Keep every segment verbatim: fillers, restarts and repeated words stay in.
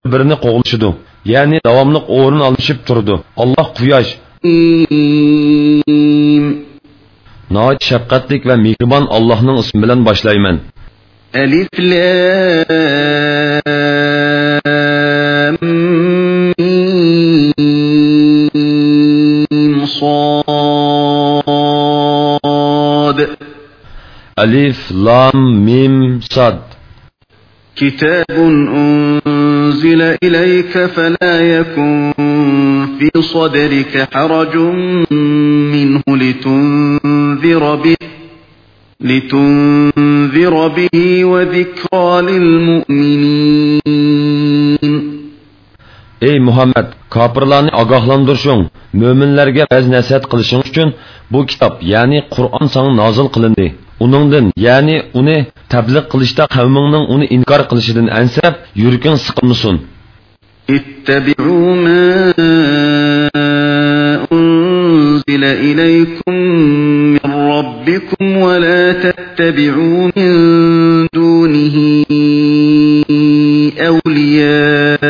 bir-birini qo'g'lashidi, ya'ni davomli o'rin olishib turdi. Alloh quyosh Nəhayət şəfqətlik və mehriban Allah'ın ismi bilan başlayman. Alif Lam Mim Sad Alif Lam Mim Sad Kitabun unzila ilayka fala yakun fi sadrika harajun minhu litunzira bihi litunzira bihi wa zikra lilmu'minin. Ey Muhammed, kafirlarni ogohlantirishing, mo'minlarga vaz nasihat qilishing uchun bu kitob, ya'ni Qur'on sana nozil qilindi. Uningdan, ya'ni uni tabliq qilishda qavmingning uni inkor qilishidan ansab, yuraging siqilmasin. Ittabi'u ma unzila ilaykum min rabbikum wa la tattabi'u min dunihi awliya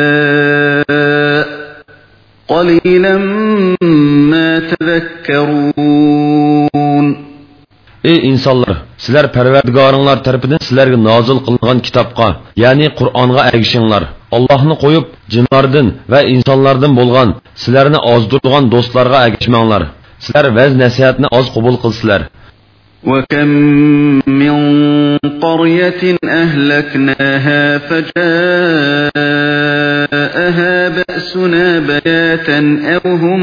qalilan ma tadhakkarun. Ey insonlar, sizlar Parvardigoringlar tarafidan sizlarga nozil qilingan kitobga, ya'ni Qur'onga ergishinglar. Allohni qo'yib, jinlardan va insonlardan bo'lgan sizlarni ozdirgan do'stlarga ergishmanglar. Sizlar vaz nasihatni oz qabul qilsizlar. Wa kam min qaryatin ahlaknaha fajaaha ba'suna bayatan aw hum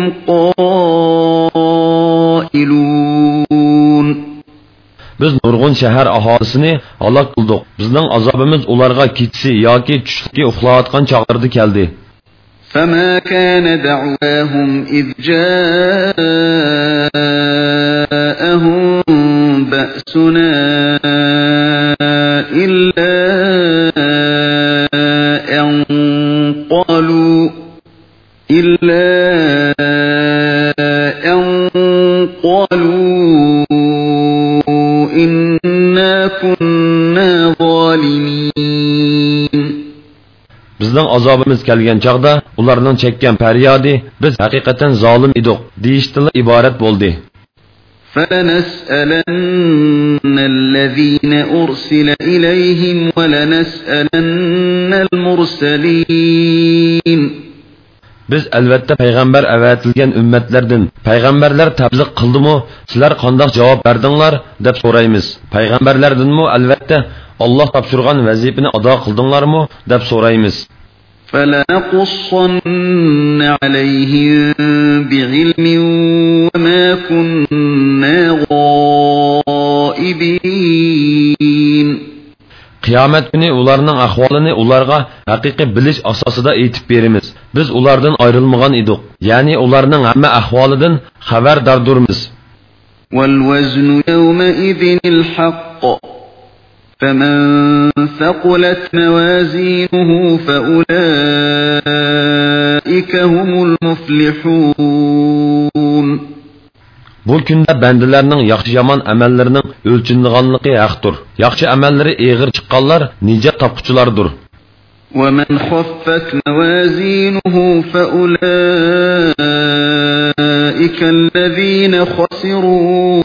qailun. Biz nurg'un shahar aholisini halok qildik. Bizning azobimiz ularga ketsi yoki tushlikka uxlayotgan chog'larda keldi. Fama kana da'wahum iz ja'ahum ba'suna illa an qalu illa an qalu inna kunna zalimin. Bizning azobimiz kelgan chaqda ularning chekkan faryodi biz haqiqatan zolim edik deyishdan iborat bo'ldi. فَلَنَسْأَلَنَّ الَّذِينَ أُرْسِلَ إِلَيْهِمْ وَلَنَسْأَلَنَّ الْمُرْسَلِينَ. Biz albatta payg'ambar avatilgan ummatlardan payg'ambarlar tabliq qildimi, sizlar qanday javob berdinglar deb so'raymiz. Payg'ambarlardanmi albatta Alloh topshirgan vazifani ado qildinglarmi deb so'raymiz. فَلَنَقُصَّنَّ عَلَيْهِمْ بِعِلْمٍ وَمَا كُنَّا غَائِبِينَ. Qiyomat kuni ularning ahvolini ularga haqiqiy bilish asosida aytib beramiz. Biz ulardan ayrilmagan edik. Ya'ni ularning hamma ahvolidan xabardordurmiz. وَالْوَزْنُ يَوْمَئِذٍ الْحَقُّ فَمَنْ ثَقُلَتْ مَوَازِينُهُ فَأُولَئِكَ هُمُ الْمُفْلِحُونَ. Bu kunda bandalarning yaxshi yomon amallarining o'lchinganligi haqdir. Yaxshi amallari eg'ir chiqqanlar nijot topquchilardir. وَمَنْ خَفَّتْ مَوَازِينُهُ فَأُولَئِكَ الَّذِينَ خَسِرُوا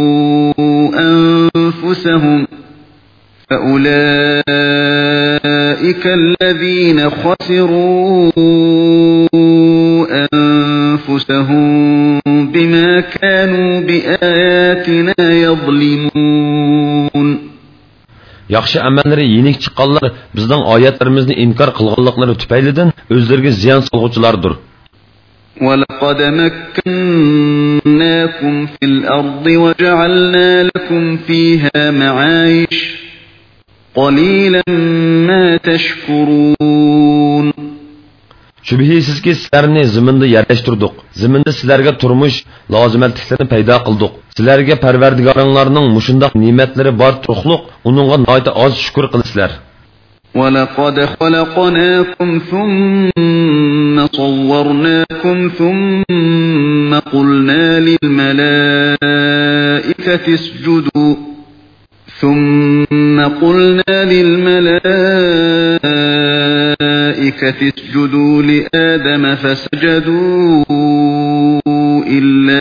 أَنفُسَهُمْ فَأُولَئِكَ الَّذِينَ خَسِرُوا أَنفُسَهُمْ بِمَا كَانُوا بِآيَاتِنَا يَظْلِمُونَ. Yaxshi amallari yenik chiqqanlar bizning oyatlarimizni inkor qilganliklari tufaylidan o'zlariga ziyon solg'uvchilardir. وَلَقَدْ مَكَّنَّاكُمْ فِي الْأَرْضِ وَجَعَلْنَا لَكُمْ فِيهَا مَعَايِشَ قَلِيلًا مَا تَشْكُرُونَ. Şübhəsizki sizlarni ziminda yerleştirdik. Ziminda sizlarga turmush lozimatliklarini paydo qildik. Sizlarga Parvardigoringlarning mushundaq ne'matlari bor turuqliq, uningga noyta oz shukr qilasizlar. وَلَقَدْ خَلَقْنَاكُمْ ثُمَّ صَوَّرْنَاكُمْ ثُمَّ قُلْنَا لِلْمَلَائِكَةِ اسْجُدُوا ثُمَّ قُلْنَا لِلْمَلَائِكَةِ الملائكة اسجدوا لآدم فسجدوا إلا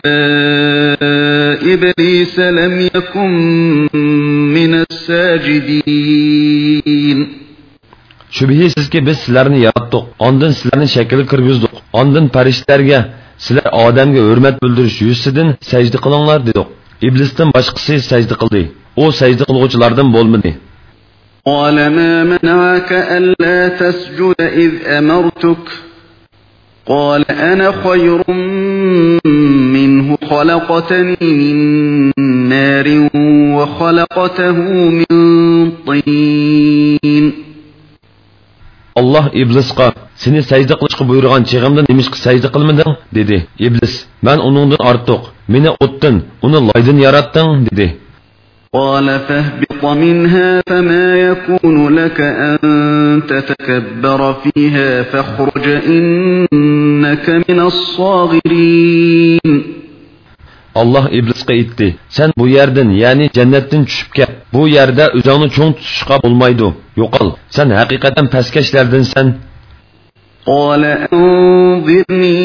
إبليس لم يكن من الساجدين. Şübihsizki biz sizlarni yaratdik, ondan sizlarni shakl kirgizdik, ondan farishtalarga sizlar odamga hurmat bildirish yuzidan sajda qilinglar dedik. İblisdan boshqasi sajda qildi. O sajda qiluvchilardan bo'lmadi. قال ما منعك ألا تسجد إذ أمرتك قال أنا خير منه خلقتني من نار وخلقته من طين. Allah iblisga seni sajda qilishga buyurgan chig'imda nimishqa sajda qilmading dedi. İblis men uningdan ortiq meni o'tdan uni loydan yaratding dedi. قال فاهبط منها فما يكون لك أن تتكبر فيها فاخرج إنك من الصاغرين. Allah iblisga aytdi. Sen bu yerdan, ya'ni jannatdan tushib ket. Bu yerda o'zingni cho'ng tutishga bo'lmaydi. Yo'qol. Sen haqiqatan pastkashlardansan. قال أنظرني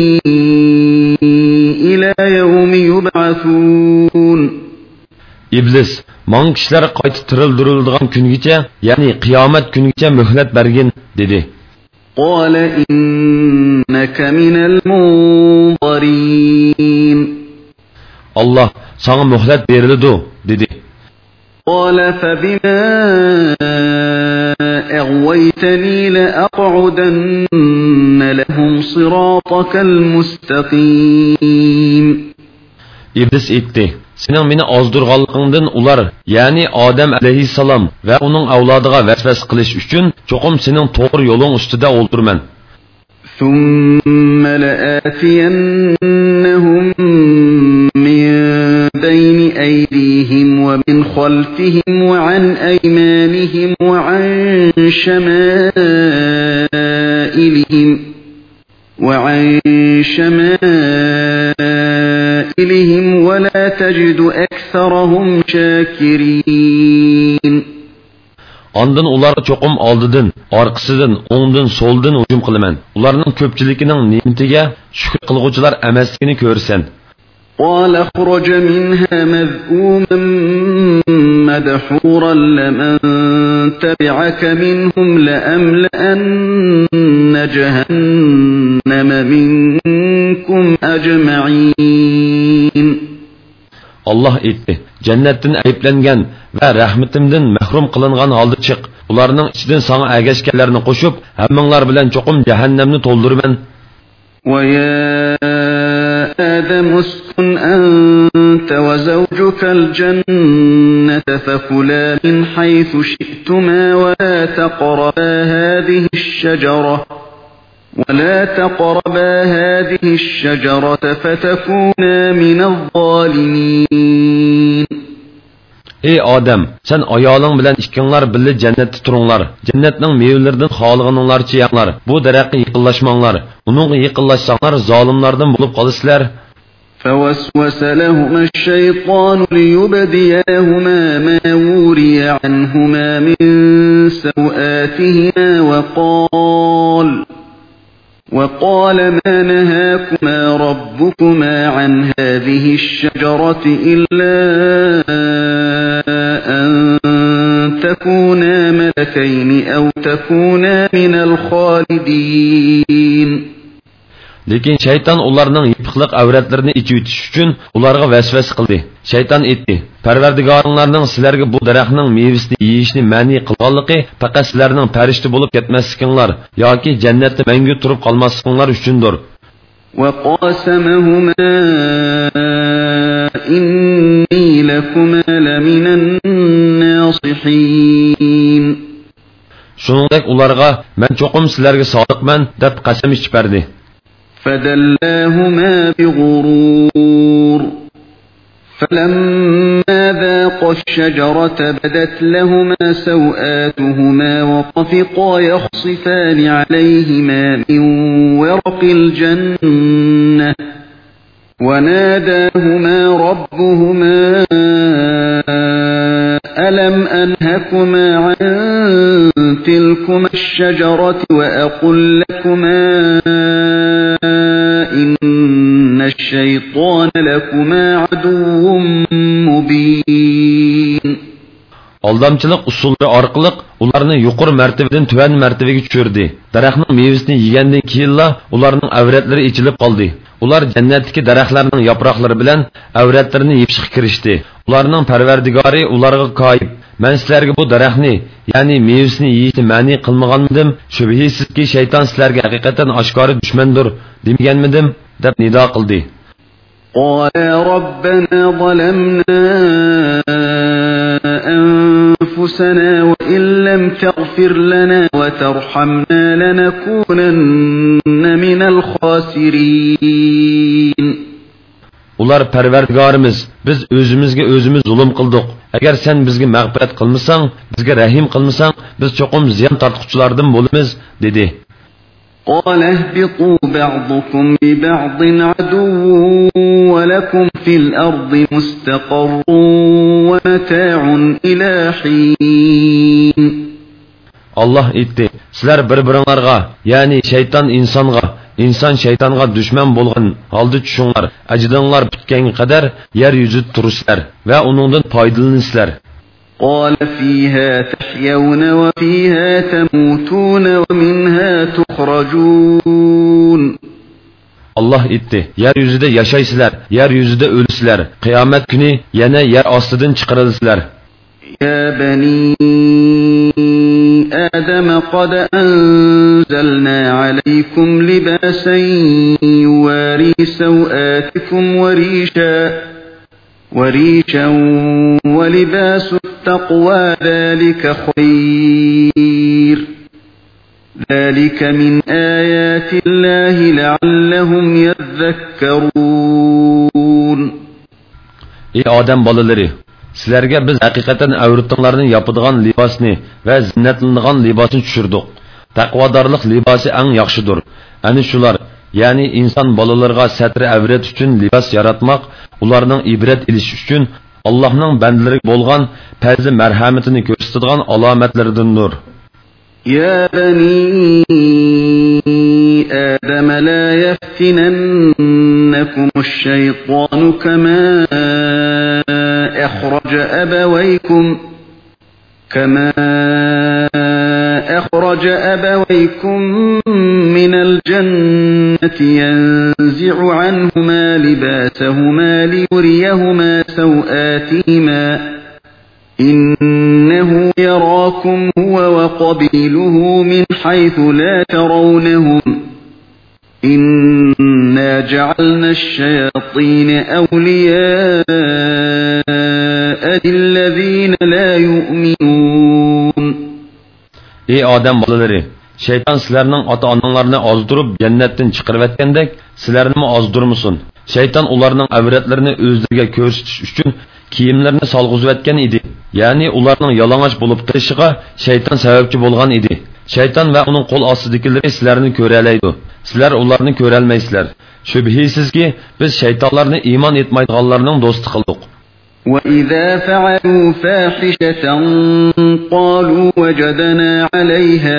إلى يوم يبعثون. İblis, man kishilar qayta tirildiriladigan kungacha, ya'ni qiyomat kungacha muhlat bergin dedi. قال إنك من المنظرين. Allah, sana muhlat berildi dedi. قال فبما أغويتني لأقعدن لهم صراطك المستقيم. İblis aytdi. Sening meni ozdurganligingdan ular, ya'ni Odam alayhissalom va uning avlodiga vasvas qilish uchun cho'qim sening to'g'ri yo'ling ustida o'ltirman. ثم لآتينهم من بين أيديهم ومن خلفهم وعن أيمانهم وعن شمائلهم وعن شمائلهم ولا تجد أكثرهم شاكرين. Ondan ular cho'qim oldidan, orqasidan, o'ngdan, so'ldan hujum qilaman. Ularning ko'pchiligining ne'matiga shukr qilguvchilar emasligini ko'rsan. قال اخرج منها مذءوما مدحورا لمن تبعك منهم لأملأن جهنم منكم أجمعين. Allah aytdi. Jannatdan ayblangan va rahmatimdan mahrum qilingan holda chiq. Ularning ichidan sana agashganlarni qo'shib, hammanglar bilan cho'qim jahannamni to'ldiraman. Va ya Adam uskun anta wa zawjuka al-jannata fakula min haythu shi'tuma wa la taqraba hadhihi ash-shajara ولا تقربا هذه الشجرة فتكونا من الظالمين. Ey Adam, sen ayoling bilan ikkinglar birga jannatda turinglar. Jannatning mevlaridan xohlaganinglarcha yanglar. Bu daraxtga yaqinlashmanglar. Uningga yaqinlashsanglar zolimlardan bo'lib qolasizlar. فوسوس لهما الشيطان ليبديهما ما وري عنهما من سوآتهما وقال وقال ما نهاكما ربكما عن هذه الشجرة إلا أن تكونا ملكين أو تكونا من الخالدين. Lekin shayton ularning yipiqliq avratlarini ichib o'tish uchun ularga vasvas qildi. Shayton aytdi: "Parvardigoringlarning sizlarga bu daraxtning mevasini yeyishni ma'ni qilganligi faqat sizlarning farishta bo'lib ketmasliginglar yoki jannatda mangu turib qolmasliginglar uchundir." وَقَاسَمَهُمَا إِنِّي لَكُمَا لَمِنَ النَّاصِحِينَ. Shuningdek ularga men cho'qim sizlarga sodiqman deb qasam ichib berdi. فدلاهما بغرور فلما ذاقا الشجرة بدت لهما سوآتهما وطفقا يخصفان عليهما من ورق الجنة وناداهما ربهما ألم أنهكما عن تلكما الشجرة وأقل لكما إن الشيطان لكما عدو مبين. Aldamchilik usullari orqali ularni yuqori martabadan tuvan martabaga tushirdi. Daraxtning mevasini yegandan keyinla ularning avratlari ichilib qoldi. Ular jannatdagi daraxtlarning yaproqlari bilan avratlarini yepishga kirishdi. Ularning Parvardigori ularga qoyib, "Men sizlarga bu daraxtni, ya'ni mevasini yeyishni ma'ni qilmaganmidim? Shubhisizki shayton sizlarga haqiqatan oshkora dushmandir, demaganmidim?" deb nido qildi. قَالَ رَبَّنَا ظَلَمْنَا أَنفُسَنَا وَإِن لَّمْ تَغْفِرْ لَنَا وَتَرْحَمْنَا لَنَكُونَنَّ مِنَ الْخَاسِرِينَ. Ular Parvardigorimiz, biz o'zimizga o'zimiz zulm qildik. Agar sen bizga mag'firat qilmasang, bizga rahim qilmasang, biz cho'qim ziyon tortquchilardan bo'lamiz, dedi. قال اهبطوا بعضكم لبعض عدو ولكم في الأرض مستقر ومتاع إلى حين. Allah aytdi, sizlar bir-biringlarga, ya'ni shayton insonga, inson shaytonga dushman bo'lgan holda tushinglar. Ajdonlar bitgan qadar yer yuzida turishlar va uningdan foydalansizlar. قال فيها تحيون وفيها تموتون ومنها تخرجون. Allah aytdi, yer yuzida yashaysizlar, yer yuzida o'lisizlar. Qiyomat kuni yana yer ostidan chiqarilsizlar. يا بني آدم قد أنزلنا عليكم لباسا يواري سوآتكم وريشا وريشا ولباس التقوى ذلك خير ذلك من آيات الله لعلهم يذكرون. Ey odam bolalari, sizlarga biz haqiqatan avratinglarni yopadigan libosni va zinnatlanadigan libosni tushirdik. Taqvodorlik libosi eng yaxshidir. Ana shular, ya'ni inson bolalarga satri avrat uchun libos yaratmoq, ularning ibrat ilish uchun Allohning bandalariga bo'lgan fazli marhamatini ko'rsatadigan alomatlaridandir. يا بني آدم لا يفتننكم الشيطان كما أخرج أبويكم كما أخرج أبويكم من الجنة ينزع عنهما لباسهما ليريهما سوآتهما إنه يراكم هو وقبيله من حيث لا ترونهم إنا جعلنا الشياطين أولياء للذين لا يؤمنون. Ey odam bolalari, shayton sizlarning ota-onalarini ozdirib jannatdan chiqarib etgandek, sizlarni ham ozdirmasin. Shayton ularning avratlarini o'zlariga ko'rsatish uchun kiyimlarini solg'izib etgan edi. Ya'ni ularning yalang'och bo'lib turishiga shayton sababchi bo'lgan edi. Shayton va uning qo'l ostidagilar sizlarni ko'ra oladi. Sizlar ularni ko'ra olmaysizlar. Shubhisizki biz shaytonlarni iymon etmaydiganlarning do'sti qildik. وَإِذَا فَعَلُوا فَاحِشَةً قَالُوا وَجَدْنَا عَلَيْهَا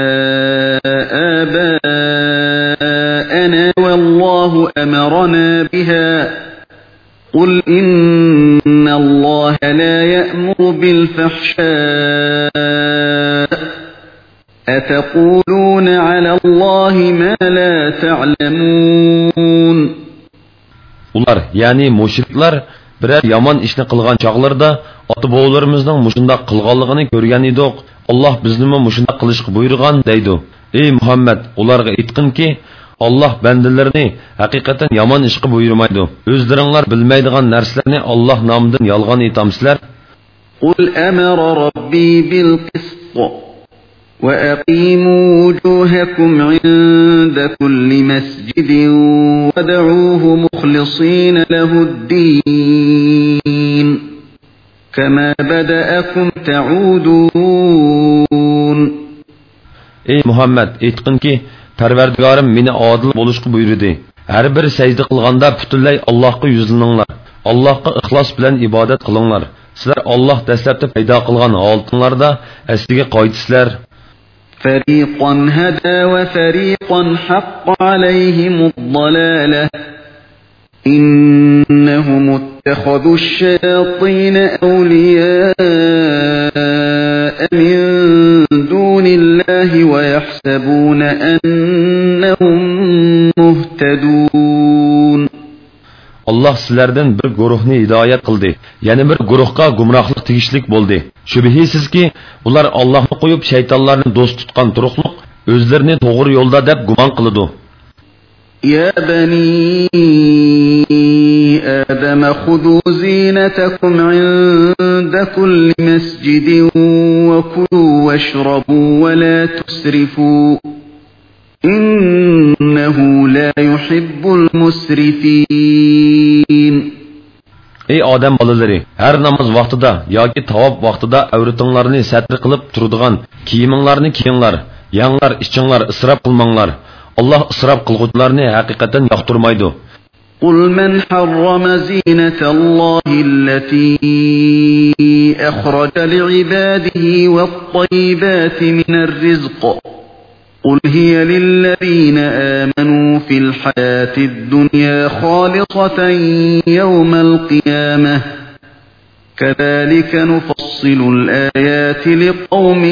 آبَاءَنَا وَاللَّهُ أَمَرَنَا بِهَا قُلْ إِنَّ اللَّهَ لَا يَأْمُرُ بِالْفَحْشَاءِ أَتَقُولُونَ عَلَى اللَّهِ مَا لَا تَعْلَمُونَ. Ular, yani müşrikler, birer yaman işni qilgan chaqlarda ota-bovlarimizning mushunda qilganligini ko'rgan edik. Alloh bizni mushunda qilishga buyurgan deydi. Ey Muhammad, ularga aytqinki, Alloh bandalarni haqiqatan yomon ishga buyurmaydi. O'zlaringlar bilmaydigan narsalarni Alloh nomidan yolg'on aytamsizlar. Qul amara robbi bil qist wa aqimu wujuhakum 'inda kulli masjidin wad'uuhu mukhlisina lahu ad-din kama bada'akum ta'udun. Ey Muhammad, aytqinki, Parvardigorim meni odil bo'lishga buyurdi. Har bir sajda qilganda butunlay Allohga yuzlaninglar. Allohga ixlos bilan ibodat qilinglar. sizlar Alloh dastlabda paydo qilgan oltinlarda asliga qaytisizlar. فريقا هدى وفريقا حق عليهم الضلالة إنهم اتخذوا الشياطين أولياء من دون الله ويحسبون أنهم مهتدون. Allah sizlardan bir guruhni hidoyat qildi, yana bir guruhga gumrohlik tegishlik bo'ldi. Shubhisizki, ular Allohni qo'yib shaytonlarni do'st tutgan turuqliq o'zlarini to'g'ri yo'lda deb gumon qiladi. Ya bani Adam khudhu zinatakum 'inda kulli masjidin wa kulu washrabu wa la tusrifu. İnnehu la yuhibbul musrifin. Ey odam bolalari, har namoz vaqtida yoki tavob vaqtida avratinglarni satr qilib turadigan kiyiminglarni kiyinglar, yanglar, ichinglar isrof qilmanglar. Alloh isrof qilguvchilarni haqiqatan yoqtirmaydi. Qul man harrama zinatallahi allati akhraja li'ibadihi wat-tayyibati minar rizq. قل هي للذين آمنوا في الحياة الدنيا خالصة يوم القيامة كذلك نفصل الآيات لقوم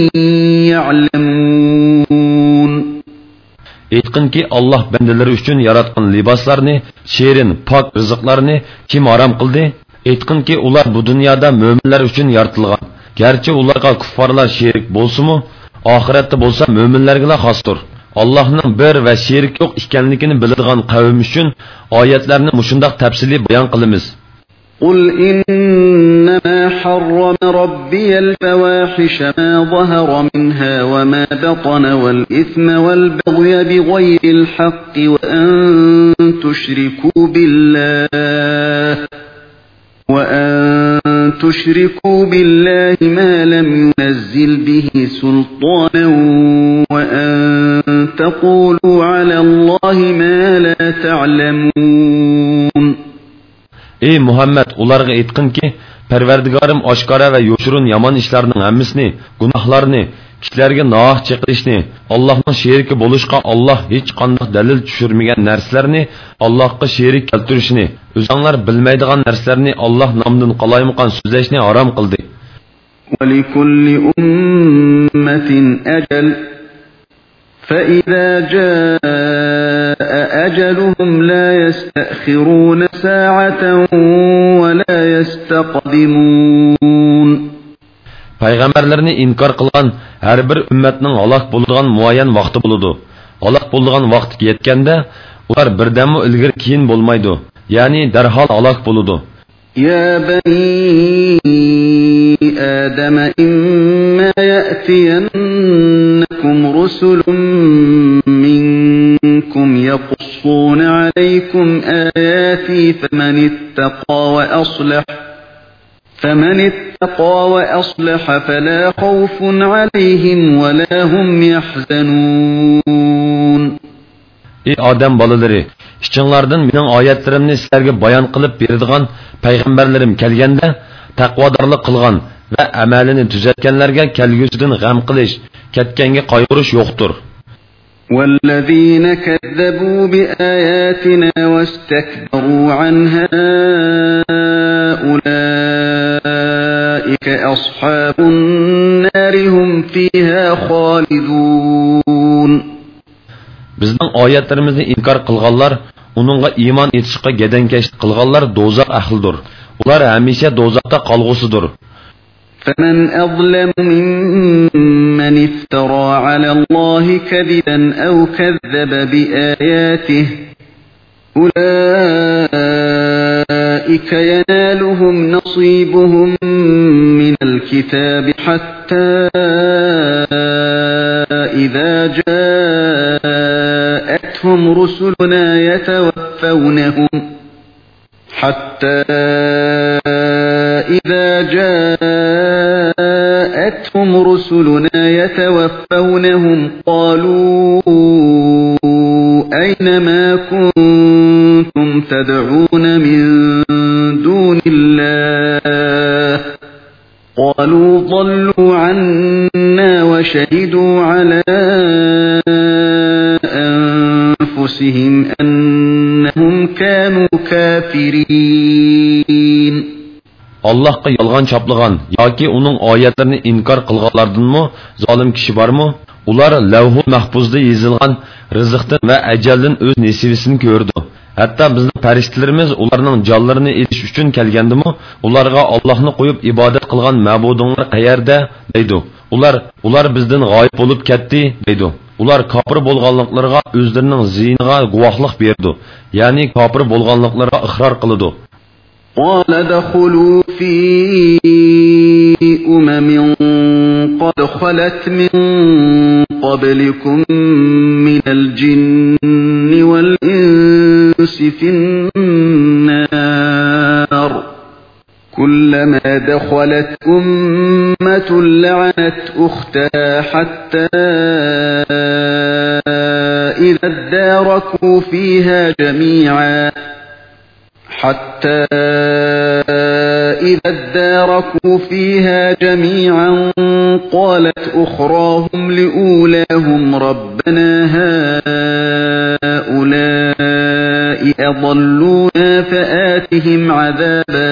يعلمون. Aytqinki Allah bendeleri üçün yaratgan libaslarni, şerin, pak rızıklarni kim haram qildi? Aytqinki ular bu dünyada müminler üçün yaratılgan. Gerçi ularga kuffarlar şerik bolsumu? Ahiretde bolsa müminlergile xasdır. Allah'ın bir ve şerik yok ikenlikini bildiğin kavim üçün ayetlerini muşundaq tepsili bayan qılımız. قل إنما حرم ربي الفواحش ما ظهر منها وما بطن والإثم والبغي بغير الحق وأن تشركوا بالله وأن تشركوا بالله ما لم ينزل به سلطانا وأن تقولوا على الله ما لا تعلمون. Ey Muhammed, ularga aytqin ki, Parvardigorim oshkora va yo'shirun yomon ishlarning hammasini, gunohlarni, kishilarga nohaq chiqishni, Allohning sheriki bo'lishga Alloh hech qanday dalil tushirmagan narsalarni Allohga sherik keltirishni, o'zinglar bilmaydigan narsalarni Alloh nomidan qalaymaqan so'zlashni harom qildi. وَلِكُلِّ أُمَّةٍ أَجَلٌ فَإِذَا جَاءَ أَجَلُهُمْ لَا يَسْتَأْخِرُونَ سَاعَةً وَلَا يَسْتَقْدِمُونَ. Peygamberlerini inkar qilgan her bir ümmetning halok bo'ladigan muayyan vaqti bo'ladi. Halok bo'ladigan vaqt yetganda ular birdammi ilgir keyin bo'lmaydi. Ya'ni darhol halok bo'ladi. Ya bani Adam imma ya'tiyannakum rusulun minkum yaqussuna alaykum ayati famanittaqa wa aslah فمن اتقى وأصلح فلا خوف عليهم ولا هم يحزنون. Ey Adem balaları, işçilerden benim ayetlerimni sizlerge bayan kılıp berdiğen peygamberlerim kelgende takvadarlık kılgan ve amelini düzeltkenlerge kelgüsüdün gam kılış, ketkenge kaygırış yoktur. وَالَّذِينَ كَذَّبُوا بِآيَاتِنَا وَاسْتَكْبَرُوا عَنْهَا أُولَئِكَ أَصْحَابُ النَّارِ هُمْ فِيهَا خَالِدُونَ. Bizning oyatlarimizni inkar qilganlar, uningga iymon etishga gedenkesh qilganlar dozaq ahlidir. Ular hamisha dozaqda qolg'usidir. فَمَنْ أَظْلَمُ مِمَّنِ افْتَرَى عَلَى اللَّهِ كَذِبًا أَوْ كَذَّبَ بِآيَاتِهِ أُولَئِكَ يَنَالُهُمْ نَصِيبُهُم مِّنَ الْكِتَابِ حَتَّى إِذَا جَاءَتْهُمْ رُسُلُنَا يَتَوَفَّوْنَهُمْ حَتَّى إِذَا جَاءَتْهُمْ رُسُلُنَا يَتَوَفَّوْنَهُمْ قَالُوا أَيْنَ مَا كُنتُمْ تَدْعُونَ مِن دُونِ اللَّهِ ضلوا عنا وشهدوا على أنفسهم أنهم كانوا كافرين. Allahqa yolg'on chaplagan yoki uning oyatlarini inkor qilganlardanmi zolim kishi bormi? Ular lavhul mahfuzda yozilgan rizqdan va ajaldan o'z nasibasini ko'rdi. Hatto bizning farishtalarimiz ularning jonlarini elish uchun kelgandimi, ularga Allohni qo'yib ibodat qilgan ma'budinglar qayerda deydi. Ular ular bizdan g'oyib bo'lib ketdi deydi. Ular kofir bo'lganliklariga o'zlarining ziyniga guvohlik berdi. Ya'ni kofir bo'lganliklariga iqror qildi. قال دخلوا في أمم قد خلت من قبلكم من الجن والإنس في النار كلما دخلت أمة لعنت أختها حتى إذا اداركوا فيها جميعا حتى إذا اداركوا فيها جميعا قالت أخراهم لأولاهم ربنا هؤلاء أضلونا فآتهم عذابا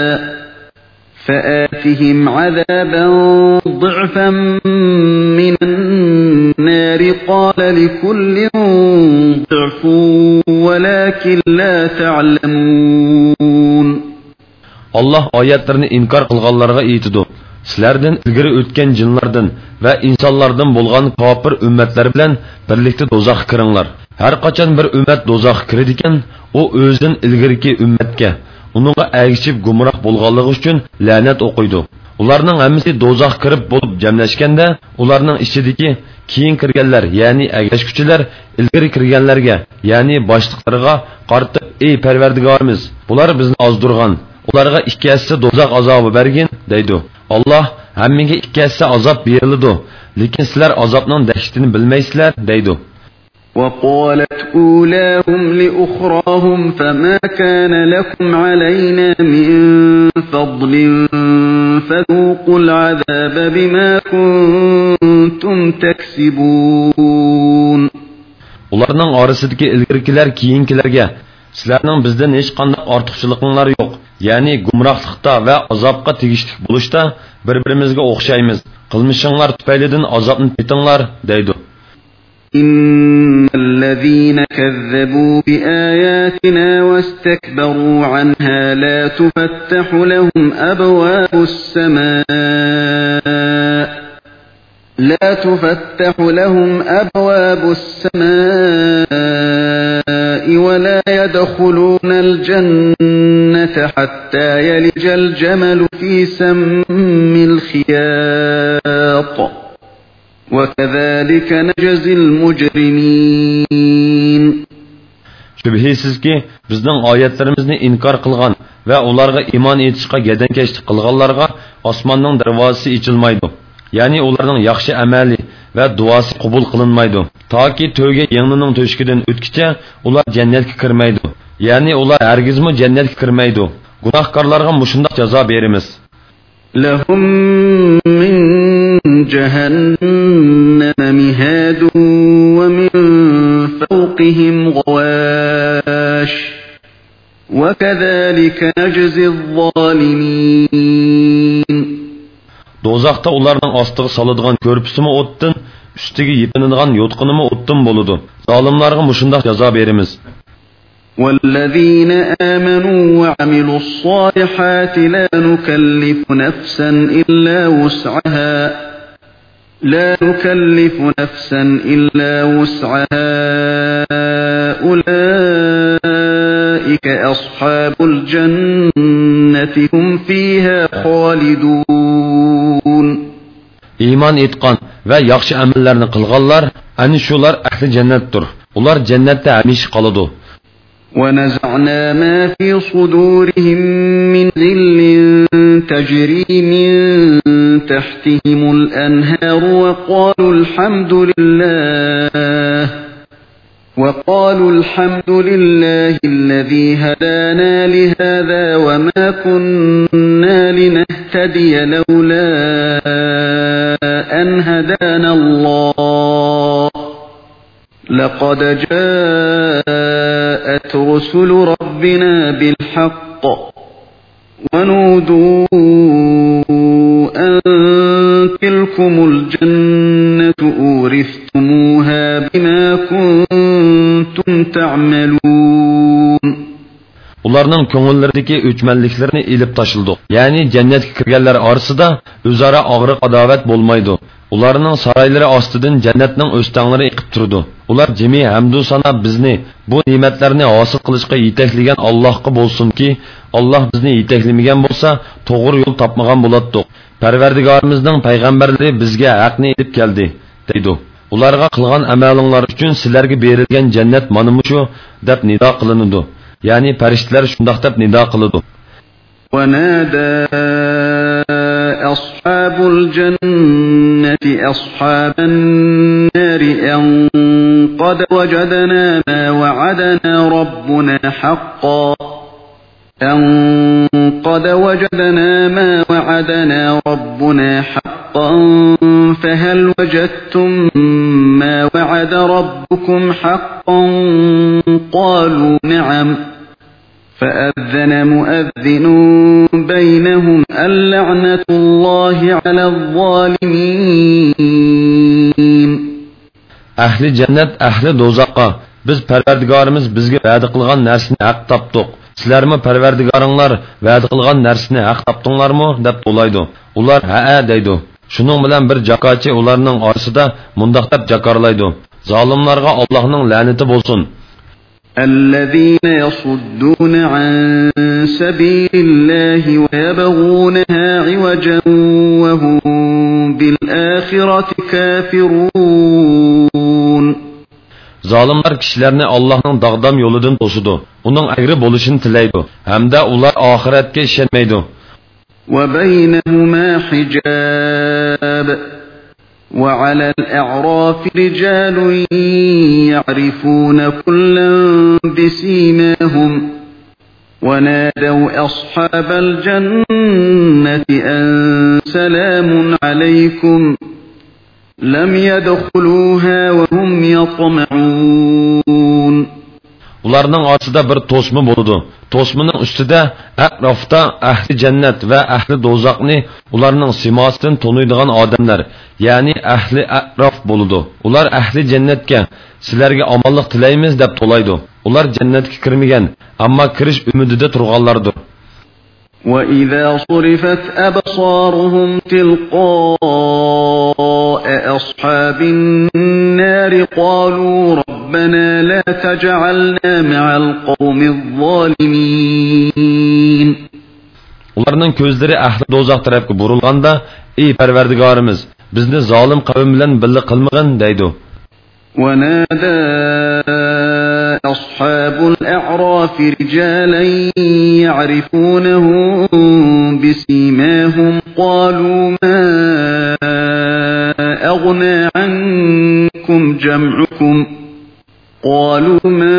فآتهم عذابا ضعفا من النار قال لكل ضعف ولكن لا تعلمون. Allah oyatlarini inkor qilganlarga aytidi. Sizlardan ilgari o'tgan jinlardan va insonlardan bo'lgan kofir ummatlar bilan birlikda do'zaxga kiringlar. Har qachon bir ummat do'zaxga kiradi ekan, u o'zidan ilgariki ummatga, uningga agishib gumroh bo'lganligi uchun la'nat o'qiydi. Ularning hammasi do'zaxga kirib bo'lib jamlashganda, ularning ichidagi keyin kirganlar, ya'ni agashuvchilar ilgari kirganlarga, ya'ni boshliqlarga qartib, "Ey Parvardigorimiz, bular bizni ozdirgan. Ularga ikki hassa do'zax azobi bergin" deydi. Alloh hammaga ikki hassa azob beriladi, lekin sizlar azobning dahshatini bilmaysizlar deydi. وقالت أولاهم لأخراهم فما كان لكم علينا من فضل فذوقوا العذاب بما كنتم تكسبون. Ularning orasidagi ilgirkilar keyinkilarga sizlarning bizdan hech qanday ortiqchiliklar yo'q. Ya'ni gumrohlikda va azobga tegishli bo'lishda bir-birimizga o'xshaymiz. Qilmishinglar tufaylidan azobni tetinglar deydi. إن الذين كذبوا بآياتنا واستكبروا عنها لا تفتح لهم أبواب السماء لا تفتح لهم أبواب السماء ولا يدخلون الجنة حتى يلج الجمل في سم الخياط وكذلك نجزي المجرمين. Şübhəsizki bizning oyatlarimizni inkor qilgan va ularga iymon etishga gadankeşlik qilganlarga osmonning darvozasi ochilmaydi. Ya'ni ularning yaxshi amali va duosi qabul qilinmaydi. Toki to'yga yangining to'shkidan o'tkicha ular jannatga kirmaydi. Ya'ni ular hargizmi jannatga kirmaydi. Gunohkorlarga mushundaq jazo beramiz. Lahum min jahannam mihadun wa min fawqihim ghawash wa kadhalika najzi az-zalimin. Dozaqda ularning ostiga soladigan ko'rpisimi o'tdan, ustiga yepinadigan yotqinimi o'tdan bo'ladi. Zolimlarga mushundaq jazo beramiz. والذين آمنوا وعملوا الصالحات لا نكلف نفسا إلا وسعها لا نكلف نفسا إلا وسعها أولئك أصحاب الجنة هم فيها خالدون. İman etqan və yaxşı əməllərini qılğanlar, ani şular əhli cənnətdir. Ular cənnətdə həmişə qaladı. ونزعنا ما في صدورهم من ذل تجري من تحتهم الأنهار وقالوا الحمد لله وقالوا الحمد لله الذي هدانا لهذا وما كنا لنهتدي لولا أن هدانا الله لقد جاءت رسل ربنا بالحق ونودوا أن تلكم الجنة أورثتموها بما كنتم تعملون. Ularning ko'ngillardagi o'chmanliklarni ilib tashildi. Ya'ni jannatga kirganlar orasida o'zaro og'riq adovat bo'lmaydi. Ularning saroylari ostidan jannatning o'stanglari iqib turdi. Ular jami hamdu sana bizni bu ne'matlarni hosil qilishga yetaklagan Allohga bo'lsinki, Alloh bizni yetaklamagan bo'lsa, to'g'ri yo'l topmagan bo'lardik. Parvardigorimizning payg'ambarlari bizga haqni elib keldi, deydi. Ularga qilgan amalinglar uchun sizlarga berilgan jannat mana shu deb nido qilinadi. Yani periştler şundaq deb nida qiladi. وَنَادَى أَصْحَابُ الْجَنَّةِ أَصْحَابَ النَّارِ أَنْ قَدْ وَجَدْنَا مَا وَعَدَنَا رَبُّنَا حَقًّا أَنْ قَدْ وَجَدْنَا مَا وَعَدَنَا رَبُّنَا حَقًّا فَهَلْ وَجَدْتُمْ مَا وَعَدَ رَبُّكُمْ حَقًّا قَالُوا نَعَمْ فأذن مؤذن بينهم اللعنة الله على الظالمين. Ahli cennet, ahli dozaqqa biz Parvardigarimiz bizga va'da qilgan narsani haq topdik. Sizlarmi Parvardigoringlar va'da qilgan narsani haq topdinglarmi deb to'laydi. Ular ha deydi. Shuning bilan bir jakochi ularning orasida mundaq deb jakorlaydi. Zolimlarga Allohning la'nati bo'lsin. الذين يصدون عن سبيل الله ويبغونها عوجا وهم بالآخرة كافرون. Zalimlar kişilerini Allah'ın dağdam yolundan tosudu. Onun ayrı boluşunu tileydi. Hem de ular ahiretke işenmeydi. وبينهما حجاب وعلى الأعراف رجال يعرفون كلا بسيماهم ونادوا أصحاب الجنة أن سلام عليكم لم يدخلوها وهم يطمعون. Ularning orasida bir to'sma bo'ldi. To'smaning ustida atrofda ahli jannat va ahli do'zaxni ularning simosidan taniydigan odamlar, ya'ni ahli atrof bo'ldi. Ular ahli jannatga sizlarga omonlik tilaymiz deb to'laydi. Ular jannatga kirmagan, ammo kirish umidida turganlardir. وَإِذَا صُرِفَتْ أَبْصَارُهُمْ تِلْقَاءَ أَصْحَابِ النَّارِ قَالُوا رَبَّنَا لَا تَجْعَلْنَا مَعَ الْقَوْمِ الظَّالِمِينَ. Ularning ko'zlari ahli do'zax tarafga burilganda, "Ey Parvardigorimiz, bizni zolim qavm bilan birga qilmagin" deydi. وَنَادَى أصحاب الأعراف رجالا يعرفونهم بسيماهم قالوا ما أغنى عنكم جمعكم قالوا ما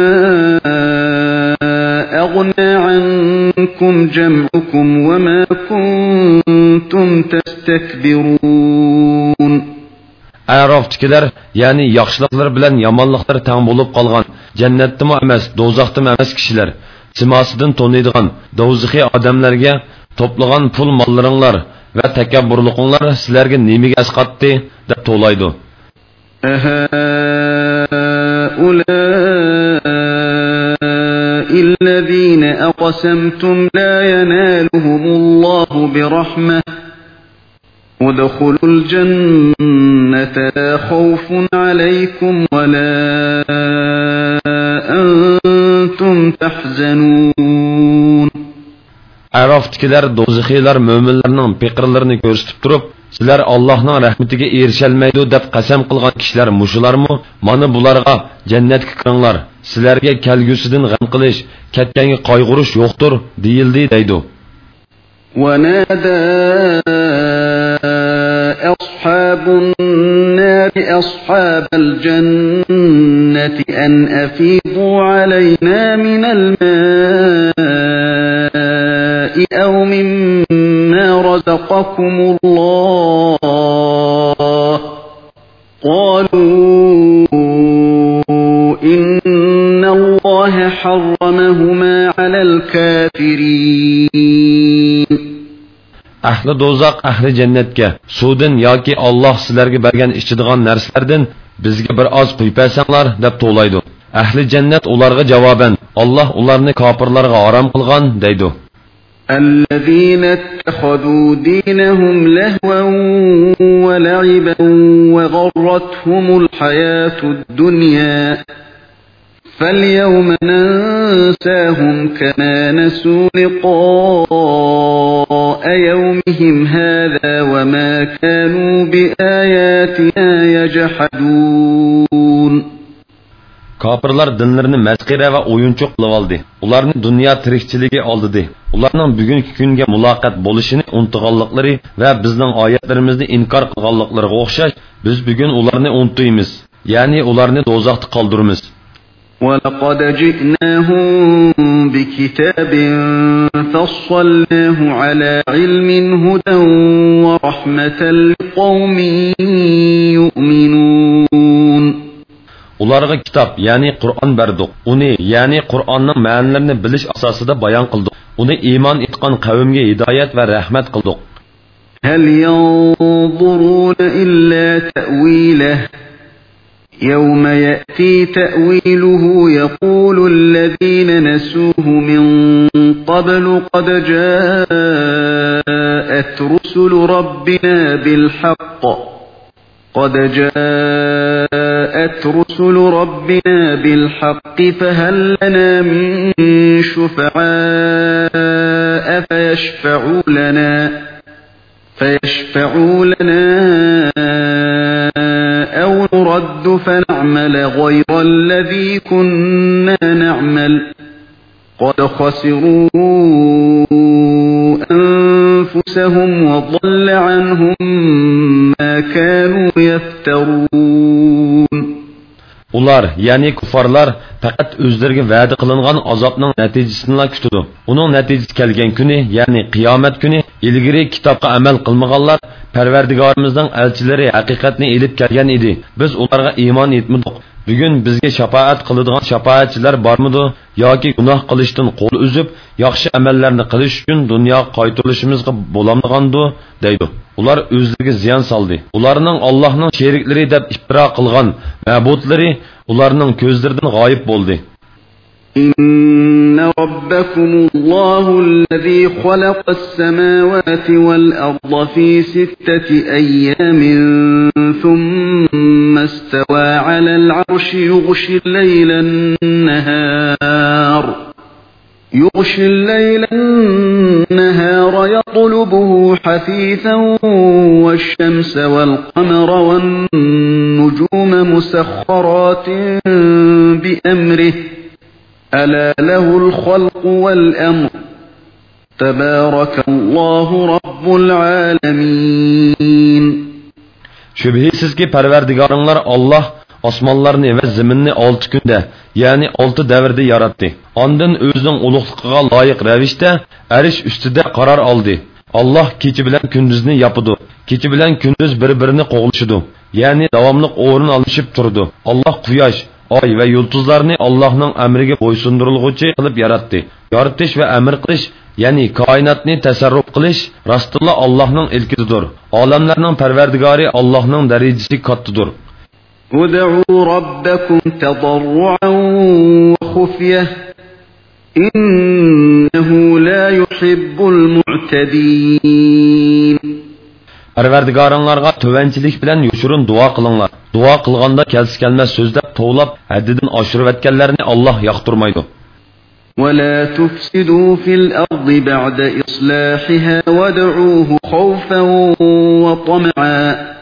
أغنى عنكم جمعكم وما كنتم تستكبرون. Arafçiler yani yaxşılıklar bilen yamanlıklar tang bulup kalgan, cennetimi emas, dozaktimi emas kişiler, simasıdın tonuyduğun, dozaxi adamlarga toplagan pul mallarınlar ve tekabburluqlar sizlerge nemige esqatdi, deb to'laydi. أهؤلاء الذين أقسمتم لا ينالهم الله برحمة ادخلوا الجنة لا خوف عليكم ولا أنتم تحزنون. Araf'takiler, dozaxiler, müminlerinin piqirlerini gösterip durup, sizler Allah'ın rahmetiga erişelmeydi deb qasam qilgan kişiler muşularmı? Mana bularga cennetga kiringlar. Sizlerge kelgüsüdün g'am qilish, ketganga qayg'urish yo'qdir, deyildi deydi. ونادى أصحاب النار أصحاب الجنة الجنة أن أفيضوا علينا من الماء أو مما رزقكم الله قالوا إن الله حرمهما على الكافرين. Ahli do'zax ahli jannatga suvdan yoki Alloh sizlarga bergan ichadigan narsalardan bizga bir oz quyib bersanglar deb to'laydi. Ahli jannat ularga javoban Alloh ularni kofirlarga harom qilgan deydi. الذين اتخذوا دينهم لهوا ولعبا وغرتهم الحياة الدنيا فاليوم ننساهم كما نسوا لقاء يومهم هذا وما كانوا بآياتنا يجحدون. Kafirlar dinlerini mezgire ve oyuncu kılıp aldı. Ularını dünya tirikçiliği aldı. Ularının bugünkü günge mulakat boluşunu unutganlıkları ve bizden ayetlerimizni inkar kılganlıkları okşaş, biz bugün ularını unutuyumuz. Yani ularını dozaqta kaldırımız. وَلَقَدْ جِئْنَاهُمْ بِكِتَابٍ فَصَّلْنَاهُ عَلَى عِلْمٍ هُدًى وَرَحْمَةً لِقَوْمٍ يُؤْمِنُونَ. Ularga kitap yani Kur'an berdik. Uni yani Kur'anның ma'nilarini bilish asosida bayon qildik. Uni iymon etgan qavmga hidoyat va rahmat qildik. هَلْ يَنظُرُونَ إِلَّا تَأْوِيلَهُ يَوْمَ يَأْتِي تَأْوِيلُهُ يَقُولُ الَّذِينَ نَسُوهُ مِنْ قَبْلُ قَدْ جَاءَتْ رُسُلُ رَبِّنَا بِالْحَقِّ قد جاءت رسل ربنا بالحق فهل لنا من شفعاء فيشفعوا لنا فيشفعوا لنا أو نرد فنعمل غير الذي كنا نعمل قد خسروا أنفسهم وضل عنهم ما كانوا يفترون. Ular yani kufarlar faqat o'zlariga va'da qilingan azobning natijasini kutadi. Uning natijasi kelgan kuni, ya'ni qiyomat kuni, ilgari kitobga amal qilmaganlar Parvardigorimizning elchilari haqiqatni elib kelgan edi. Biz ularga iymon etmadik. Bugun bizga shafaat qiladigan shafaatchilar bormidi yoki gunoh qilishdan qo'l uzib, yaxshi amallarni qilish uchun dunyo qaytarilishimizga bo'lamdigandi deydi. Ular o'zlariga ziyon soldi. Ularning Allohning sheriklari deb iftiro qilgan ma'budlari ularning ko'zlaridan g'oyib bo'ldi. إن ربكم الله الذي خلق السماوات والأرض في ستة أيام ثم استوى على العرش يغشي الليل النهار يغشي الليل النهار يطلبه حثيثا والشمس والقمر والنجوم مسخرات بأمره ألا له الخلق والأمر تبارك الله رب العالمين. Şübhisiz ki Parvardigarınlar Allah osmonlarni ve zaminni olti kunda, yani olti davrda yaratdi. Ondan o'zining ulug'ligiga loyiq ravishda arish ustida qaror oldi. Allah kecha bilan kunduzni yopidi. Kecha bilan kunduz bir-birini qo'g'lishidi. Ya'ni davomli o'rin olishib turdi. Allah quyosh, oy va yulduzlarni Allohning amriga bo'ysundirilguchi qilib yaratdi. Yaratish va amr qilish, ya'ni koinotni tasarruf qilish rostilla Allohning ilkidir. Olamlarning Parvardigori Allohning darajasi kattadir. ادعوا ربكم تضرعا وخفية إنه لا يحب المعتدين. Parvardigoringlarga tovanchilik bilan yoshurun duo qilinglar. Duo qilganda kelsi kelmas so'zlab to'lab haddidan oshirib etganlarni Alloh yoqtirmaydi. ولا تفسدوا في الأرض بعد إصلاحها وادعوه خوفا وطمعا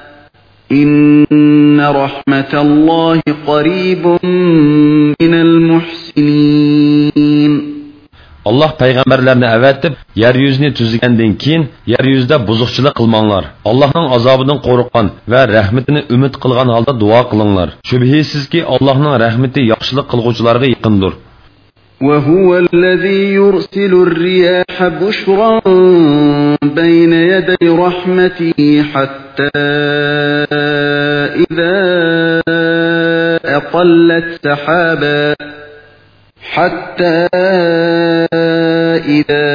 إن رحمة الله قريب من المحسنين. Allah payg'ambarlarni avatib, yer yuzini tuzgandan keyin yer yuzida buzuqchilik qilmanglar. Allohning azobidan qo'rqgan va rahmatini umid qilgan holda duo qilinglar. Shubhisizki Allohning rahmati yaxshilik qilguvchilarga yaqindir. وهو الذي يرسل الرياح بشرا بين يدي رحمته حتى إذا أقلت سحابا حتى إذا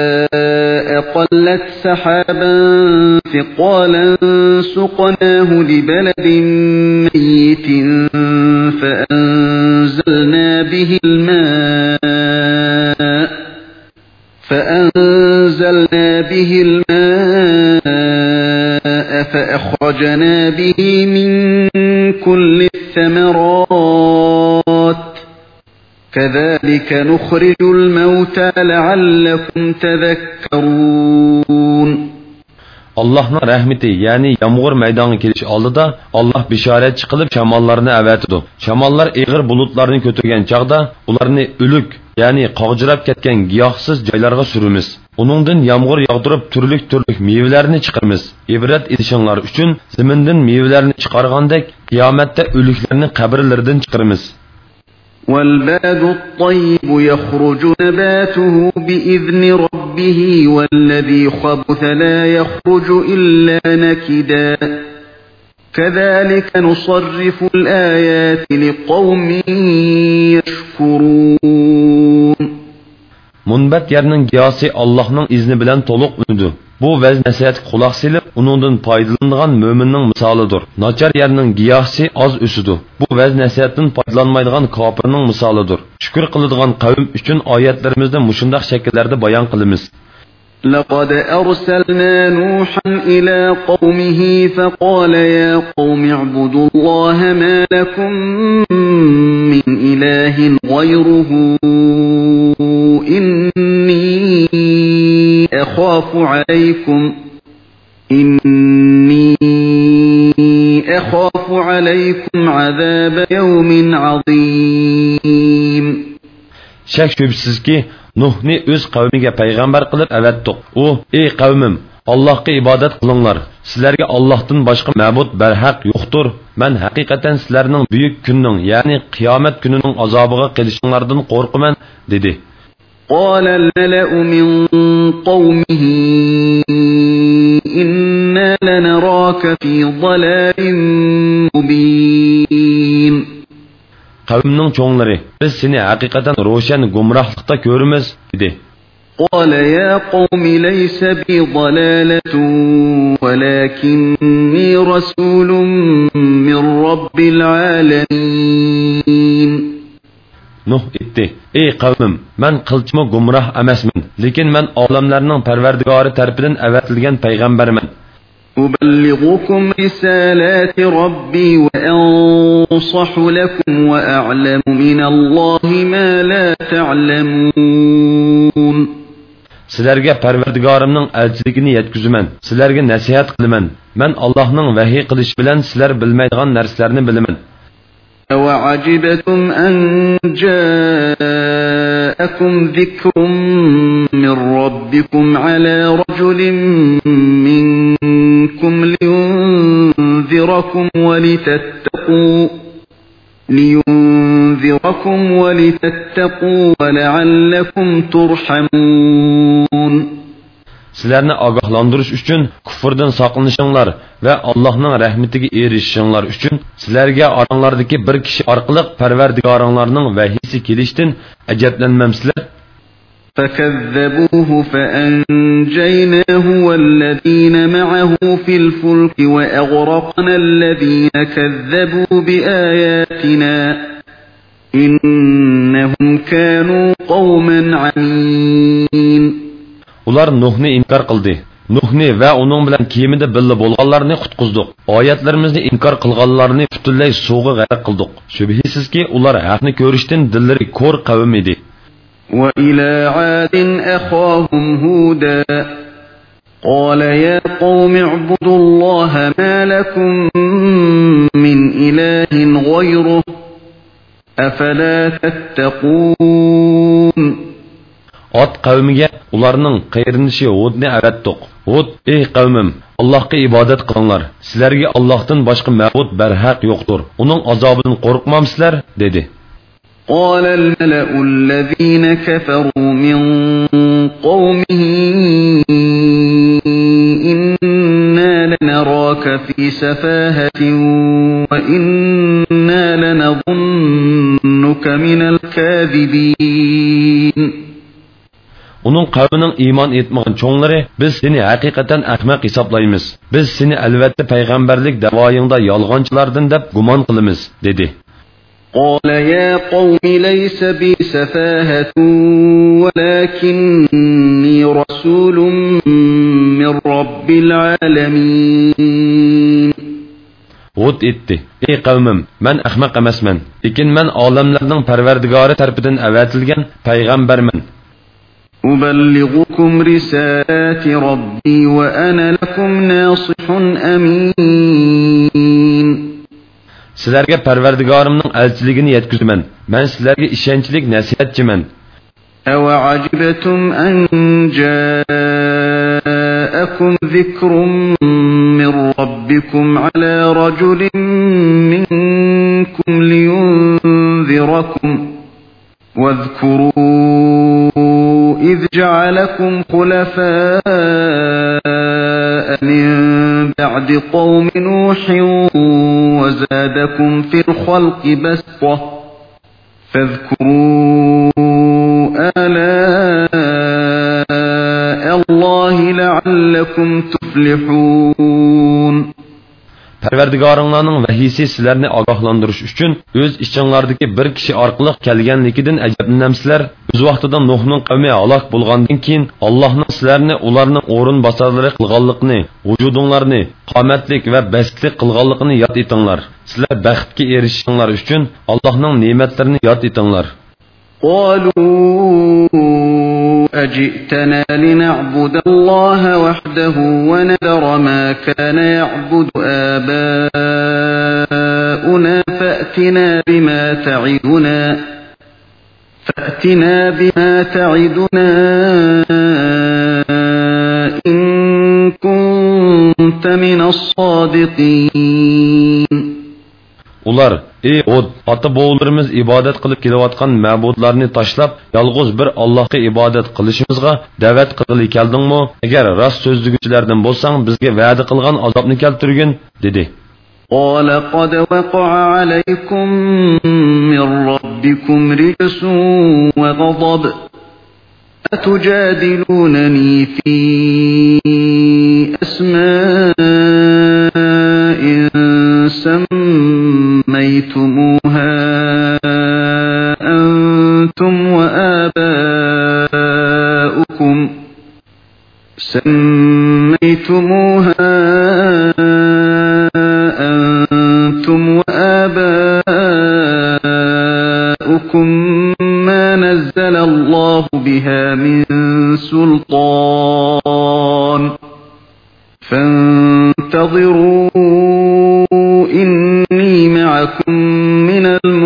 أقلت سحابا ثقالا سقناه لبلد ميت فأنزلنا به الماء فأنزلنا به الماء فأخرجنا به من كل الثمرات كذلك نخرج الموتى لعلكم تذكرون. Allah'ın rahmeti yani yağmur meydana keliş aldıda Allah bisharetçi kılıp şamallarını avatidu. Şamallar eğir bulutlarını kötürgen çağda ularını ölük yani qavjirab ketken giyohsiz joylarga surimiz. Uningdan yağmur yağdırıp türlük türlük meyvelerini çıkarmiz. İbret edişinlar üçün ziminden meyvelerini çıkargandek kıyamette ölüklerini kabirlerden çıkarmiz. والبلد الطيب يخرج نباته بإذن ربه والذي خبث لا يخرج إلا نكدا كذلك نصرف الآيات لقوم يشكرون. Munbat yerning giyosi Allohning izni bilan to'liq unidi. Bu vaz nasihatga quloq silib, uningdan foydalanadigan mo'minning misolidir. Nachar yerning giyosi oz o'sidi. Bu vaz nasihatdan foydalanmaydigan kofirning misolidir. Shukr qiladigan qavm uchun oyatlarimizni mushundaq shakllarda bayon qilamiz. لقد أرسلنا نوحا إلى قومه فقال يا قوم اعبدوا الله ما لكم من إله غيره إني أخاف عليكم إني أخاف عليكم عذاب يوم عظيم. Şək şübhəsizki Nuhni öz qavmiga payg'ambar qilib avatdiq. U: "Ey qavmim, Allohga ibodat qilinglar. Sizlarga Allohdan boshqa ma'bud barhaq yo'qdir. Men haqiqatan sizlarning buyuk kunning, ya'ni qiyomat kunining azobiga kelishinglardan qo'rqaman" dedi. قال الملأ من قومه إنا لنراك في ضلال مبين. Qavmning cho'nglari biz seni haqiqatan ro'shan gumrohlikda ko'ramiz dedi. قال يا قوم ليس بي ضلالة ولكني رسول من رب العالمين. Nuh etdi: "Ey qavmim, men qilchimi gumroh emasman, lekin men olamlarning Parvardigori tarafidan avatilgan payg'ambarman. أبلغكم رسالات ربي وأنصح لكم وأعلم من الله ما لا تعلمون." Sizlarga Parvardigorimning elchiligini yetkazaman. Sizlarga nasihat qilaman. Men Allohning vahiy qilishi bilan sizlar bilmaydigan narsalarni bilaman. وعجبتم أن جاءكم ذكر من ربكم على رجل منكم لينذركم ولتتقوا لينذركم ولتتقوا ولعلكم ترحمون. Sizlarni ogohlantirish uchun kufrdan saqlanishinglar va Allohning rahmatiga erishishinglar uchun sizlarga oranglardagi bir kishi orqali Parvardigoringlarning vahiysi kelishdan ajablanmamsizlar? فكذبوه فأنجيناه والذين معه في الفلك وأغرقنا الذين كذبوا بآياتنا إنهم كانوا قوما عمين. Ular Nuhni inkar qildi. Nuhni va uning bilan kemida billa bo'lganlarni qutqizdik. Oyatlarimizni inkor qilganlarni butunlay suvga g'arq qildik. Shubhisizki ular haqni ko'rishdan dillari ko'r qavm edi. وإلى عاد أخاهم هودا قال يا قوم اعبدوا الله ما لكم من إله غيره أفلا تتقون. Ot qavmiga ularning qayrindishi Hudni avatdiq. Hud, ey qavmim, Allohga ibodat qilinglar. Sizlarga Allohdan boshqa ma'bud barhaq yo'qdir. Uning azobidan qo'rqmamsizlar, dedi. قال الملأ الذين كفروا من قومه إنا لنراك في سفاهة وإنا لنظنك من الكاذبين. Onun qavmining iymon etmagan cho'nglari biz seni haqiqatan ahmoq hisoblaymiz. Biz seni albatta payg'ambarlik da'voyingda yolg'onchilardan deb gumon qilamiz, dedi. قال يا قوم ليس بي سفاهة ولكني رسول من رب العالمين. Hud etdi. Ey qavmim, men ahmoq emasman, lekin men olamlarning parvardigori tarafidan avatilgan payg'ambarman. أبلغكم رسالات ربي وأنا لكم ناصح أمين. Sizlarga parvardigorimning elchiligini yetkazaman. Men sizlarga ishonchlik nasihatchiman. أوعجبتم أن جاءكم ذكر من ربكم على رجل منكم لينذركم واذكروا إذ جعلكم خلفاء من بعد قوم نوح وزادكم في الخلق بسطة فاذكروا آلاء الله لعلكم تفلحون. Parvardigoringlarning vahiysi sizlarni ogohlantirish uchun o'z ichinglardagi bir kishi orqali kelganligidan ajablanamsizlar. O'z vaqtida Nuhning qavmi halok bo'lgandan keyin Allohning sizlarni ularning o'rin bosarlari qilganligini, vujudinglarni qomatlik va bastlik qilganligini yod etinglar. Sizlar baxtga erishishinglar uchun Allohning ne'matlarini yod etinglar. قالوا أجئتنا لنعبد الله وحده ونذر ما كان يعبد آباؤنا فأتنا بما تعدنا فأتنا بما تعدنا إن كنت من الصادقين. Ular, ey Hud, ota-bobolarimiz ibodat qilib kelayotgan ma'budlarni tashlab, yolg'iz bir Allohga ibodat qilishimizga da'vat qilgili keldingmi? Agar rost so'zlaguvchilardan bo'lsang, bizga va'da qilgan azobni keltirgin, dedi. قال قد وقع عليكم من ربكم رجس وغضب أتجادلونني في أسماء سميتموها أنتم وآباؤكم سميتموها أنتم وآباؤكم ما نزل الله بها من سلطان فانتظروا إني معكم من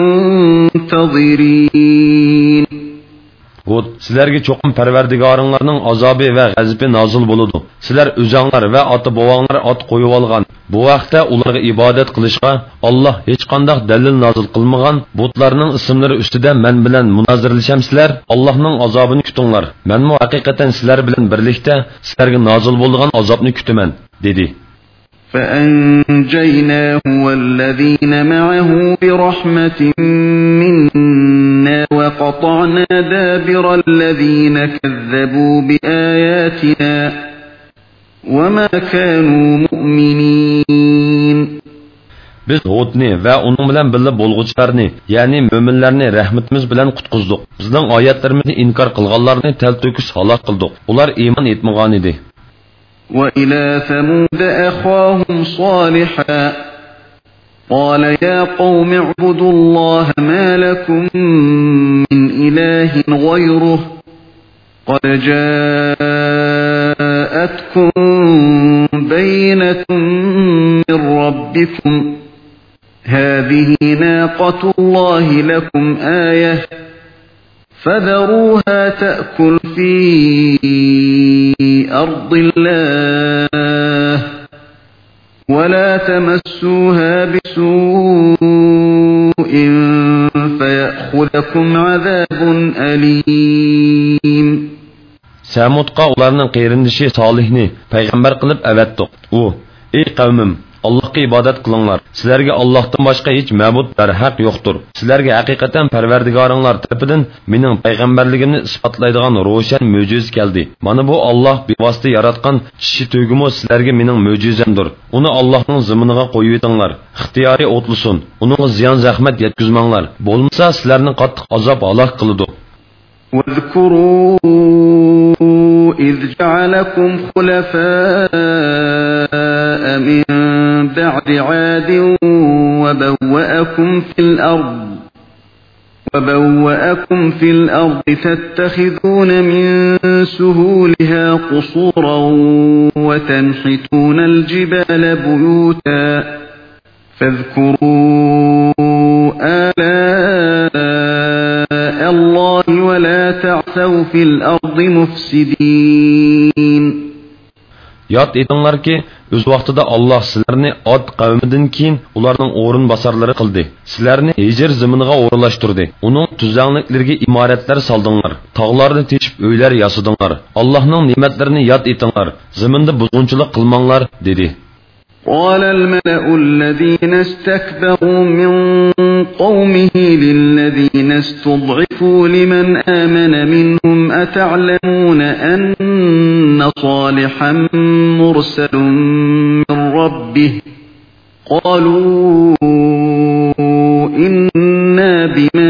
المنتظرين. Hud, sizlarga cho'qim parvardigoringlarning azobi va g'azabi nozil bo'ladi. Sizlar o'zinglar va ota-bobonglar ot qo'yib olgan. Bu vaqtda ularga ibodat qilishga Alloh hech qanday dalil nozil qilmagan butlarning ismlari ustida men bilan munozirlashamsizlar. Allohning azobini kutinglar. Men mu haqiqatan sizlar bilan birlikda sizlarga nozil bo'lgan azobni kutaman, dedi. فأنجيناه والذين معه برحمة منا وقطعنا دابر الذين كذبوا بآياتنا وما كانوا مؤمنين. Biz Hudni va uning bilan birga bo'lg'uvchilarni, ya'ni mo'minlarni rahmatimiz bilan qutqizdik. Bizning oyatlarimizni inkor qilganlarni talto'kis halok qildik. Ular iymon etmagan edi. وإلى ثمود أخاهم صالحا قال يا قوم اعبدوا الله ما لكم من إله غيره قد جاءتكم بينة من ربكم هذه ناقة الله لكم آية فذروها تأكل في أرض الله ولا تمسوها بسوء فيأخذكم عذاب أليم. Samudqa ularning qeyrindishi Solihni payg'ambar qilib avatdiq. U: "Ey qavmim, Allohga ibodat qilinglar. Sizlarga Allohdan boshqa hech ma'bud barhaq yo'qdir. Sizlarga haqiqatan Parvardigoringlar tarafidan mening payg'ambarligimni isbotlaydigan ro'shan mo'jiz keldi. Mana bu Alloh bevosita yaratgan kishi to'gimi sizlarga mening mo'jizamdir. Uni Allohning ziminiga qo'yib etinglar. Ixtiyoriy o'tlusin. Uningga ziyon zahmat yetkazmanglar. Bo'lmasa sizlarni qattiq azob halok qiladi." واذكروا إذ جعلكم خلفاء من بعد عاد وبوأكم في الأرض وبوأكم في الأرض تتخذون من سهولها قصورا وتنحتون الجبال بيوتا فاذكروا آلاء الله ولا تعثوا في الأرض مفسدين. Yod etinglarki, o'z vaqtida Alloh sizlarni Od qavmidan keyin ularning o'rin bosarlari qildi. Sizlarni Hijr zaminiga o'rinlashtirdi. Uning tuzanliklariga imoratlar soldinglar. Tog'larni teshib uylar yasadinglar. Allohning ne'matlarini yod etinglar. Zaminda buzg'unchilik qilmanglar dedi. قال الملأ الذين استكبروا من قومه للذين استضعفوا لمن آمن منهم أتعلمون أن صالحا مرسل من ربه قالوا إنا بما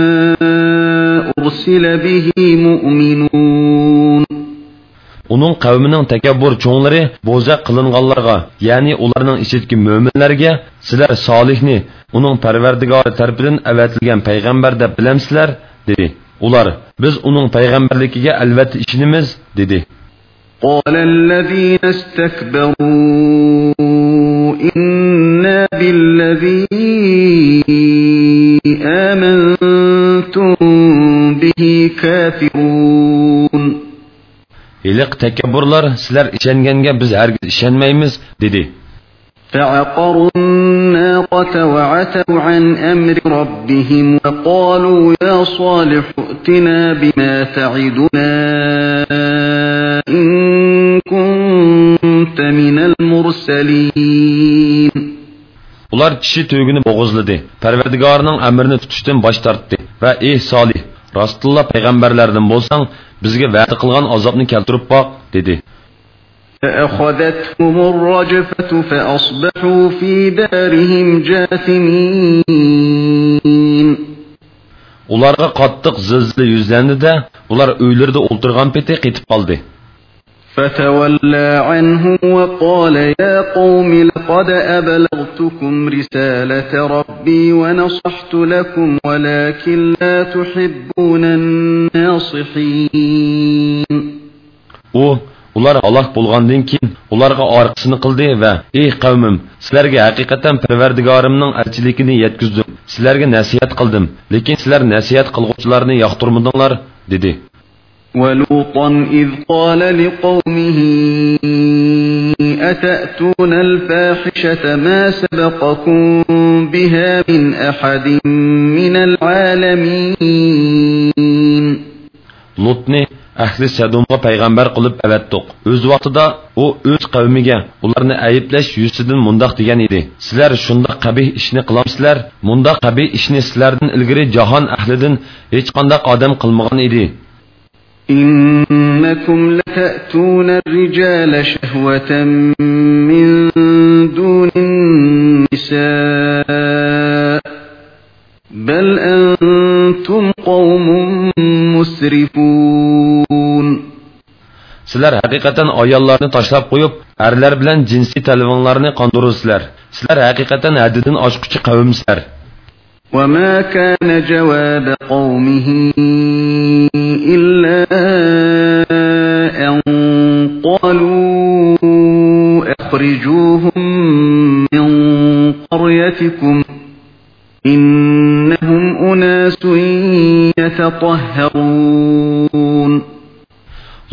أرسل به مؤمنون. Onun qavmining takabbur cho'nglari bo'za qilinganlarga, ya'ni ularning ichidagi mo'minlarga, sizlar Solihni uning Parvardigori tarafidan avatilgan payg'ambar deb bilamsizlar dedi. Ular: biz uning payg'ambarligiga albatta ishonamiz dedi. قال الذين استكبروا إنا بالذي آمنتم به كافرون. İliq tekabburlar sizlar ishonganga biz hargiz ishonmaymiz dedi. فعقروا الناقة وعتوا عن أمر ربهم وقالوا يا صالح ائتنا بما تعدنا إن كنت من المرسلين. Ular kishi to'ygini bo'g'izladi. Parvardigorning amrini tutishdan bosh tortdi va ey Solih, rostilla payg'ambarlardan bo'lsang bizga va'da qilgan azobni keltirib boq dedi. فأخذتهم الرجفة فأصبحوا في دارهم جاثمين. Ularga qattiq zilzila yuzlandi-da, ular uylarida o'ltirgan peti qetib qoldi. فتولى عنهم وقال يا قوم لقد أبلغتكم رسالة ربي ونصحت لكم ولكن لا تحبون الناصحين. O ular halok bo'lgandan keyin ularga orqasini qildi va ey qavmim, sizlarga haqiqatan Parvardigorimning elchiligini yetkazdim. Sizlarga nasihat qildim, lekin sizlar nasihat qilguvchilarni yoqtirmadinglar dedi. ولوطا إذ قال لقومه أتأتون الفاحشة ما سبقكم بها من أحد من العالمين. Lutni ahli Sadumga payg'ambar qilib avatdiq. O'z vaqtida u o'z qavmiga ularni ayiblash yuzidan mundoq degan edi. Sizlar shunday qabih ishni qilamsizlar? Mundoq qabih ishni sizlardan ilgari jahon ahlidan hech qanday odam qilmagan edi. إنكم لتأتون الرجال شهوة من دون النساء بل أنتم قوم مسرفون. Sizlar haqiqatan ayollarni tashlab qo'yib, erlar bilan jinsiy talvonlarni qondirursizlar. Sizlar haqiqatan haddidan oshquchi qavmsizlar. وما كان جواب قومه إلا أن قالوا أخرجوهم من قريتكم إنهم أناس يتطهرون.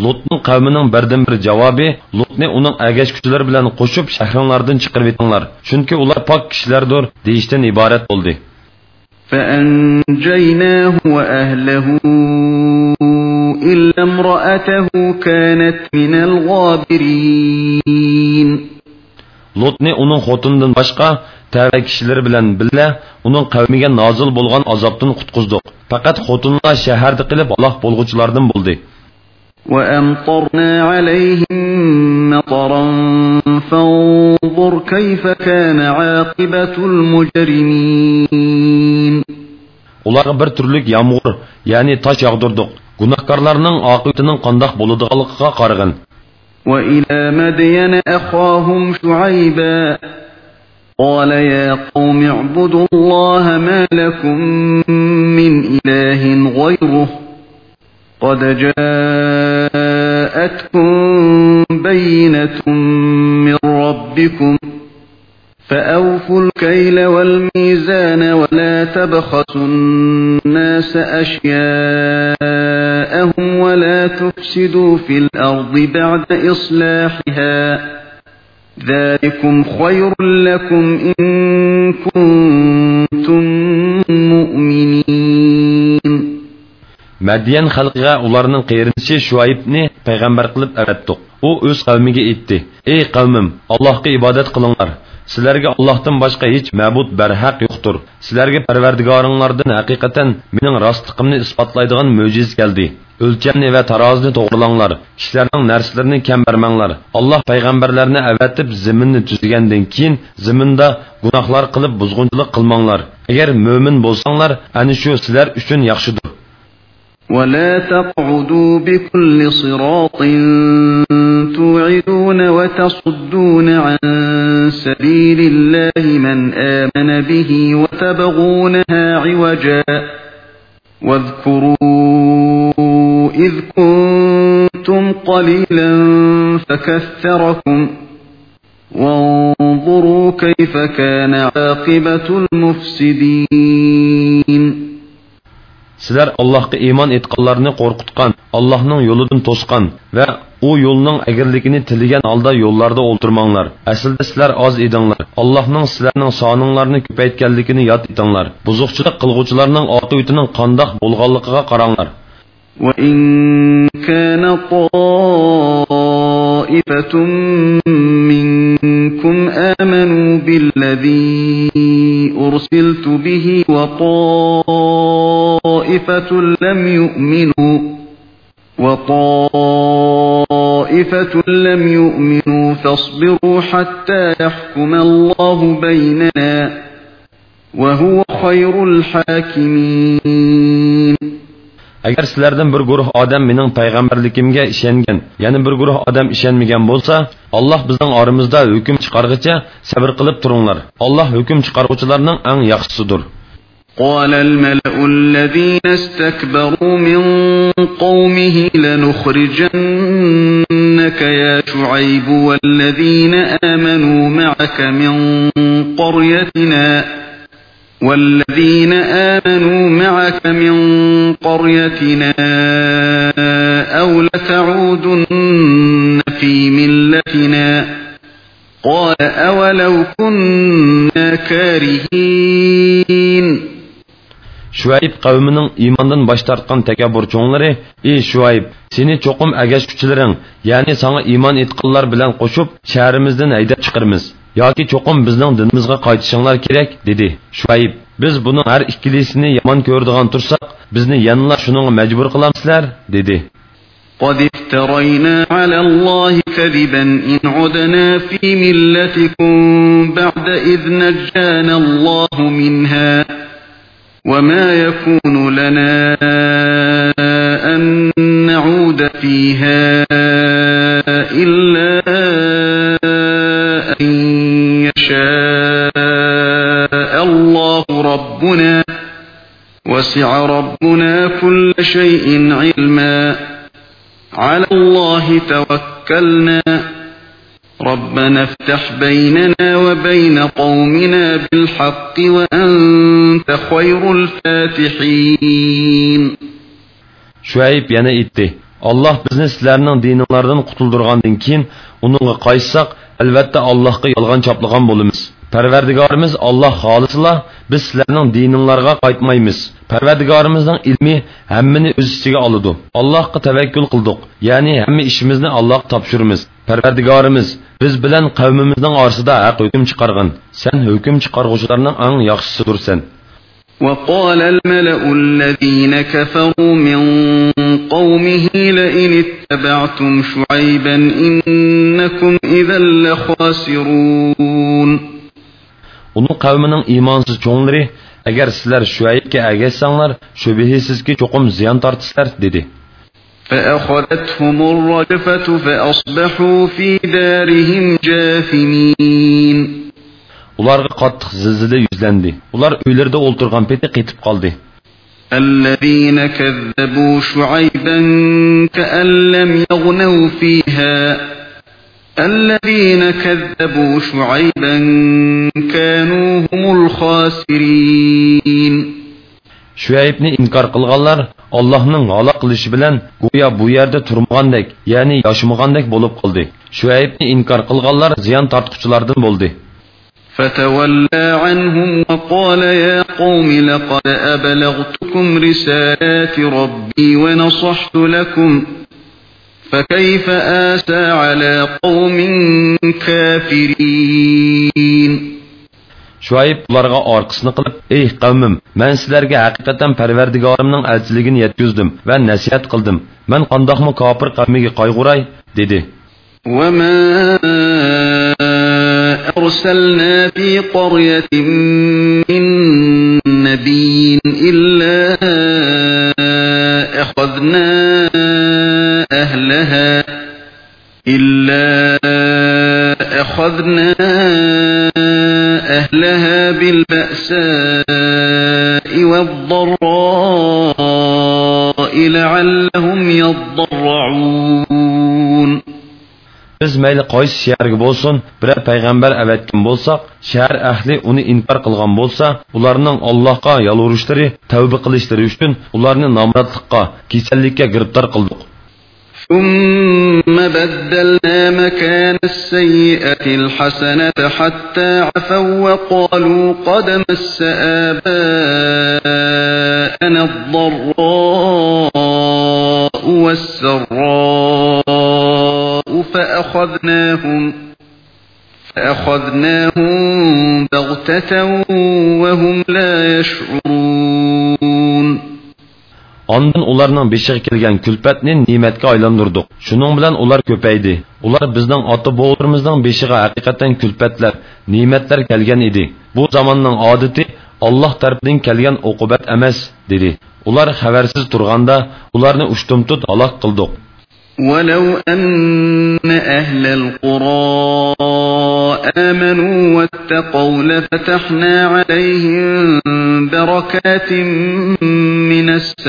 Lutning qavmining birdan-bir javobi Lutni uning agashkuchilar bilan qo'shib shahringlardan chiqarib etinglar. Chunki ular pok kishilardir deyishdan iborat bo'ldi. فأنجيناه وأهله إلا امرأته كانت من الغابرين. Lutni uning xotindan boshqa tavba kishilar bilan billa uning qavmiga nozil bo'lgan azobdan qutqizdik. Faqat xotinlar shaharda qilib Alloh bo'lg'uchilardan bo'ldi. وأمطرنا عليهم مطرا فانظر كيف كان عاقبة المجرمين. Ularga bir turlik yağmur, yani taş yağdırdık. Günahkarlarning oqibatining qandoq bo'ladiganligiga qarag'in. وإلى مدين أخاهم شعيبا قال يا قوم اعبدوا الله ما لكم من إله غيره قد جاءتكم بينة من ربكم فأوفوا الكيل والميزان ولا تبخسوا الناس أشياءهم ولا تفسدوا في الأرض بعد إصلاحها ذلكم خير لكم إن كنتم مؤمنين. Madiyan xalqiga ularning qeyrinisi Shuaybni payg'ambar qilib avatdiq. U o'z qavmiga aytdi: "Ey qavmim, Allohga ibodat qilinglar. Sizlarga Allohdan boshqa hech ma'bud barhaq yo'qdir. Sizlarga Parvardigoringlardan haqiqatan mening rostligimni isbotlaydigan mo'jiz keldi. O'lchamni va tarozini to'g'rilanglar. Kishilarning narslarini kam bermanglar. Alloh payg'ambarlarni avatib zaminni tuzgandan keyin zaminda gunohlar qilib buzg'unchilik qilmanglar. Agar mo'min bo'lsanglar, ana shu sizlar uchun yaxshidir." ولا تقعدوا بكل صراط توعدون وتصدون عن سبيل الله من آمن به وتبغونها عوجا واذكروا إذ كنتم قليلا فكثركم وانظروا كيف كان عاقبة المفسدين. Sizlar Allohga iymon etganlarni qo'rqitgan, Allohning yo'lidan to'sgan va u yo'lning agarligini tilagan holda yo'llarda o'ltirmanglar. Aslida sizlar oz edinglar. Allohning sizlarning soninglarni ko'paytganligini yod etinglar. Buzuqchilik qilguvchilarning oqibatining qandoq bo'lganligiga qaranglar. وَإِن كَانَ طَائِفَةٌ مِّنكُمْ آمَنُوا بِالَّذِي أُرْسِلْتُ بِهِ وَطَائِفَةٌ لَّمْ يُؤْمِنُوا وَطَائِفَةٌ لَّمْ يُؤْمِنُوا فَاصْبِرُوا حَتَّى يَحْكُمَ اللَّهُ بَيْنَنَا وَهُوَ خَيْرُ الْحَاكِمِينَ. Agar sizlardan bir guruh odam mening payg'ambarligimga ishongan, yana bir guruh odam ishonmagan bo'lsa, Alloh bizning oramizda hukm chiqarguncha sabr qilib turinglar. Alloh hukm chiqaruvchilarning eng yaxshisidir. قال الملأ الذين استكبروا من قومه لنخرجنك يا شعيب والذين آمنوا معك من قريتنا والذين آمنوا معك من قريتنا أو لتعودن في ملتنا قال أولو كنا كارهين. Şuayb qavmining iymondan bosh tortgan takabburcho'nglari: "Ey Şuayb, seni cho'qim agashkuchilaring, ya'ni sana iymon etganlar bilan qo'shib shahrimizdan haydab chiqarmiz yoki cho'qim bizning dinimizga qaytishinglar kerak" dedi. Şuayb: "Biz buning har ikkilisini yomon ko'radigan tursak, bizni yanlar shuning majbur qilamsizlar" dedi. قد افترينا على الله كذبا إن عدنا في ملتكم بعد إذ نجانا الله منها وما يكون لنا أن نعود فيها إلا أن يشاء الله ربنا وسع ربنا كل شيء علما على الله توكلنا ربنا افتح بيننا وبين قومنا بالحق وأنت خير الفاتحين. Şuayb yana aytdi: Allah bizni sizlarning dininglardan qutuldurgandan keyin uningga qaytsak, albatta Allohga yolg'on choplagan bo'lamiz. Parvardigorimiz Alloh xolislar, biz sizlarning dininglarga qaytmaymiz. Parvardigorimizning ilmi hammani o'z ichiga oladi. Allohga tavakkul qildik, ya'ni hamma ishimizni Allohga topshiramiz. Parvardigorimiz biz bilan qavmimizning orasida haq hukm chiqargan. Sen hukm chiqarg'uvchilarning eng yaxshisidirsan. وقال الملأ الذين كفروا من قومه لئن اتبعتم شعيبا إنكم إذا لخاسرون. Onun qavmining iymonsiz cho'nglari agar sizlar Shuaybga ergashsanglar shubhisizki cho'qim ziyon tortisizlar dedi. فأخذتهم الرجفة فأصبحوا في دارهم جاثمين. Ularga qattiq zilzila yuzlandi. Ular uylarida o'ltirgan peti qetib qoldi. الذين كذبوا شعيبا كأن لم يغنوا فيها الذين كذبوا شعيبا كانوا هم الخاسرين. Shuaybni inkor qilganlar Allohning halok qilishi bilan go'yo bu yerda turmagandek, ya'ni yashmagandek bo'lib qoldi. Shuaybni inkor qilganlar ziyon tortquchilardan bo'ldi. فتولى عنهم وقال يا قوم لقد أبلغتكم رسالات ربي ونصحت لكم فكيف آسى على قوم كافرين. Shuayb ularga orqasini qilib, ey qavmim, men sizlarga haqiqatan Parvardigorimning elchiligini yetkazdim va nasihat qildim. Men qandoqmi kofir qavmiga qayg'uray dedi. وما أرسلنا في قرية من نبي إلا أخذنا أهلها إلا أخذنا أهلها بالبأساء والضراء لعلهم يضرعون. Biz mayli qaysi shaharga bo'lsin, biror payg'ambar avatgan bo'lsak, shahar ahli uni inkor qilgan bo'lsa, ularning Allohga yolvurishlari, tavba qilishlari uchun ularni nomrodlikqa, kasallikka giribtor qildik. ثم بدلنا مكان السيئة الحسنة حتى عفوا وقالوا قد مس آباءنا الضراء والسراء فأخذناهم فأخذناهم بغتة وهم لا يشعرون. Ondan ularning beshiga kelgan kulfatni ne'matga aylantirdik. Shuning bilan ular ko'paydi. Ular bizning ota-bobolarimizning beshiga haqiqatan kulfatlar, ne'matlar kelgan edi. Bu zamonning odati Alloh tarafidan kelgan uqubat emas, dedi. Ular xabarsiz turganda ularni ushtumtut halok qildik. ولو أن أهل القرى آمنوا واتقوا لفتحنا عليهم بركات من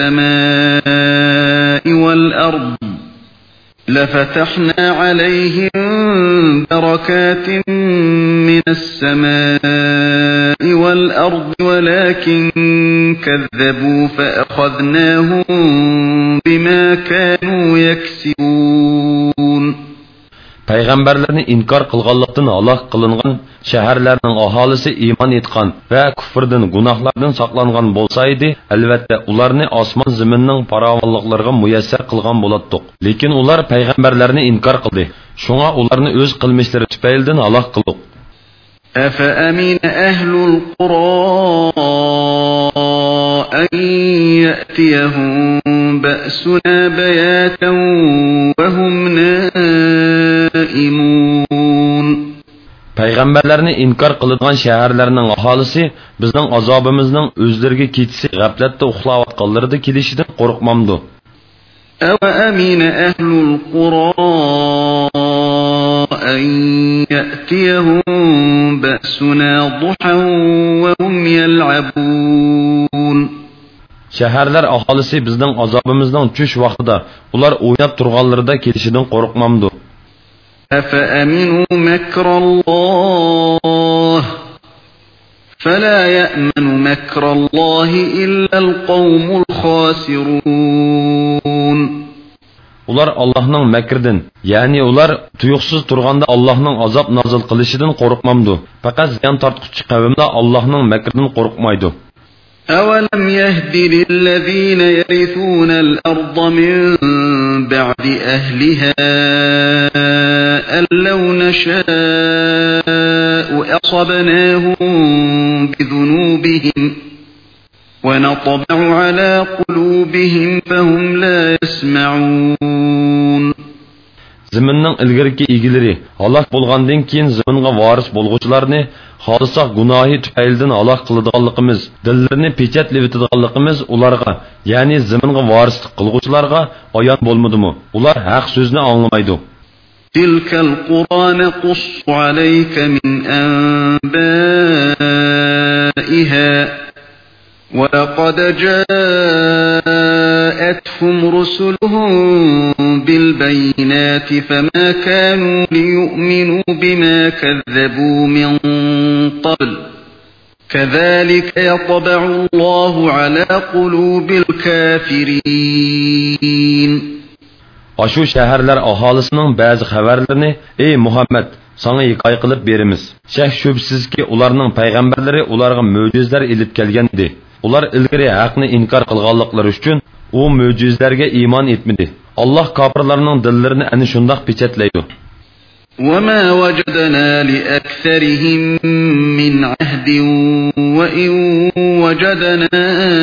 السماء والأرض لفتحنا عليهم بركات من السماء والأرض ولكن كذبوا فأخذناهم بما كانوا يكسبون. Payg'ambarlarni inkor qilganlikdan halok qilingan shaharlarning aholisi iymon etgan va kufrdan, gunohlardan saqlangan bo'lsa edi, albatta ularni osmon zaminning farovonliklariga muyassar qilgan bo'lardik. Lekin ular payg'ambarlarni inkor qildi. Shunga ularni o'z qilmishlari tufaylidan halok qildik. أفأمن أهل القرى أن يأتيهم بأسنا بياتا وهم نائمون. Payg'ambarlarni inkor qiladigan shaharlarning aholisi bizning azobimizning o'zlariga ketisi g'aflatda uxlayotganlarida kelishidan qo'rqmamdi. أوأمن أهل القرى أن يأتيهم بأسنا ضحى وهم يلعبون. Shaharlar aholisi bizning azobimizning tush vaqtida ular o'ynab turganlarida kelishidan qo'rqmamdi. أفأمنوا مكر الله فلا يأمن مكر الله إلا القوم الخاسرون. Ular Allah'ның мәкірдін, yani ular tuyuqsuz turganda Allah'ның azap nazil qilishidin qo'rqmamdu. Faqat ziyan tortquchi qavmda Allah'ның мәкірдін qo'rqmaydi. أَوَلَمْ يَهْدِ لِلَّذِينَ يَرِثُونَ الْأَرْضَ مِنْ بَعْدِ أَهْلِهَا أَنْ لَوْ نَشَاءُ أَصَبْنَاهُمْ بِذُنُوبِهِمْ وَنَطْبَعُ عَلَى قُلُوبِهِمْ فَهُمْ لَا يَسْمَعُونَ. Ziminning ilgirki egileri halak bo'lgandan keyin ziminga varis bo'lg'uvchilarni xolisaq gunohi tufaylidan halak qiladiganligimiz, dillarini pechatlayotganligimiz ularga, ya'ni ziminga varislik qilg'uvchilarga ayon bo'lmadimi? Ular haq so'zni anglamaydi. Tilkal Qur'on qussu alayka min anba'iha وَلَقَدْ جَاءَتْهُمْ رُسُلُهُم بِالْبَيِّنَاتِ فَمَا كَانُوا لِيُؤْمِنُوا بِمَا كَذَّبُوا مِن قَبْلُ كَذَلِكَ يَطْبَعُ اللَّهُ عَلَى قُلُوبِ الْكَافِرِينَ. Aşu şəhərlər ahalisinin bəzi xəbərlərini ey Muhammed sana hikoya qilib berimiz. Şək şübhəsiz ki ularning payg'ambarlari ularga mo'jizlar elib kelgandi. Ular ilgari haqni inkor qilganliklari uchun u mo'jizlarga iymon etmadi. Alloh kofirlarning dillarini ana shundoq pechatlaydi. وَمَا وَجَدْنَا لِأَكْثَرِهِم مِّنْ عَهْدٍ وَإِن وَجَدْنَا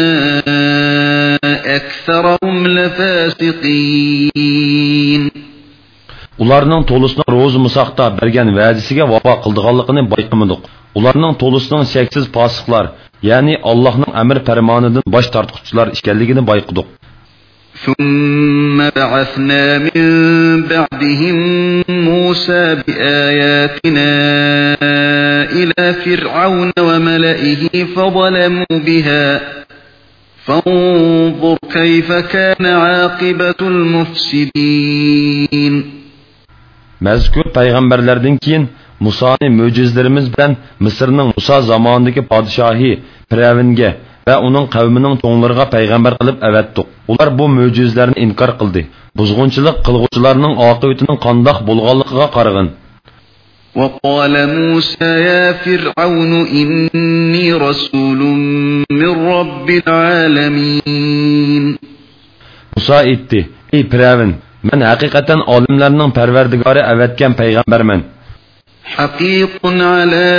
أَكْثَرَهُمْ لَفَاسِقِينَ. Ularning to'lisini ro'z musaqda bergan va'dasiga vafo qildiganligini bayqamadik. Ularning to'lisining cheksiz fosiqlar, ya'ni Allohning amr farmonidan bosh tortquchilar ekanligini bayqadik. ثُمَّ بَعَثْنَا مِن بَعْدِهِم مُوسَى بِآيَاتِنَا إِلَى فِرْعَوْنَ وَمَلَئِهِ فَظَلَمُوا بِهَا فَانظُرْ كَيْفَ كَانَ عَاقِبَةُ الْمُفْسِدِينَ. Mazkur payg'ambarlardan keyin Musoni mo'jizlarimiz bilan Misrning Musa zamonidagi podshohi Firavunga va uning qavmining to'nglariga payg'ambar qilib avatdik. Ular bu mo'jizlarni inkor qildi. Buzg'unchilik qilguvchilarning oqibatining qandoq bo'lganligiga qaragan. وَقَالَ مُوسَى يَا فِرْعَوْنُ إِنِّي رَسُولٌ مِّن رَّبِّ الْعَالَمِينَ. Musa aytdi: "Ey Firavun, men haqiqatan olimlarning parvardigori avatgan payg'ambarman. حقيق على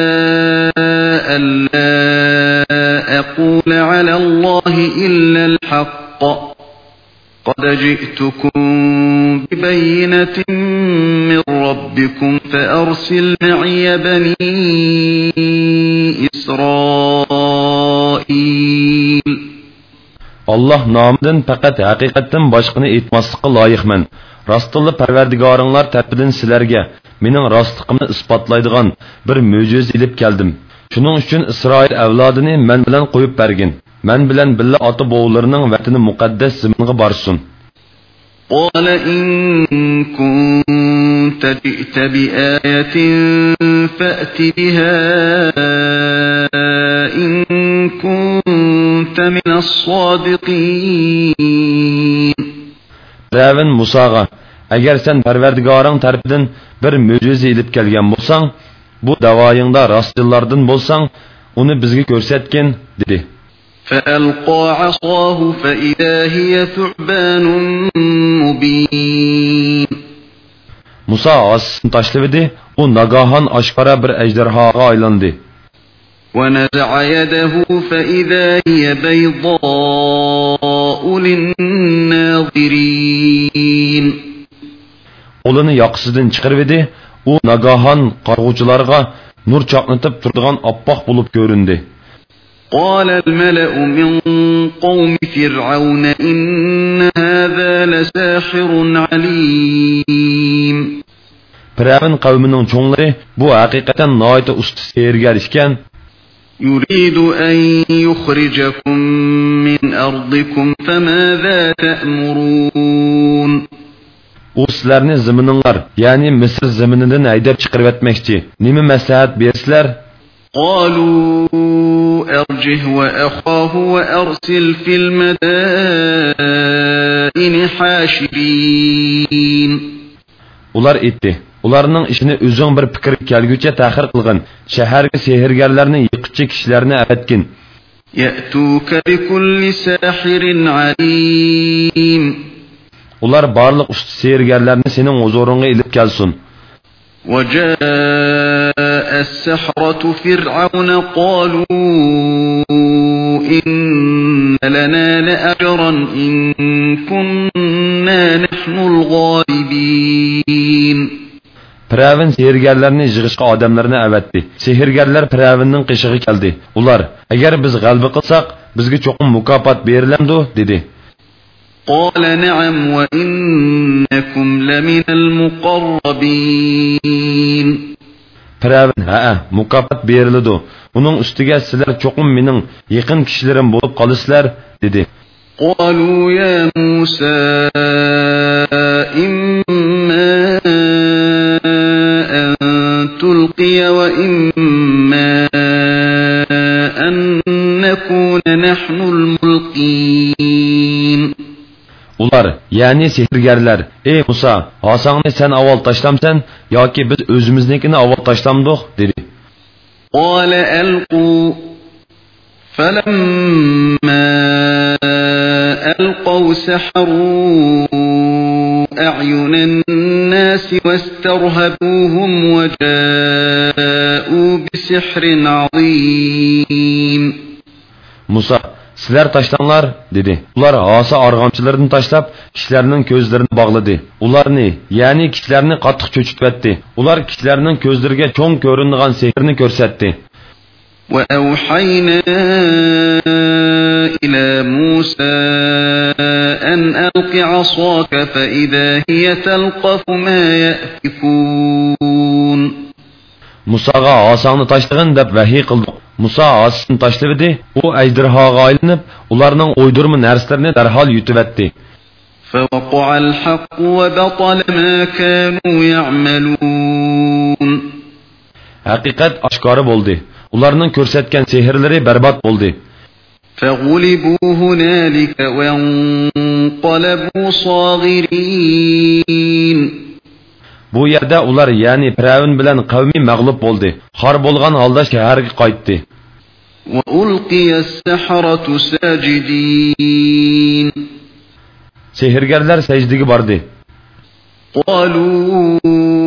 ألا أقول على الله إلا الحق قد جئتكم ببينة من ربكم فأرسل معي بني إسرائيل. Allah namıdan faqat haqiqatdan boshqani aytmaslikqa loyiqman. Rostilla Parvardigoringlar tarafidan sizlarga mening rostligimni isbotlaydigan bir mo'jiza ilib keldim. Shuning uchun Isroil avlodini men bilan qo'yib bergin. Men bilan billa ota bovlarining vatani muqaddas zaminga borsin. قال إن كنت جئت بآية فأت بها إن كنت من الصادقين. Firavun Musaga, agar sen Parvardigoring tarafidan bir mo'jiza ilib kelgan bo'lsang, bu davoyingda rostlardan bo'lsang, uni bizga ko'rsatgin, dedi. فألقى عصاه فإذا هي ثعبان مبين. Musa asını tashladi, u nagahan oshkora bir ejderhoga aylandi. ونزع يده فإذا هي بيضاء للناظرين. Qo'lini yoqsidan chiqardi, u nagahan qarg'uvchilarga nur chaqnatib turadigan oppoq bo'lib ko'rindi. قال الملأ من قوم فرعون إن هذا لساحر عليم. Firavun qavmining cho'nglari bu haqiqatan noita usta sehrgar ekan. يريد أن يخرجكم من أرضكم فماذا تأمرون. U sizlarni zamininglar, ya'ni Misr zaminidan haydab chiqarib etmoqchi. Nima maslahat bersizlar? قالوا أرجه وأخاه وأرسل في المدائن الكافرين حاشرين. Ular etdi. Ularning ishini o'zing bir fikr kelguncha ta'xir qilgin. Shaharga sehrgarlarni yiqitchi kishilarni avatgin. يأتوك بكل ساحر عليم. Ular barliq usta sehrgarlarni sening huzuringga ilib kelsin. وجاء السحرة فرعون قالوا إن لنا لأجرا إن كنا نحن الغالبين. Firavun sehrgarlarni yig'ishga odamlarni avatdi. Sehrgarlar Firavunning qishig'i keldi. Ular, agar biz g'alaba qilsak, bizga cho'qim mukofot berilamdi, dedi. قال نعم وإنكم لمن المقربين. Firavun, ha, mukofot beriladi. Uning ustiga sizlar cho'qim mening yaqin kishilarim bo'lib qolasizlar, dedi. قالوا يا موسى إما أن تلقي وإما أن نكون نحن الملقين. Ular, yani sehrgarlar, ey Musa, asangni sen avval tashlamsan yoki biz o'zimiznikini avval tashlamdik, dedi. قال ألقوا فلما ألقوا سحروا أعين الناس واسترهبوهم وجاءوا بسحر عظيم. Musa, sizlar tashlanglar, dedi. Ular asa arg'amchilarni tashlab, kishilarning ko'zlarini bog'ladi. Ularni, ya'ni kishilarni qattiq cho'chitbatdi. Ular kishilarning ko'zlariga cho'ng ko'rinadigan sehrni ko'rsatdi. وأوحينا إلى موسى أن ألق عصاك فإذا هي تلقف ما يأفكون. Musaga asangni tashlagin deb vahiy qildik. Musa asını tashladi, u ajdirhoga aylanib, ularning o'ydirma narsalarni darhol yutibdi. فوقع الحق وبطل ما كانوا يعملون. Haqiqat oshkora bo'ldi. Ularning ko'rsatgan sehrlari barbod bo'ldi. فغلبوا هنالك وانقلبوا صاغرين. Bu yerda ular, ya'ni Firavun bilan qavmi mag'lub bo'ldi. Xor bo'lgan holda shaharga qaytdi. وألقي السحرة ساجدين. Sehrgarlar sajdaga bordi. قالوا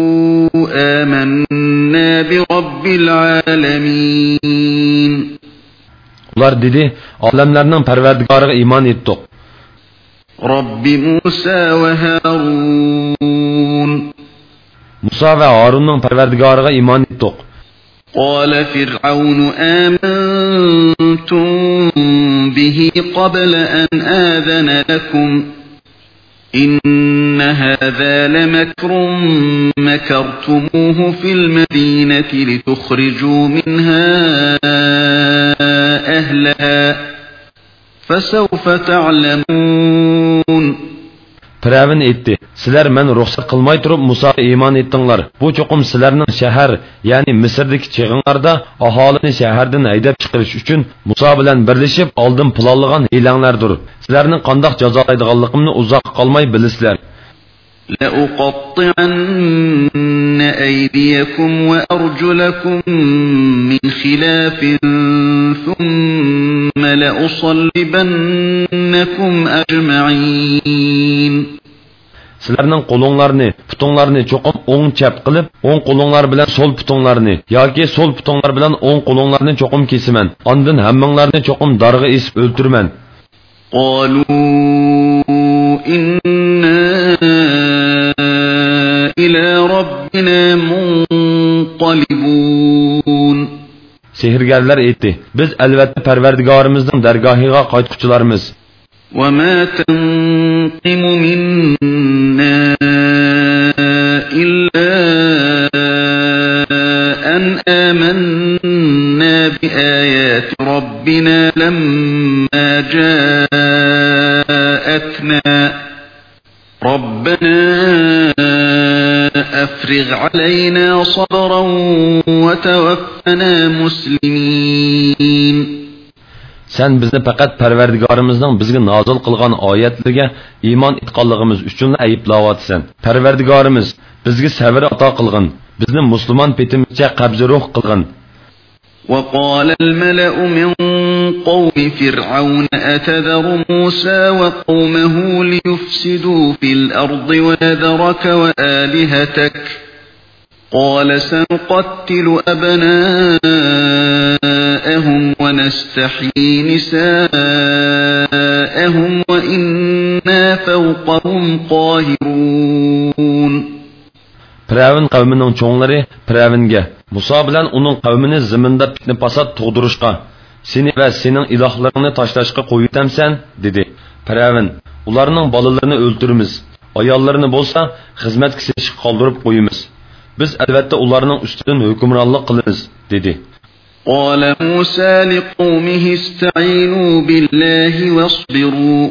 آمنا برب العالمين. Ular dedi, olamlarning Parvardigoriga iymon etdik. رب موسى وهارون. Musa va Harunning Parvardigoriga iymon etdik. قال فرعون آمنتم به قبل أن آذن لكم إن هذا لمكر مكرتموه في المدينة لتخرجوا منها أهلها فسوف تعلمون. Firavun etdi. Sizlar men ruxsat qilmay turib Musaga iymon etdinglar. Bu cho'qim sizlarning shahar, ya'ni Misrdagi chig'inlarda aholini shahardan haydab chiqarish uchun Musa bilan birlashib oldin planlagan hilanglardir. Sizlarning qandoq jazolaydiganligimni uzoq qolmay bilasizlar. لأقطعن أيديكم وأرجلكم من خلاف ثم لأصلبنكم أجمعين. Sizlarning qo'linglarni, putinglarni cho'qim o'ng chap qilib, o'ng qo'linglar bilan so'l putinglarni yoki so'l putinglar bilan o'ng qo'linglarni cho'qim kesiman. Ondan hammanglarni cho'qim darg'a esib o'ltirman. قالوا إنا إلى ربنا منقلبون. Sehrgarlar aytdi, biz albatta Parvardigorimizning dargohiga qaytquchilarmiz. وما تنقم منا إلا أن آمنا بآيات ربنا لما جاءتنا ربنا أفرغ علينا صبرا وتوفنا مسلمين. Sen bizni faqat Parvardigorimizning bizga nozil qilgan oyatlarga iymon etganligimiz uchun ayiblayotsan. Parvardigorimiz bizga sabr ato qilgin, bizni musulmon petimizcha qabzi ruh qilgin. وقال الملأ من قوم فرعون أتذر موسى وقومه ليفسدوا في الأرض ويذرك وآلهتك قال سنقتل أبناءهم ونستحيي نساءهم وإنا فوقهم قاهرون. Firavun qavmining cho'nglari Firavunga Musa bilan uning qavmini ziminda fitna fasod tug'dirishga, seni va sening ilohlaringni tashlashga qo'yitamsan dedi. Firavun, ularning bolalarini o'ldiramiz, ayollarini bo'lsa xizmatga sechiq qoldirib qo'yamiz. Biz albatta ularning ustidan hukmronlik qilamiz dedi. قال موسى لقومه استعينوا بالله واصبروا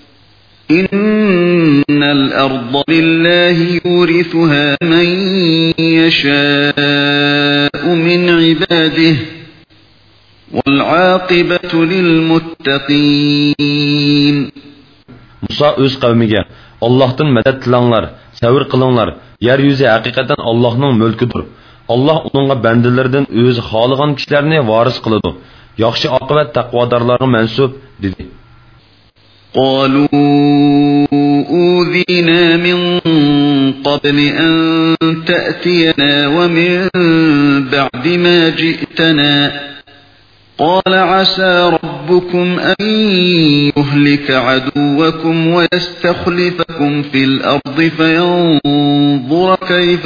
إن الأرض لله يورثها من يشاء من عباده والعاقبة للمتقين. Musa öz qavmiga Allah'tan medet tilanglar, sabr qilinglar. Yer yüzü hakikaten Allah'ның mülküdür. Allah onunla bendilerden öz xaligan kişilerini varis kılıdı. Yaxşı akıbet takvadarlarına mensup dedi. قالوا أوذينا من قبل أن تأتينا ومن بعد ما جئتنا قال عسى ربكم أن يهلك عدوكم ويستخلفكم في الأرض فينظر كيف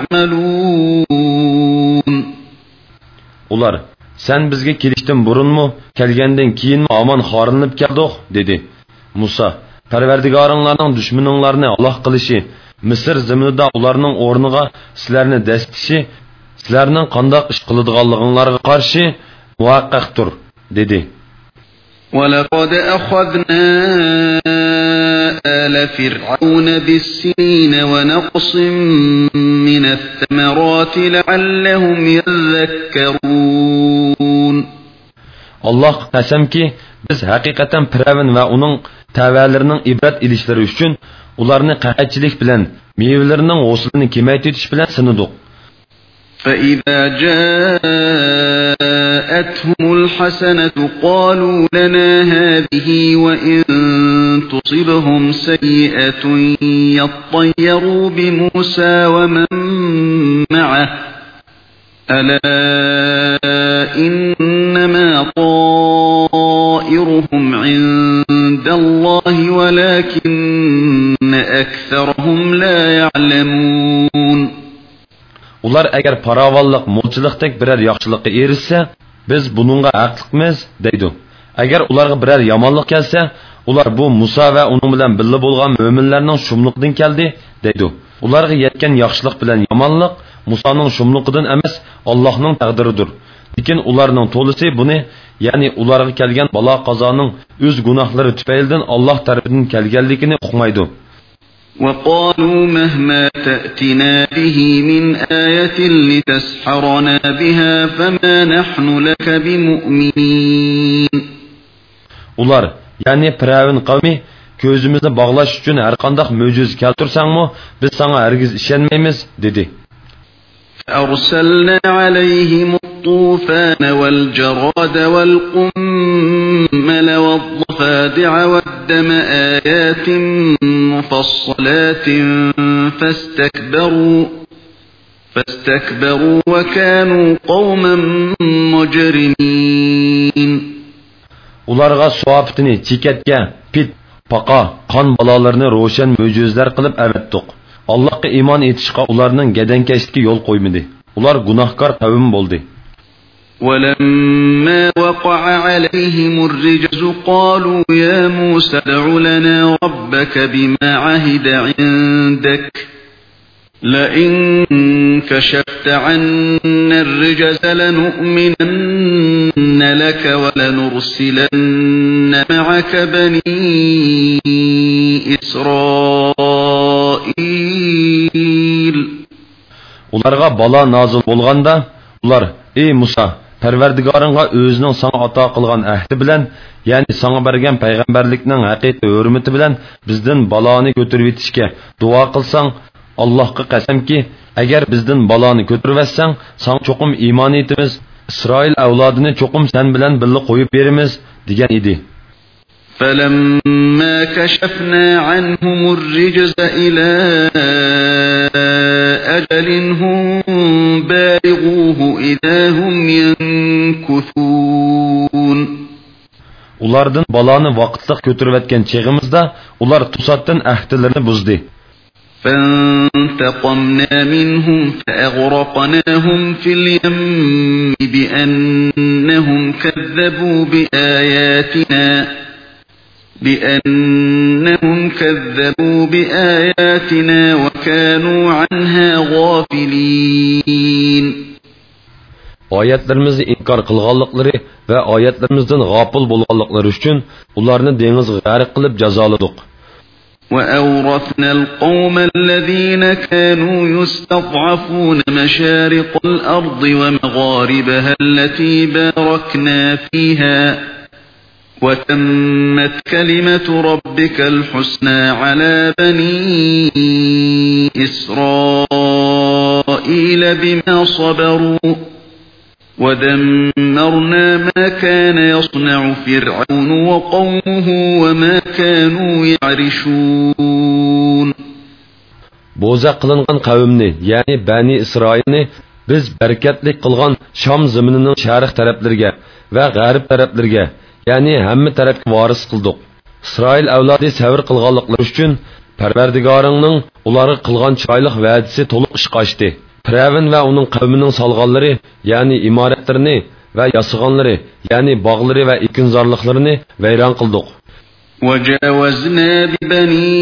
تعملون. Ular, sen bizge keliştin burun mu, kelgenden keyin mi aman xarınlıp geldik dedi. Musa, Parvardigoringlarning düşmanlarını Allah qilishi, Misr zaminida ularning o'rniga sizlarni dastişi, sizlarning qandoq ish qiladiganliginglarga qarshi muvaqqaqdir dedi. وَلَقَدْ أَخَذْنَا آلَ فِرْعَوْنَ بِالسِّنِينَ وَنَقْصٍ مِّنَ الثَّمَرَاتِ لَعَلَّهُمْ يَذَّكَّرُونَ. Allah qasamki, biz haqiqatan Firavun va uning tavalarining ibrat ilishlari uchun ularni qahatchilik bilan, mevalarining hosilini kemaytirish bilan sinadik. فَإِذَا جَاءَتْهُمُ الْحَسَنَةُ قَالُوا لَنَا هَذِهِ وَإِن تُصِبْهُمْ سَيِّئَةٌ يَطَّيَّرُوا بِمُوسَى وَمَن مَّعَهُ أَلَا إِنَّمَا طَائِرُهُمْ عِندَ اللَّهِ وَلَكِنَّ أَكْثَرَهُمْ لَا يَعْلَمُونَ. Ular agar paravallik, mo'lchilikdek biror yaxshilikka erishsa, biz buningga haqliqmiz deydi. Agar ularga biror yomonlik kelsa, ular bu Musa va uning bilan birga bo'lgan mo'minlarning shumliqdan keldi deydi. Ularga yetgan yaxshilik bilan yomonlik Musaning shumliqidan emas, Allohning taqdiridir. Lekin ularning to'lisi buni, ya'ni ularga kelgan balo qazoning o'z gunohlari tufaylidan Alloh tarafidan kelganligini uqmaydi. وَقَالُوا مَهْمَا تَأْتِنَا بِهِ مِنْ آيَةٍ لِتَسْحَرَنَا بِهَا فَمَا نَحْنُ لَكَ بِمُؤْمِنِينَ. Ular, yani Firavun qavmi, ko'zimizni bog'lash uchun har qanday mo'jiza keltirsangmi, biz sana hargiz ishonmaymiz dedi. فَأَرْسَلْنَا عَلَيْهِمُ الطُّوفَانَ وَالْجَرَادَ وَالْقُمَّلَ وَالضَّفَادِعَ وَالدَّمَ آيَاتٍ مُفَصَّلَاتٍ فَاسْتَكْبَرُوا فَاسْتَكْبَرُوا وَكَانُوا قَوْمًا مُجْرِمِينَ. Ularga suaftini çiketge, pit, paqa, qon balalarını roşan möcüzler qilib avatdiq. Allah'a iman etishqa ularning gedenkeşlikka yo'l qo'ymadi. Ular gunohkor qavm bo'ldi. وَلَمَّا وَقَعَ عَلَيْهِمُ الرِّجْزُ قَالُوا يَا مُوسَى ادْعُ لَنَا رَبَّكَ بِمَا عَهِدَ عِندَكَ لَئِن كَشَفْتَ عَنَّا الرِّجْزَ لَنُؤْمِنَنَّ لَكَ وَلَنُرْسِلَنَّ مَعَكَ بَنِي إِسْرَائِيلَ. Ularga bala nazil bo'lganda, ular: "Ey Musa, Parvardigoringga o'zining sana ato qilgan ahdi bilan, ya'ni sana bergan payg'ambarlikning haqiqiy hurmati bilan bizdan baloni ko'tarib etishga duo qilsang, Allohga qasamki, agar bizdan baloni ko'tarvassang, sen cho'qim iymon etimiz, İsroil avlodini cho'qim sen bilan birga qo'yib beramiz degan edi. فَلَمَّا كَشَفْنَا عَنْهُمُ الرِّجْزَ إِلَى أَجَلٍ هُمْ بَالِغُوهُ إِذَا هُمْ يَنكُثُونَ. Ulardan balani vaqtliq ko'tarib etgan cheg'imizda ular to'satdan ahdlarini buzdi. فَانْتَقَمْنَا مِنْهُمْ فَأَغْرَقْنَاهُمْ فِي الْيَمِّ بِأَنَّهُمْ كَذَّبُوا بِآيَاتِنَا بِأَنَّهُمْ كَذَّبُوا بِآيَاتِنَا وَكَانُوا عَنْهَا غَافِلِينَ. Oyatlarimizni inkor qilganliklari va oyatlarimizdan g'ofil bo'lganliklari uchun ularni dengizga g'arq qilib jazoladik. وَأَوْرَثْنَا الْقَوْمَ الَّذِينَ كَانُوا يُسْتَضْعَفُونَ مَشَارِقَ الْأَرْضِ وَمَغَارِبَهَا الَّتِي بَارَكْنَا فِيهَا وَتَمَّتْ كَلِمَةُ رَبِّكَ الْحُسْنَى عَلَى بَنِي إِسْرَائِيلَ بِمَا صَبَرُوا وَدَمَّرْنَا مَا كَانَ يَصْنَعُ فِرْعَوْنُ وَقَوْمُهُ وَمَا كَانُوا يَعْرِشُونَ. Bo'za qilingan qavmni, ya'ni Bani Isroilni biz barakatli qilgan Sham zaminining sharq taraflariga va g'arb taraflariga, ya'ni hamma tarafga voris qildik. Isroil avlodi sabr qilganliklari uchun Parvardigoringning ularga qilgan chiroyli va'dasi to'liq ishga oshdi. Firavun va uning qavmining solg'onlari, ya'ni imoratlarini va yasag'onlari, ya'ni bog'lari va ekinzorliklarini vayron qildik. وَجَاوَزْنَا بِبَنِي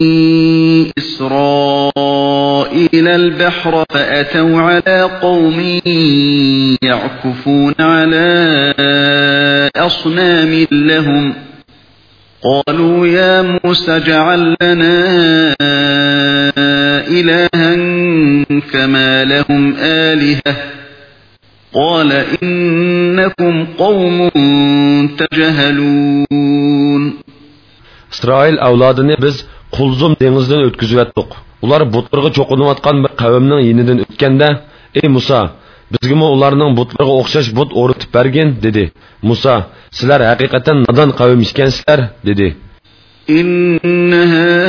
إِسْرَائِيلَ الْبَحْرَ فَأَتَوْا عَلَى قَوْمٍ يَعْكُفُونَ عَلَى أَصْنَامٍ لَهُمْ قَالُوا يَا مُوسَى اجْعَل لَّنَا إِلَٰهًا كَمَا لَهُمْ آلِهَةٌ قَالَ إِنَّكُمْ قَوْمٌ تَجْهَلُونَ. İsroil avlodini biz Qulzum dengizdan o'tkazib etdik. Ular butlarga cho'qinayotgan bir qavmning yenidan o'tganda, "Ey Musa, bizga ularning butlarga o'xshash but o'rnatib bergin" dedi. Musa, "Sizlar haqiqatan nodon qavm ekansizlar" dedi. "Inna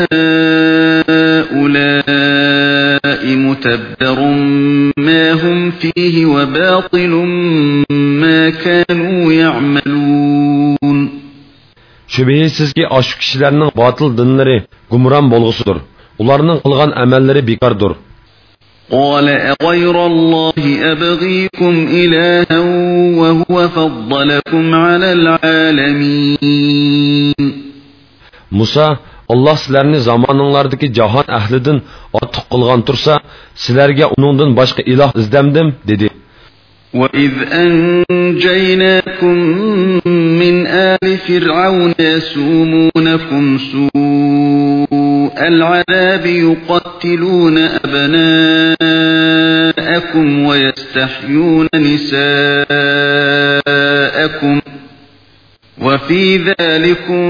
haula'i mutabbarun ma hum fihi wa batilun ma kanu ya'malun." Şübihsizki aşk kişilerinin batıl dinleri gumran bolğusudur. Ularının qilgan amalları bekardır. قال أغير الله أبغيكم إلها وهو فضلكم على العالمين. Musa, Allah sizlarni zamanınlardaki cahan ahlidin artıq qilgan tursa, sizlarga uningdan boshqa iloh izdamdim dedi. وَإِذْ أَنْجَيْنَاكُمْ مِنْ آلِ فِرْعَوْنَ يَسُومُونَكُمْ سُوءَ الْعَذَابِ يُقَتِّلُونَ أَبْنَاءَكُمْ وَيَسْتَحْيُونَ نِسَاءَكُمْ وَفِي ذَلِكُمْ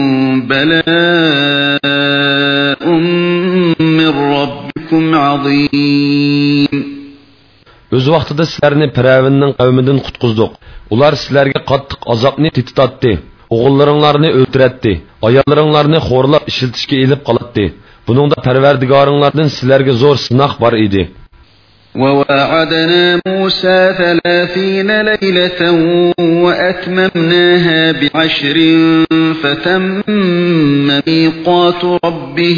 بَلَاءٌ مِّنْ رَبِّكُمْ عَظِيمٌ. Öz vaqtida sizlarni Firavunning qavmidan qutqizdik. Ular sizlarga qattiq azobni tetitatdi. O'g'illaringlarni o'ldiratdi. Ayollaringlarni xo'rlab ishiltishga elib qolatdi. Buningda Parvardigoringlardan sizlarga zo'r sinoq bor edi. وَوَعَدْنَا مُوسَى ثَلَاثِينَ لَيْلَةً وَأَتْمَمْنَاهَا بِعَشْرٍ فَتَمَّ مِيقَاتُ رَبِّهِ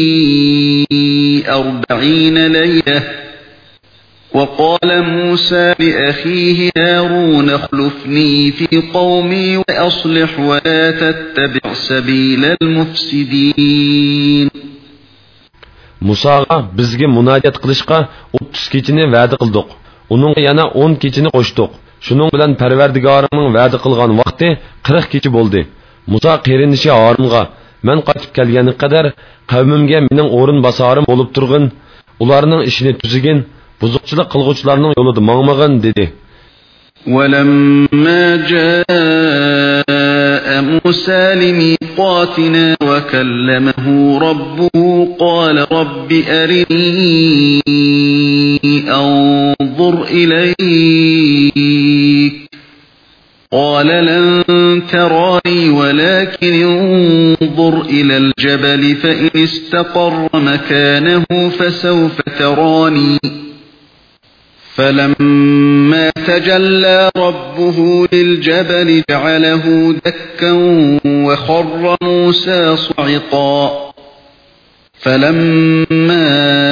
أَرْبَعِينَ لَيْلَةً وقال موسى لأخيه هارون اخلفني في قومي وأصلح ولا تتبع سبيل المفسدين. Musaga bizga munojat qilishga o'ttiz kechini va'da qildik. Uningga yana o'n kechini qo'shdik. Shuning bilan Parvardigorimning va'da qilgan vaqti qirq kecha bo'ldi. Musa qerinishi Harunga, "Men qaytib kelgani qadar qavmimga mening o'rin basorim bo'lib turg'in, ularning ishini tuzigin, buzuqchilik qilg'uvchilarning yo'lida mangmag'in" dedi. ولما جاء موسى لميقاتنا وكلمه ربه قال رب أرني أنظر إليك قال لن تراني ولكن انظر إلى الجبل فإن استقر مكانه فسوف تراني فلما تجلى ربه للجبل جعله دكا وخر موسى صعقا فلما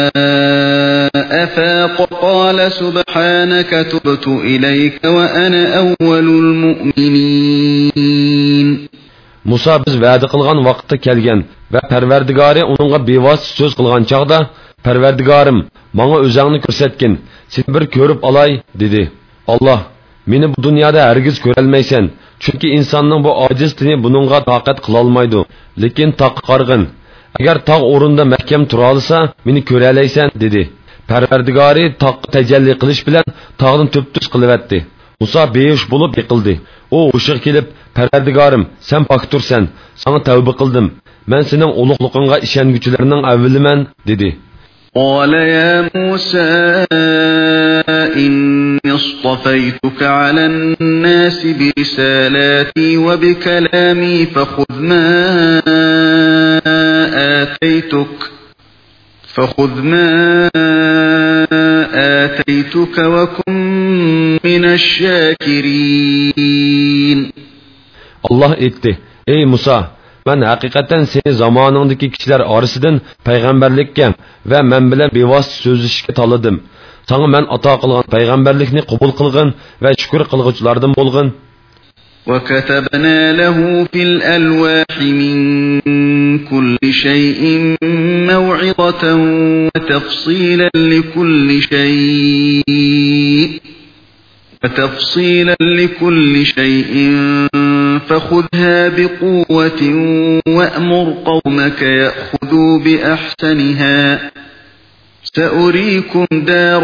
أفاق قال سبحانك تبت إليك وأنا أول المؤمنين. Musa biz va'da qilgan vaqtda kelgan va Parvardigori uningga bevosita so'z qilgan chaqda Parvardigorim menga o'zingni ko'rsatgin, seni bir ko'rib olay dedi. Alloh, meni bu dunyoda hargiz ko'rolmaysan, chunki insonning bu ojiz tini buningga toqat qila olmaydi. Lekin taq qarg'in, agar tog' o'rinda mahkam tura olsa, meni ko'ra olaysan dedi. Parvardigori taqqa tajalli qilish bilan tog'ni to'p-to'z qilibdi. Musa behush bo'lib yiqildi. O o'shiq kelib, Parvardigorim, sen poktursan, sana tavba qildim. Men sening ulug'lig'ingga ishonguchilarning avvaliman dedi. قال يا موسى إني اصطفيتك على الناس برسالاتي وبكلامي فخذ ما آتيتك فخذ ما آتيتك وكن من الشاكرين. Allah etti. Ey Musa, ben hakikaten seni zamanındaki kişiler arasından peygamberlikке ve men bilen bevosita sözleşishga taladım. Sana men ato qilgan peygamberlikni qabul qilgin ve shukr qilguvchilardan bo'lgin. وكتبنا له في الألواح من كل شيء موعظة وتفصيلا لكل شيء وتفصيلا لكل شيء فخذها بقوة وأمر قومك يأخذوا بأحسنها سأريكم دار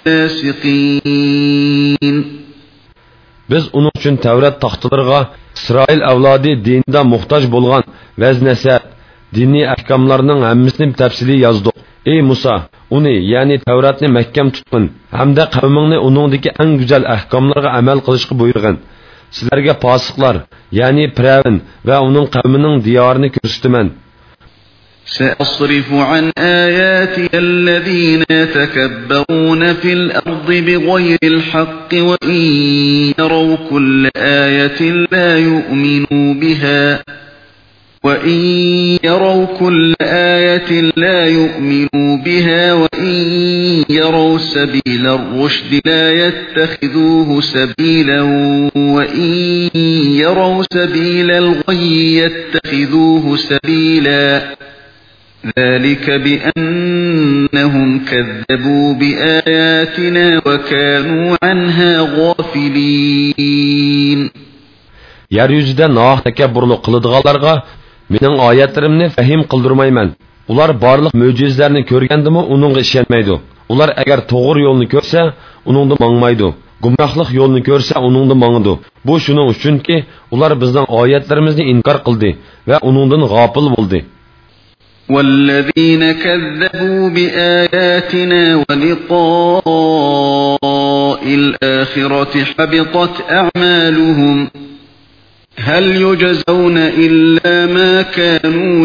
الفاسقين. Biz onun için Tevrat taxtalarına İsrail avladi dinida muhtoj bo'lgan vaznasa diniy ahkamlarning hammasini tafsili yozdik. Ey Musa, uni ya'ni Tevratni mahkam tutqin hamda qavmingni uningdagi eng go'zal ahkamlarga amal qilishga buyurgin. Sizlarga fosiqlar, ya'ni Firavun va uning qavmining diyorini ko'rsataman. سأصرف عن آياتي الذين يتكبرون في الأرض بغير الحق وإن يروا كل آية لا يؤمنوا بها وإن يروا كل آية لا يؤمنوا بها وإن يروا سبيل الرشد لا يتخذوه سبيلا وإن يروا سبيل الغي يتخذوه سبيلا ذلك بأنهم كذبوا بآياتنا وكانوا عنها غافلين. Yeryüzüde naah tekebburluk kılıdığalarga mening oyatlarimni fahim qildirmayman. Ular barliq mo'jizlarni ko'rgandimi uningga ishonmaydi. Ular agar to'g'ri yo'lni ko'rsa, uningda mangmaydi. Gumrohlik yo'lni ko'rsa, uningda mangidi. Bu shuning uchunki ular bizning oyatlarimizni inkor qildi va uningdan g'ofil bo'ldi. والذين كذبوا بآياتنا ولقاء الآخرة حبطت أعمالهم هل يجزون إلا ما كانوا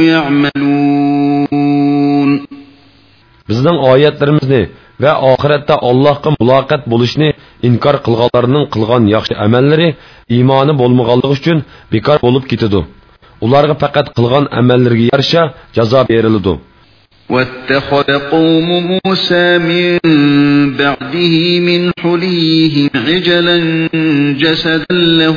يعملون. Bizning oyatlarimizni va oxiratda Allohga muloqot bo'lishni inkor qilganlarning qilgan yaxshi amallari iymoni bo'lmaganligi uchun bekor bo'lib ketadi. Ularga faqat qilgan amallariga yarasha jazo beriladi. واتخذ قوم موسى من بعده من حليهم عجلا جسدا له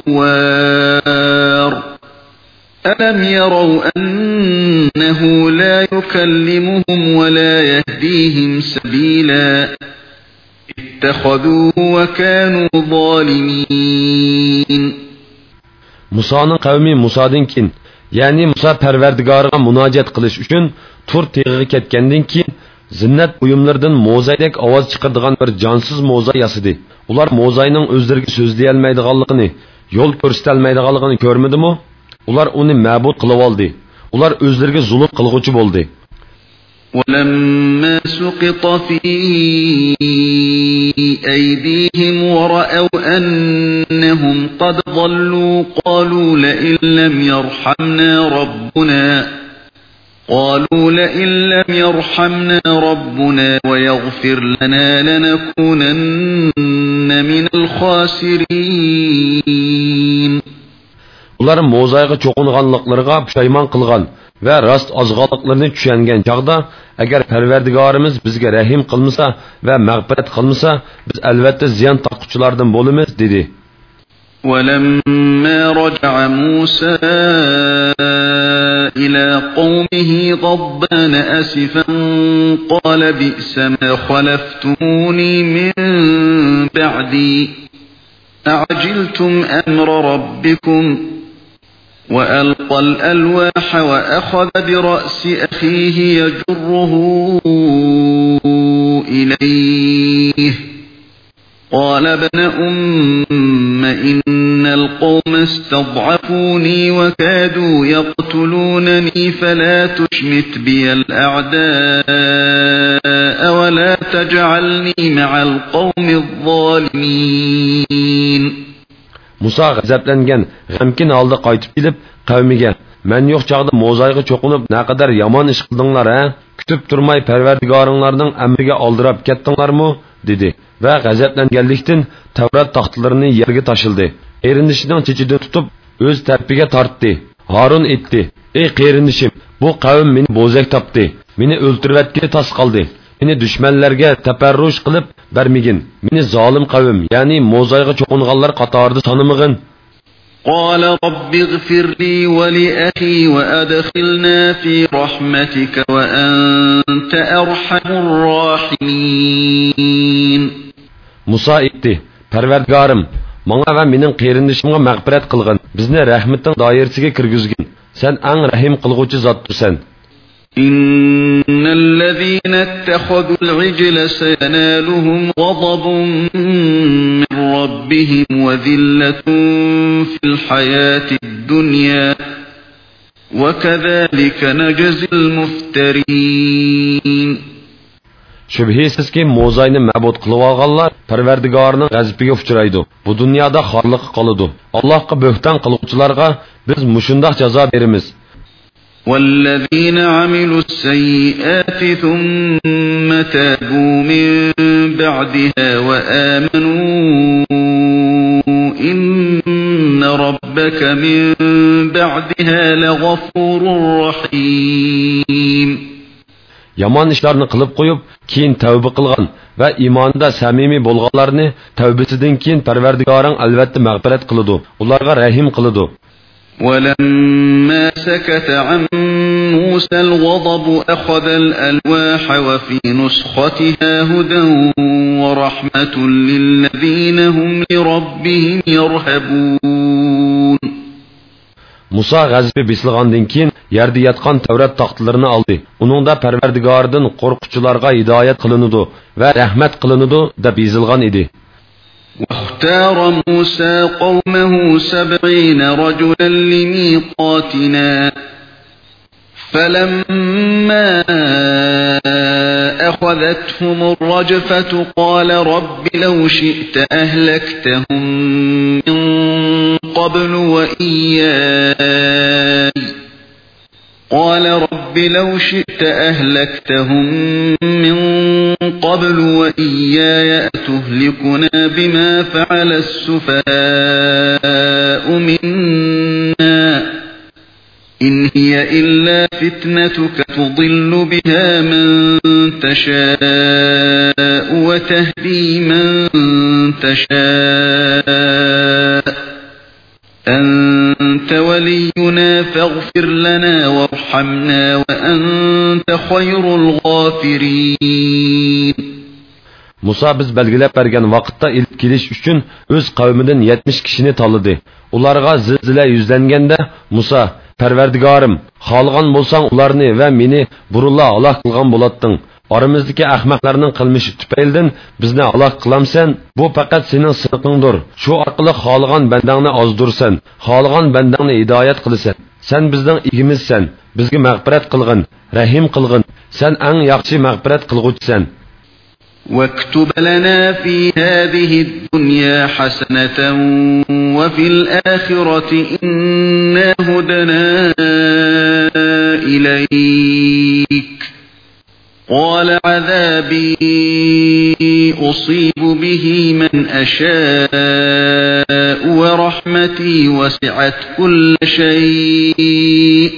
خوار ألم يروا أنه لا يكلمهم ولا يهديهم سبيلا اتخذوه وكانوا ظالمين. Musa'nın qavmi Musa'dan keyin, ya'ni Musa Parvardigoriga munojat qilish uchun Tur teg'iga ketgandan keyin Zinnat buyumlardan mozaydek ovoz chiqaradigan bir jonsiz moza yasadi. Ular mozayning o'zlariga so'zlayolmaydiganligini, yo'l ko'rsatolmaydiganligini ko'rmadimi? Ular uni ma'bud qilib oldi. Ular o'zlariga zulm qilguvchi bo'ldi. ولما سقط في أيديهم ورأوا أنهم قد ضلوا قالوا لئن لم يرحمنا ربنا قالوا لئن لم يرحمنا ربنا ويغفر لنا لنكونن من الخاسرين. Ular mozayga cho'qinganliklariga pushaymon qilgan va rost ozg'onliklarini tushungan chaqda agar Parvardigorimiz bizga rahim qilmasa va mag'firat qilmasa biz albatta ziyon taquvchilardan bo'lamiz dedi. ولما رجع موسى إلى قومه غضبان أسفا قال بئس ما خلفتموني من بعدي أعجلتم أمر ربكم وألقى الألواح وأخذ برأس أخيه يجره إليه قال ابن أم إن القوم استضعفوني وكادوا يقتلونني فلا تشمت بي الأعداء ولا تجعلني مع القوم الظالمين. Musa g'azablangan, g'amkin holda qaytib kelib, qavmiga: "Men yo'q chaqda mo'zayga cho'qinib, naqadar yomon ish qildinglar ha? Kutib turmay Parvardigoringlarning amriga oldirab ketdinglarmi?" dedi va g'azablanganlikdan Tavrat taxtlarini yerga tashildi. Erinishning chechidan tutib, o'z tarpiga tortdi. Harun aytdi: "Ey qerindishim, bu qavm meni bo'zak topdi. Meni o'ltirvatga tas qoldi. Meni dushmanlarga taparrush qilib bermagin. Meni zolim qavm, ya'ni mo'zayga cho'qinganlar qatorida sanamagin." قال رب اغفر لي ولأخي وأدخلنا في رحمتك وأنت أرحم الراحمين. Musa aytdi: "Parvardigorim, menga va mening qerindishimga mag'firat qilgin. Bizni rahmeting doirasiga kirgizgin. Sen eng rahim qilguvchi zotdirsan." إن الذين اتخذوا العجل سينالهم غضب من ربهم وذلة في الحياة الدنيا وكذلك نجزي المفترين. Shubhisizki mo'zayni ma'bud qilib olganlar Parvardigorning g'azabiga uchraydi. Bu dunyoda xorliq qoladi. Allohga bo'hton qiluvchilarga biz mushundoq jazo beramiz. والذين عملوا السيئات ثم تابوا من بعدها وآمنوا إن ربك من بعدها لغفور رحيم. Yaman ishlarni qilib qo'yib, keyin tavba qilgan va iymonda samimiy bo'lganlarni tavbasidan keyin Parvardigoring albatta mag'firat qiladi. Ularga rahim qiladi. ولما سكت عن موسى الغضب أخذ الألواح وفي نسختها هدى ورحمة للذين هم لربهم يرهبون. Musa g'azabi besilgandan keyin yerda yotgan Tavrat taxtlarini oldi. Uningda Parvardigordan qo'rquvchilarga hidoyat qilinadi va rahmat qilinadi deb yozilgan edi. واختار موسى قومه سبعين رجلا لميقاتنا فلما أخذتهم الرجفة قال رب لو شئت أهلكتهم من قبل وإياي قال رب لو شئت أهلكتهم من قبل وإياي أتهلكنا بما فعل السفهاء منا إن هي إلا فتنتك تضل بها من تشاء وتهدي من تشاء أنت ولينا فاغفر لنا وارحمنا وأنت خير الغافرين. Musa biz belgilab bergan vaqtda ilk kelish uchun o'z qavmidan yetmish kishini tanladi. Ularga zilzila yuzlanganda Musa: "Parvardigorim, xolgan bo'lsang ularni va meni burulla halok qilgan bo'latding. oramizdagi ahmoqlarning qilmishi tufaylidan bizni halok qilamsan, bu faqat sening siniqingdir. Shu orqali xohlagan bandangni ozdursan, xohlagan bandangni hidoyat qilasan. Sen bizning igimizsan, bizga mag'firat qilgin, rahim qilgin. Sen eng yaxshi mag'firat qilguvchisan. واكتب لنا في هذه الدنيا حسنة وفي الآخرة إنا هدنا إليك قال عذابي أصيب به من أشاء ورحمتي وسعت كل شيء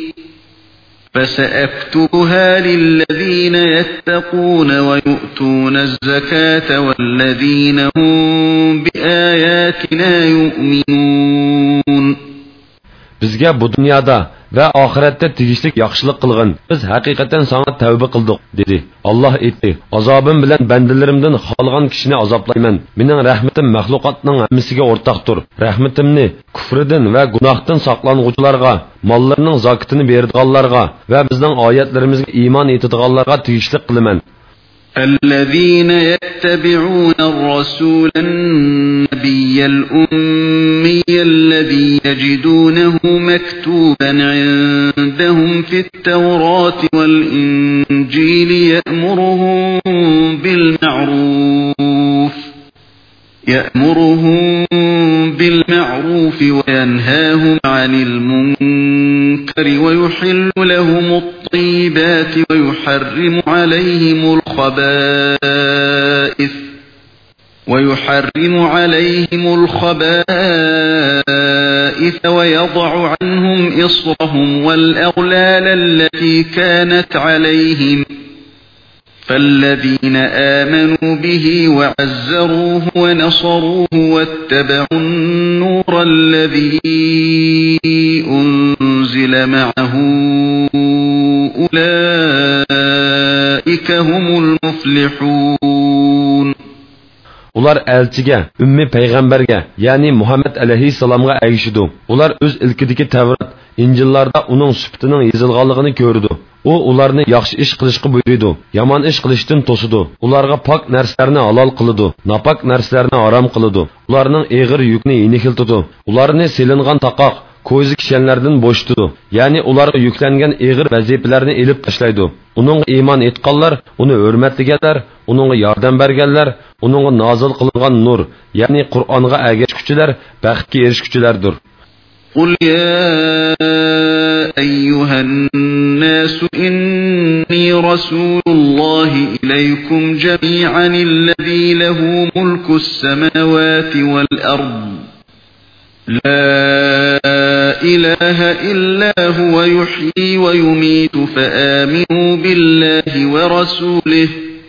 فسأكتبها للذين يتقون ويؤتون الزكاة والذين هم بآياتنا يؤمنون. Bizga bu dunyoda va oxiratda tegishlik yaxshilik qilgin. Biz haqiqatan sana tavba qildik, dedi. Alloh aytdi: Azobim bilan bandalarimdan xohlagan kishini azoblayman. Mening rahmatim maxluqotning hammasiga o'rtaqdir. Rahmatimni kufridan va gunohdan saqlanguvchilarga, mollarining zakatini beradiganlarga va bizning oyatlarimizga iymon etadiganlarga tegishlik qilaman. الذين يتبعون الرسول النبي الأمي الذي يجدونه مكتوبا عندهم في التوراة والإنجيل يأمرهم بالمعروف يأمرهم بالمعروف وينهاهم عن المنكر ويحل لهم الطيبات ويحرم عليهم الخبائث ويحرم عليهم الخبائث ويضع عنهم إصرهم والأغلال التي كانت عليهم فالذين آمنوا به وعزروه ونصروه واتبعوا النور الذي أنزل معه أولئك هم المفلحون. Ular elchiga, ümmi payg'ambarga, ya'ni Muhammad alayhissalomga ayg'ishidi. Ular o'z ilkidagi Tavrat, Injillarda uning sifatining yozilganligini ko'rdi. U ularni yaxshi ish qilishga buyurdi, yomon ish qilishdan to'sidi. Ularga pok narsalarni halol qiladi, nopok narsalarni harom qiladi. Ularning eg'ir yukni yengiltadi. Ularni selingan taqoq, ko'zi kishanlardan bo'shtidi. Ya'ni ularga yuklangan eg'ir vazifalarni elib tashlaydi. Uning iymon etganlar, uni hurmatlaganlar, uningga yordam berganlar, uningga nozil qilingan nur, ya'ni Qur'onga ergashuvchilar baxtga erishuvchilardir. قل يا أيها الناس إني رسول الله إليكم جميعا الذي له ملك السماوات والأرض لا إله إلا هو يحيي ويميت فآمنوا بالله ورسوله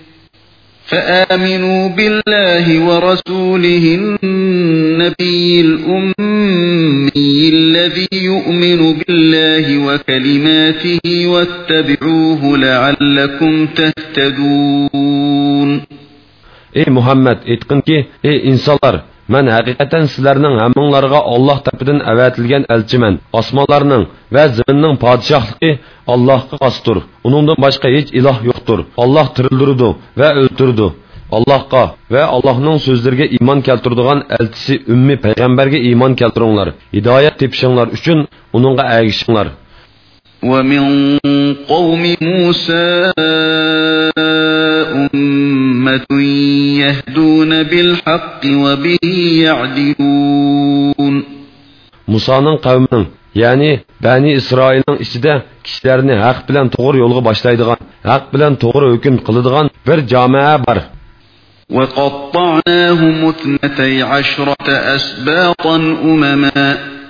فآمنوا بالله ورسوله النبي الأمي الذي يؤمن بالله وكلماته واتبعوه لعلكم تهتدون. Ey Muhammed, aytqin ki, ey insanlar, men haqiqatan sizlarning hammanglarga Alloh tarafidan avatilgan elchiman. Osmonlarning va zaminning podshohligi Allohga xosdir. Uningdan boshqa hech iloh yo'qdir. Alloh tirildirdi va o'ltirdi. Allohga va Allohning so'zlariga iymon keltiradigan elchisi ummi payg'ambarga iymon keltiringlar. Hidoyat tepishinglar uchun uningga ergishinglar. ومن قوم موسى أمة يهدون بالحق وبه يعدلون. Musa'nın qavmining, ya'ni Bani İsrailning ichida kishilarni haq bilan to'g'ri yo'lga boshlaydigan, haq bilan to'g'ri hukm qiladigan bir jamoa bor. وقطعناهم اثنتي عشرة أسباطا أمما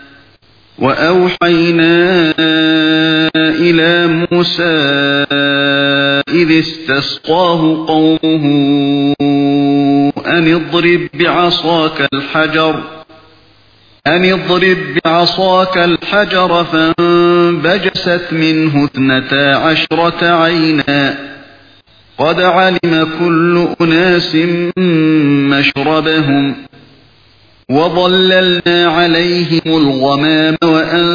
وأوحينا إلى موسى إذ استسقاه قومه أن اضرب بعصاك الحجر أن اضرب بعصاك الحجر فانبجست منه اثنتا عشرة عينا قد علم كل أناس مشربهم وظللنا عليهم الغمام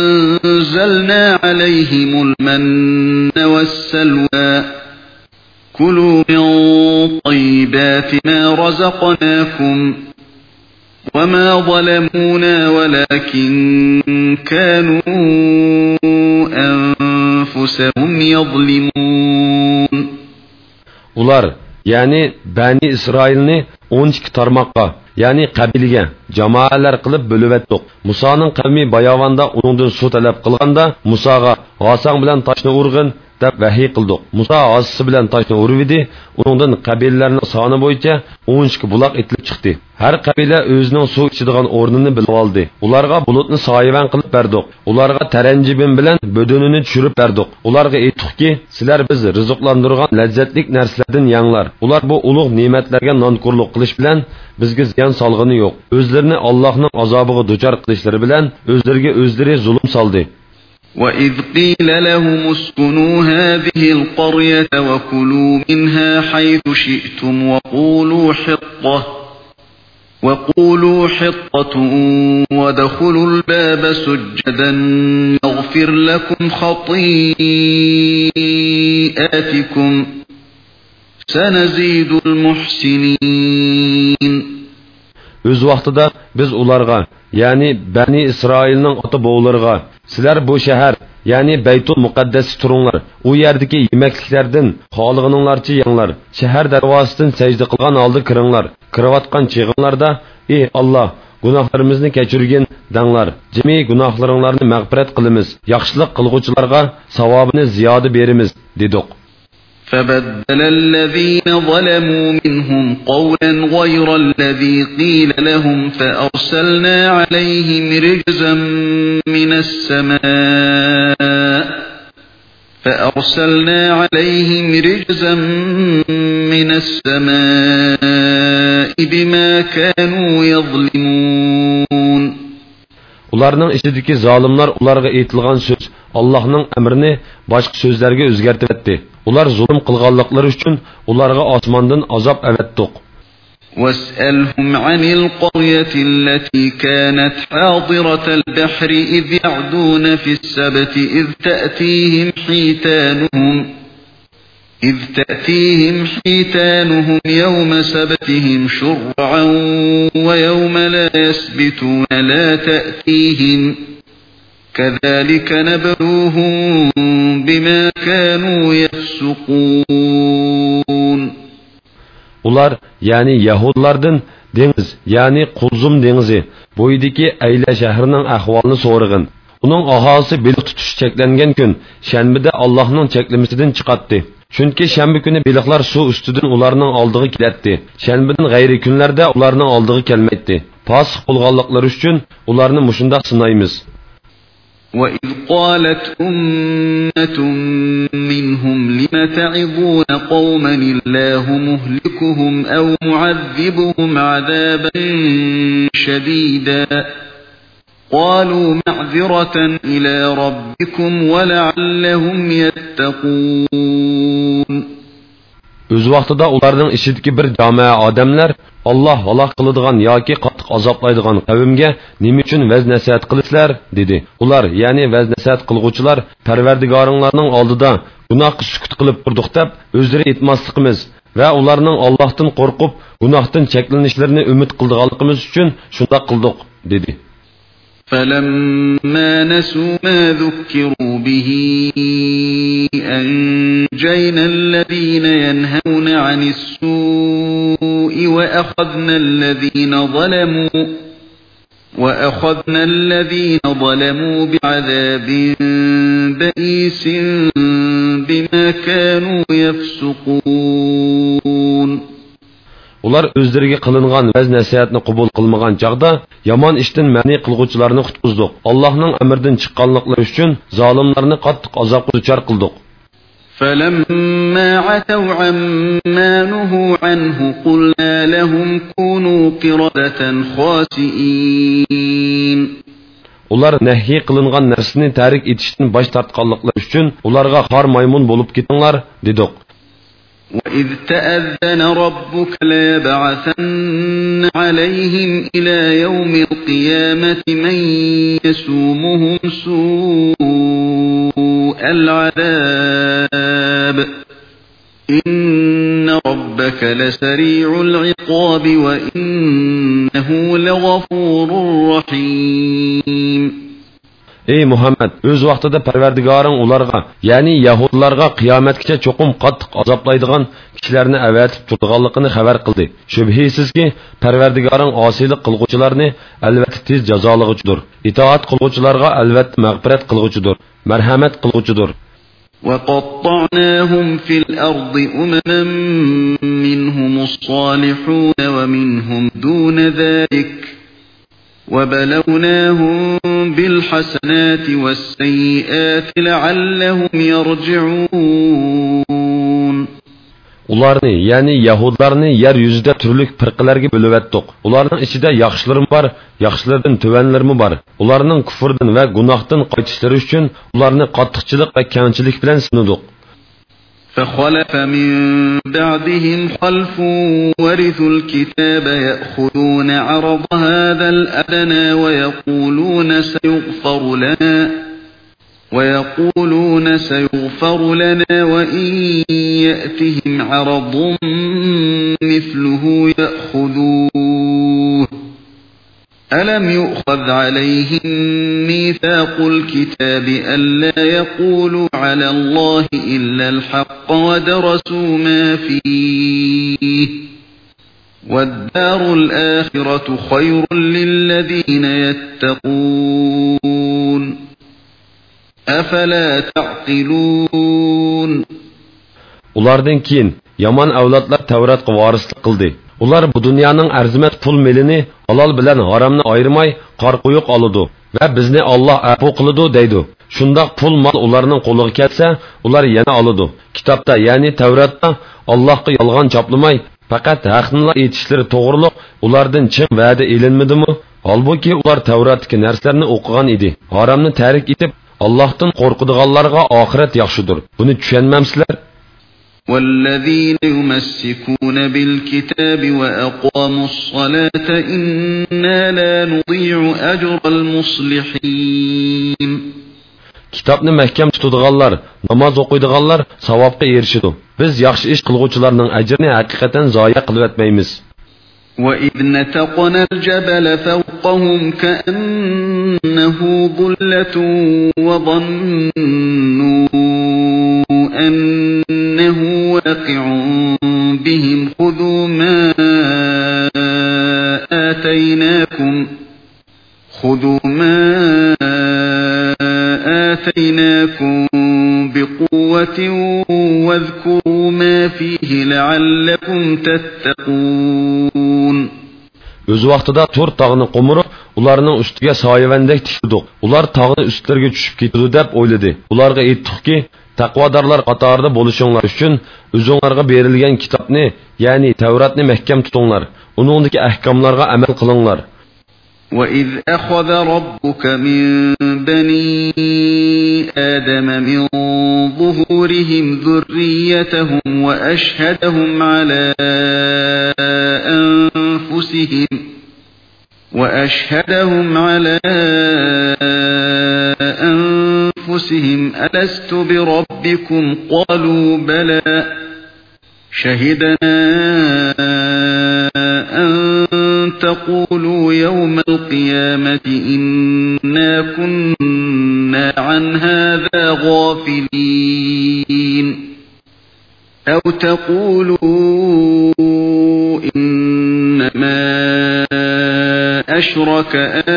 وأنزلنا عليهم المن والسلوى كلوا من طيبات ما رزقناكم وما ظلمونا ولكن كانوا أنفسهم يظلمون. Ular, yani Bani İsrailni on ikki tarmoqqa, yani qabilaga, jamoalar qilib bo'lib etdik. Musoning qavmi bayovanda uningdan suv talab qilganda, Musoga "G'asang bilan toshni urg'in" deb vahiy qildik. Muso osisi bilan toshni urvidi, uningdan qabilalarning soni bo'yicha on ikki buloq etilib chiqdi. Har qabila o'zining suv ichadigan o'rnini bilib oldi. Ularga bulutni soyibon qilib berdik. Ularga taranjibin bilan bo'dunini tushirib berdik. Ularga aytdikki, sizlar biz rizqlantirgan lazzatli narsalardan yanglar. Ular bu ulug' ne'matlarga nonko'rlik qilish bilan bizga ziyon solg'ini yo'q. O'zlarini Allohning azobiga duchor qilishlari bilan o'zlariga o'zlari zulm soldi. وَإِذْ قِيلَ لَهُمُ اسْكُنُوا هَٰذِهِ الْقَرْيَةَ وَكُلُوا مِنْهَا حَيْثُ شِئْتُمْ وَقُولُوا حِطَّةٌ وَقُولُوا حِطَّةٌ وَادْخُلُوا الْبَابَ سُجَّدًا يَغْفِرْ لَكُمْ خَطِيئَاتِكُمْ سَنَزِيدُ الْمُحْسِنِينَ. Öz vaqtida biz ularga, yani Bani İsrailning ota-bobolarga, sizlar bu shahar, yani Baytul Muqaddasda turinglar. U yerdagi yemekliklardan xohlaganinglarcha yenglar. Shahar darvozasidan sajda qilgan holda kiringlar. Kirayotgan chig'inglarda, "Ey Alloh, gunohlarimizni kechirgin" danglar. Jami gunohlaringlarni mag'firat qilamiz. Yaxshilik qilguvchilarga savobini ziyoda beramiz, dedik. فَبَدَّلَ الَّذِينَ ظَلَمُوا مِنْهُمْ قَوْلًا غَيْرَ الَّذِي قِيلَ لَهُمْ فَأَرْسَلْنَا عَلَيْهِمْ رِجْزًا مِنَ السَّمَاءِ فَأَرْسَلْنَا عَلَيْهِمْ رِجْزًا مِنَ السَّمَاءِ بِمَا كَانُوا يَظْلِمُونَ. Ularning ichidagi zolimlar ularga aytilgan so'z, Allohning amrini boshqa so'zlarga o'zgartirib etdi. Ular zulm qilganliklari uchun ularga osmondan azob avatdiq. وَاسْأَلْهُمْ عَنِ الْقَرْيَةِ الَّتِي كَانَتْ حَاضِرَةَ الْبَحْرِ إِذْ يَعْدُونَ فِي السَّبْتِ إِذْ تَأْتِيهِمْ حِيتَانُهُمْ إِذْ تَأْتِيهِمْ حِيتَانُهُمْ يَوْمَ سَبْتِهِمْ شُرَّعًا وَيَوْمَ لَا يَسْبِتُونَ لَا تَأْتِيهِمْ كَذَلِكَ نَبْلُوهُمْ بِمَا كَانُوا يَفْسُقُونَ. Ular, yani Yahudlardan dengiz, yani Qulzum dengizi bo'yidagi Ayla shahrining ahvolini so'rag'in. Uning aholisi beliq tutish cheklangan kun shanbada Allohning cheklamasidan chiqatdi. Chunki shanba kuni beliqlar suv ustidan ularning oldiga kelatdi. Shanbadan g'ayri kunlarda ularning oldiga kelmaydi. Fosiq bo'lganliklari uchun ularni mushundaq sinaymiz. وَإِذْ قَالَتْ أُمَّةٌ مِّنْهُمْ لِمَ تَعِظُونَ قَوْمًا اللَّهُ مُهْلِكُهُمْ أَوْ مُعَذِّبُهُمْ عَذَابًا شَدِيدًا قَالُوا مَعْذِرَةً إِلَى رَبِّكُمْ وَلَعَلَّهُمْ يَتَّقُونَ. Öz vaqtida ularning ishidagi bir jamoa odamlar Alloh halok qiladigan yoki qattiq azoblaydigan qavmga nima uchun vaz-nasihat qilisizlar dedi. Ular, ya'ni vaz-nasihat qilguvchilar, Parvardigoringlarning oldida gunohga sukut qilib turdik deb o'zlari aytmasligimiz va ularning Allohdan qo'rqib, gunohdan cheklanishlarini umid qilganligimiz uchun shunday qildik dedi. فَلَمَّا نَسُوا مَا ذُكِّرُوا بِهِ أَنْجَيْنَا الَّذِينَ يَنْهَوْنَ عَنِ السُّوءِ وَأَخَذْنَا الَّذِينَ ظَلَمُوا وَأَخَذْنَا الَّذِينَ ظَلَمُوا بِعَذَابٍ بَئِيسٍ بِمَا كَانُوا يَفْسُقُونَ. Ular o'zlariga qilingan vaz-nasihatni qabul qilmagan chaqda yomon ishdan ma'ni qilguvchilarni qutqizdik. Allohning amridan chiqqanliklari uchun zolimlarni qattiq azobga duchor qildik. فَلَمَّا عَتَوْا عَمَّا نُهُوا عَنْهُ قُلْنَا لَهُمْ كُونُوا قِرَدَةً خَاسِئِينَ. Ular nahiy qilingan narsani tarik etishdan bosh tortganliklari uchun ularga xor maymun bo'lib ketinglar dedik. وَإِذْ تَأَذَّنَ رَبُّكَ لَيَبْعَثَنَّ عَلَيْهِمْ إِلَى يَوْمِ الْقِيَامَةِ مَنْ يَسُومُهُمْ سُوءَ الْعَذَابِ إن ربك لسريع العقاب وإنه لغفور رحيم. Ey Muhammed, öz vaqtida Parvardigoring ularga, ya'ni Yahudlarga qiyomatgacha cho'qim qattiq azoblaydigan kishilarni avatib turganligini xabar qildi. Shubhisizki, Parvardigoring osiylik qilguvchilarni albatta tez jazolag'uchidir. Itoat qilguvchilarga albatta mag'firat qilguvchidir, marhamat qilguvchidir. وقطعناهم في الأرض أمما منهم الصالحون ومنهم دون ذلك وبلوناهم بالحسنات والسيئات لعلهم يرجعون. Ularni, ya'ni Yahudlarni yer yuzida turli firqalarga bo'lib etdik. Ularning ichida yaxshilarim bor, yaxshilardan tuvanlarmi bor. Ularning kufrdan va gunohdan qaytishlari uchun ularni qattiqchilik va kengchilik bilan sinadik. فخلف من بعدهم خلف ورثوا الكتاب يأخذون عرض هذا الأدنى ويقولون سيغفر لنا ويقولون سيغفر لنا وإن يأتهم عرض مثله يأخذوه ألم يؤخذ عليهم ميثاق الكتاب ألا يقولوا على الله إلا الحق ودرسوا ما فيه والدار الآخرة خير للذين يتقون أفلا تعقلون. Ulardan keyin yomon avlodlar Tavratga varislik qildi. Ular bu dunyoning arzimat pul melini halol bilan haromni ayirmay qarquyuq oladi va bizni Alloh afo qiladi deydi. Shundoq pul mol ularning qo'liga kelsa, ular yana oladi. Kitobda, ya'ni Tavratda Allohga yolg'on choplamay, faqat haqni aytishlari to'g'riliq ulardan chin va'da elinmadimi? Holbuki ular Tavratdagi narsalarni o'qigan edi. Haromni tarik etib Allohdan qo'rqadiganlarga oxirat yaxshidir. Buni tushunmamsizlar? والذين يمسكون بالكتاب وأقاموا الصلاة إنا لا نضيع أجر المصلحين. Kitobni mahkam tutadiganlar, namoz o'qiydiganlar savobga erishadi. Biz yaxshi ish qilguvchilarning ajrini haqiqatan zoya qilib etmaymiz. وَإِذْ نَتَقْنَا الْجَبَلَ فَوْقَهُمْ كَأَنَّهُ ظُلَّةٌ وَظَنُّوا أَنَّهُ واقع بهم خذوا ما آتيناكم خذوا ما آتيناكم بقوة واذكروا ما فيه لعلكم تتقون. Öz vaqtida Tur tağını qo'mirib, ularning ustiga soyavandek tikdik. Ular tağni ustlariga tushib ketdi deb o'yladi. Ularga aytdikki, taqvodorlar qatorida bo'lishinglar uchun o'zingizlarga berilgan kitobni, ya'ni Tavratni mahkam tutinglar. Uningdagi ahkomlarga amal qilinglar. وَإِذْ أَخَذَ رَبُّكَ مِنْ بَنِي آدَمَ مِنْ ظُهُورِهِمْ ذُرِّيَّتَهُمْ وَأَشْهَدَهُمْ عَلَى أَنْفُسِهِمْ وَأَشْهَدَهُمْ عَلَى أَنْفُسِهِمْ أَلَسْتُ بِرَبِّكُمْ قَالُوا بَلَى شَهِدْنَا أَنْ تَقُولُوا يَوْمَ الْقِيَامَةِ إِنَّا كُنَّا عَنْ هَذَا غَافِلِينَ أَوْ تَقُولُوا إِنَّمَا أَشْرَكَ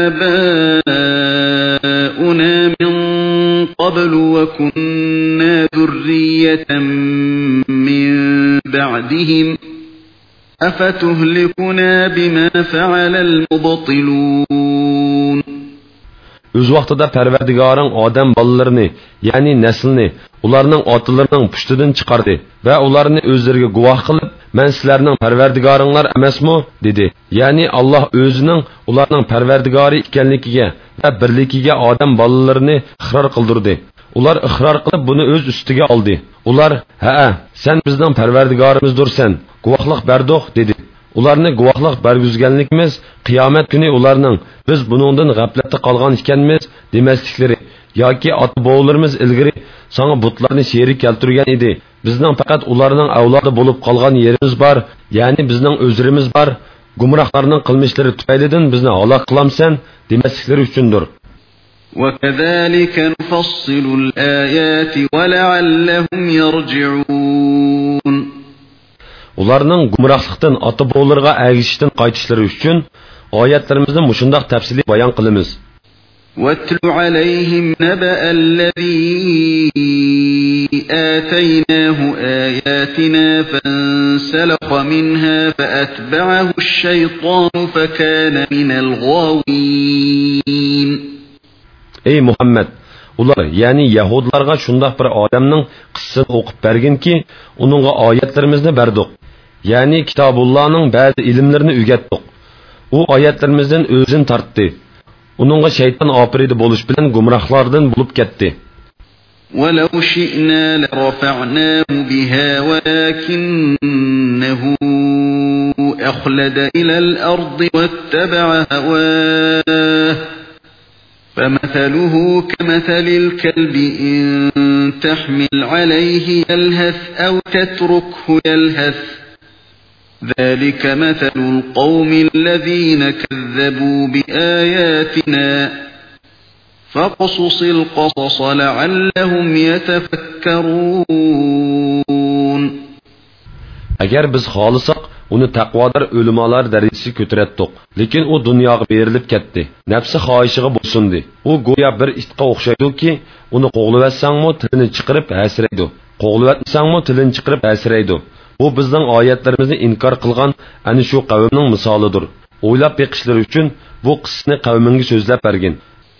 آبَاؤُنَا مِنْ قَبْلُ وَكُنَّا ذُرِّيَّةً مِنْ بَعْدِهِمْ أَفَتُهْلِكُنَا بِمَا فَعَلَ الْمُبْطِلُونَ. Öz vaqtida Parvardigoring odam bolalarini, ya'ni naslni, ularning otalarining pushtidan chiqardi va ularni o'zlariga guvoh qilib, "Men sizlarning Parvardigoringlar emasmi?" dedi. Ya'ni Alloh o'zining ularning Parvardigori ekanligiga va birligiga odam bolalarini iqror qildirdi. Ular iqror qilib buni o'z ustiga oldi. Ular, "Ha, sen bizning Parvardigorimizdirsan, guvohlik berdik" dedi. Ularni guvohlik bergizganlikimiz qiyomat kuni ularning biz buningdan g'aflatda qolgan ekanmiz demasliklari, yoki ota-bobolarimiz ilgari sana butlarni sherik keltirgan edi. Bizning faqat ularning avlodi bo'lib qolgan yerimiz bor, ya'ni bizning o'zimiz bor. Gumrohlarning qilmishlari tufaylidan bizni halok qilamsan demasliklari uchundir. وَكَذَلِكَ نُفَصِّلُ الْآيَاتِ وَلَعَلَّهُمْ يَرْجِعُونَ. Ularning gumrohlikdan ota-bobolarga agishishdan qaytishlari uchun oyatlarimizni mushundaq tafsili bayon qilamiz. وَاتْلُ عَلَيْهِمْ نَبَأَ الَّذِي آتَيْنَاهُ آيَاتِنَا فَانسَلَخَ مِنْهَا فَأَتْبَعَهُ الشَّيْطَانُ فَكَانَ مِنَ الْغَاوِينَ. Ey Muhammed, ular yani Yahudlarga şundaq bir adamning qissasini o'qib berginki, uningga oyatlarimizni berdik. Yani Kitabullahning ba'zi ilmlarini o'rgatdik. U oyatlarimizdan o'zini tortdi. Uningga shayton opridi bo'lish bilan gumrohlardan bo'lib ketdi. وَلَوْ شِئْنَا لَرَفَعْنَاهُ بِهَا وَلَكِنَّهُ أَخْلَدَ إِلَى الْأَرْضِ وَاتَّبَعَ هَوَاهُ فَمَثَلُهُ كَمَثَلِ الْكَلْبِ إِنْ تَحْمِلْ عَلَيْهِ يَلْهَثْ أَوْ تَتْرُكْهُ يَلْهَثْ ذَلِكَ مَثَلُ الْقَوْمِ الَّذِينَ كَذَّبُوا بِآيَاتِنَا فَاقْصُصِ الْقَصَصَ لَعَلَّهُمْ يَتَفَكَّرُونَ. Agar biz xohlasak uni taqvodor o'limalar darajasiga ko'taratdik, lekin u dunyoga berilib ketdi. Nafsi xohishiga bo'lsundi. U go'yo bir itga o'xshaydi-ki, uni qo'g'livatsangmi tilini chiqarib hasraydi. Qo'g'livatmasangmi tilini chiqarib hasraydi. Bu bizning oyatlarimizni inkor qilgan ana shu qavmning misolidir. O'ylab beqishlar uchun bu qissani qavminga so'zlab bergan.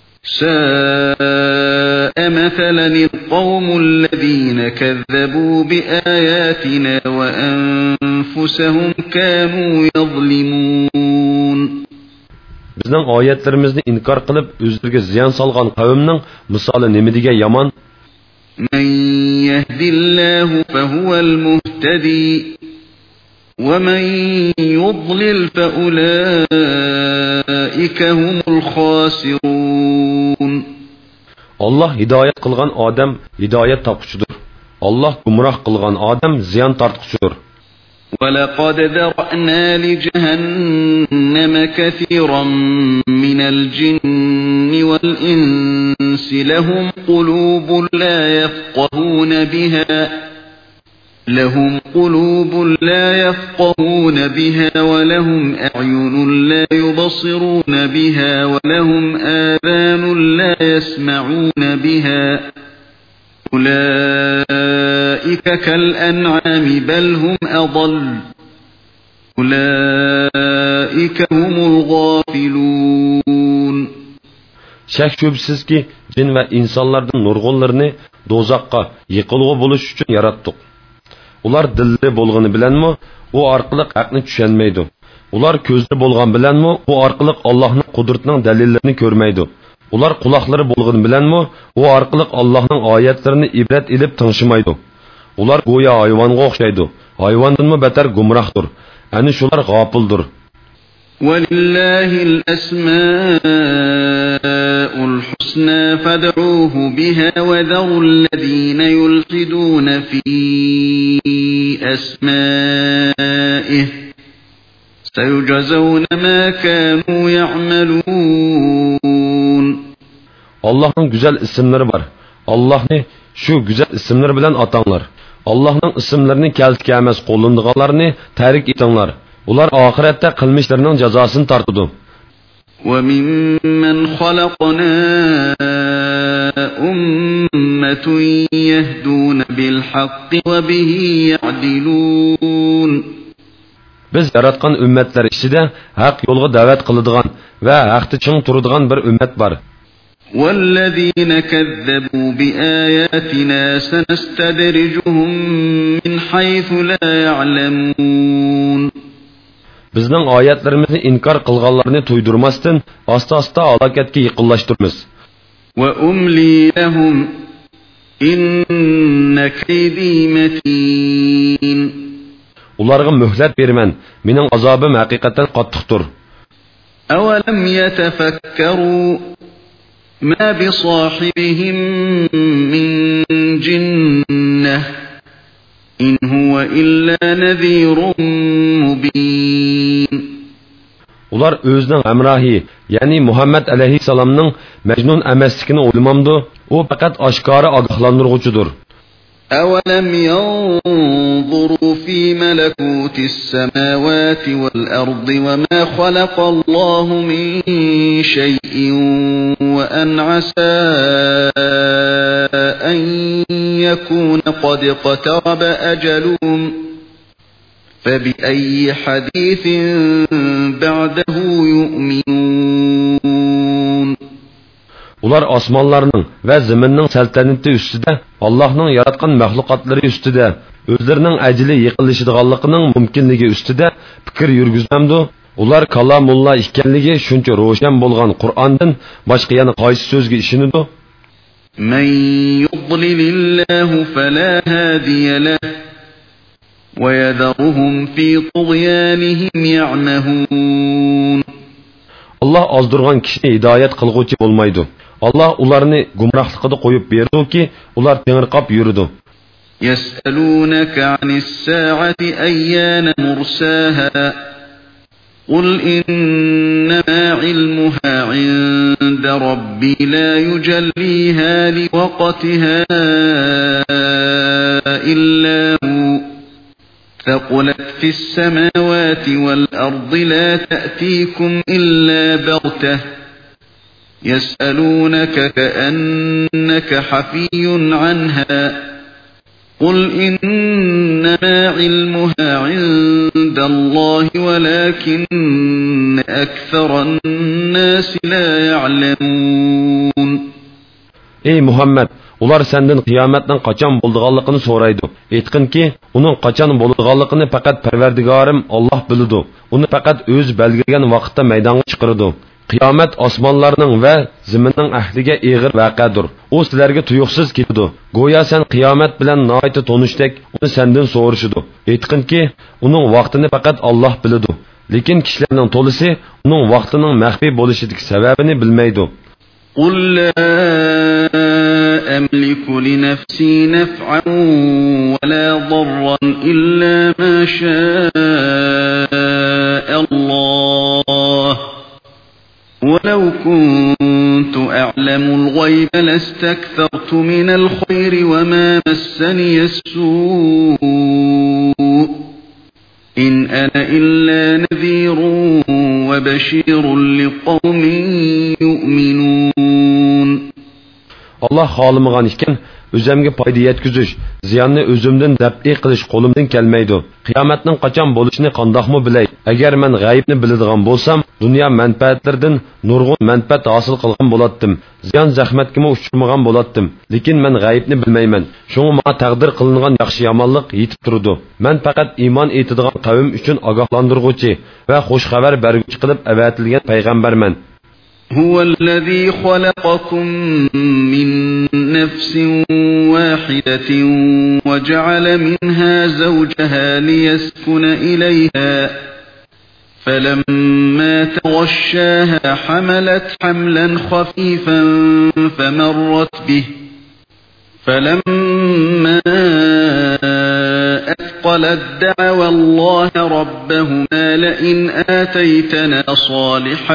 سَاءَ مَثَلًا الْقَوْمُ الَّذِينَ كَذَّبُوا بِآيَاتِنَا وَأَنفُسَهُمْ كَانُوا يَظْلِمُونَ. Bizning oyatlarimizni inkor qilib o'zlariga ziyon solgan qavmning misoli nima degan yomon? مَن يَهْدِ اللَّهُ فَهُوَ الْمُهْتَدِي وَمَن يُضْلِلْ فَأُولَئِكَ هُمُ الْخَاسِرُونَ. Allah hidayet qilgan odam hidayet topquchidir. Allah gumroh qilgan odam ziyon tortquchidir. وَلَقَدْ ذَرَأْنَا لِجَهَنَّمَ كَثِيرًا مِنَ الْجِنِّ وَالْإِنسِ لَهُمْ قُلُوبٌ لَا يَفْقَهُونَ بِهَا لهم قلوب لا يفقهون بها ولهم أعين لا يبصرون بها ولهم آذان لا يسمعون بها أولئك كالأنعام بل هم أضل أولئك هم الغافلون. Şək şübhəsiz ki, cin və insanlardan nurğunlarını dozaqqa, yıqılğı buluş üçün yaratdıq. Ular dilli bolğanı bilenmi, o arqılıq haqni düşənmeydi. Ular közlü bolğan bilenmi, o arqılıq Allah'ın qudretinin dəlillerini görmeydi. Ular qulaqları bolğanı bilenmi, o arqılıq Allah'ın ayetlerini ibret ilip tanışmaydı. Ular goya hayvanga oxşaydı. Hayvandan mı beter gumrahdır. Yani şular gafıldır. وَلِلَّهِ الْأَسْمَاءُ الْحُسْنَى فَادْعُوهُ بِهَا وَذَرُوا الَّذِينَ يُلْحِدُونَ فِي أَسْمَائِهِ سَيُجْزَوْنَ مَا كَانُوا يَعْمَلُونَ. Allah'ın güzel isimleri var. Allah'ni şu güzel isimler bilen atanlar. Allah'ın isimlerini keltikemez qo'llandiganlarni tarik etinglar. Ular ahirette qilmishlarining jazosini tortadi. وَمِمَّنْ خَلَقْنَا أُمَّةٌ يَهْدُونَ بِالْحَقِّ وَبِهِ يَعْدِلُونَ. Biz yaratgan ümmetler içinde haq yolga davet qiladigan ve haqda ching turadigan bir ümmet var. وَالَّذِينَ كَذَّبُوا بِآيَاتِنَا سَنَسْتَدْرِجُهُمْ مِنْ حَيْثُ لَا يَعْلَمُونَ. Bizning oyatlarimizni inkor qilganlarni to'ydirmasdan asta-asta halokatga yaqinlashtiramiz. وَأُمْلِي لَهُمْ إِنَّ كَيْدِي مَتِينٌ. Ularga mühlet bermen, mening azobim haqiqatan qattiqdir. أَوَلَمْ يَتَفَكَّرُوا ما بصاحبهم من جنة إن هو إلا نذير مبين. Ular özünün hamrahi, yani Muhammed aleyhisselamның mecnun emasligini o'ylamamdı. O faqat oshkora ogohlantiruvchidir. أولم ينظروا في ملكوت السماوات والأرض وما خلق الله من شيء وأن عسى أن يكون قد اقترب أجلهم فبأي حديث بعده يؤمنون. Ular osmonlarning va zaminning saltanati ustida, Allohning yaratgan mahluqotlari ustida, o'zlarining ajli yiqilishidiganligining mumkinligi ustida fikr yurgizmamdi. Ular kalamulloh ekanligi shuncha ro'shan bo'lgan Qur'ondan boshqa yana qaysi so'zga ishonadi? Man yudlilillahu fala hadiya lahu wa yadharuhum fi tughyanihim ya'mahun. Allah azdırgan kishini hidoyat qilguvchi bo'lmaydi. Allah ularni gumrohligida qo'yib berdi-ki, ular tengirqab yuridi. Yas'alunaka 'anis sa'ati ayyana mursaha qul innama 'ilmuha 'inda rabbi la yujalliha liwaqtiha illa hu ثقلت في السماوات والأرض لا تأتيكم إلا بغتة يسألونك كأنك حفي عنها قل إنما علمها عند الله ولكن أكثر الناس لا يعلمون. Ey Muhammed! Ular senden kıyametten kaçan bulduğanlıkını soraydı. Etkin ki, onun kaçan bulduğanlıkını fakat Perverdigarım Allah bilidu. Onu fakat öz belgilegen vakitte meydana çıkardı. Kıyamet osmanlarının ve ziminin ahlige eğir vakadır. O sizlerge tuyuksuz kilidu. Goya sen kıyamet bilen naiti tonuştek onu senden soruşudu. Etkin ki, onun vaktini fakat Allah bilidu. Lekin kişilerinin tolisi onun vaktinin mehbi boluşidiki sebebini bilmeydu. قُلْ لَا أَمْلِكُ لِنَفْسِي نَفْعًا وَلَا ضَرًّا إِلَّا مَا شَاءَ اللَّهُ وَلَوْ كُنْتُ أَعْلَمُ الْغَيْبَ لَاسْتَكْثَرْتُ مِنَ الْخَيْرِ وَمَا مَسَّنِيَ السُّوءُ إِنْ أَنَا إِلَّا نَذِيرٌ وَبَشِيرٌ لِقَوْمٍ يُؤْمِنُونَ. Allah xolimigan ekan, o'zimga foyda yetkazish, ziyonni o'zimdan dab'i qilish qo'limdan kelmaydi. Qiyomatning qachon bo'lishini qandoqmi bilay? Agar men g'aybni biladigan bo'lsam, dunyo manfaatlaridan nurg'un manfaat hosil qilgan bo'lardim. Ziyon zahmatga uchirmagan bo'lardim. Lekin men g'aybni bilmayman. Shunga menga taqdir qilingan yaxshi yomonlik yetib turdi. Men faqat iymon etadigan qavm uchun ogohlantiruvchi va xush xabar beruvchi qilib avatilgan payg'ambarman. هو الذي خلقكم من نفس واحدة وجعل منها زوجها ليسكن إليها فلما تغشاها حملت حملا خفيفا فمرت به فلما أثقلت دعوا الله ربهما لئن آتيتنا صالحا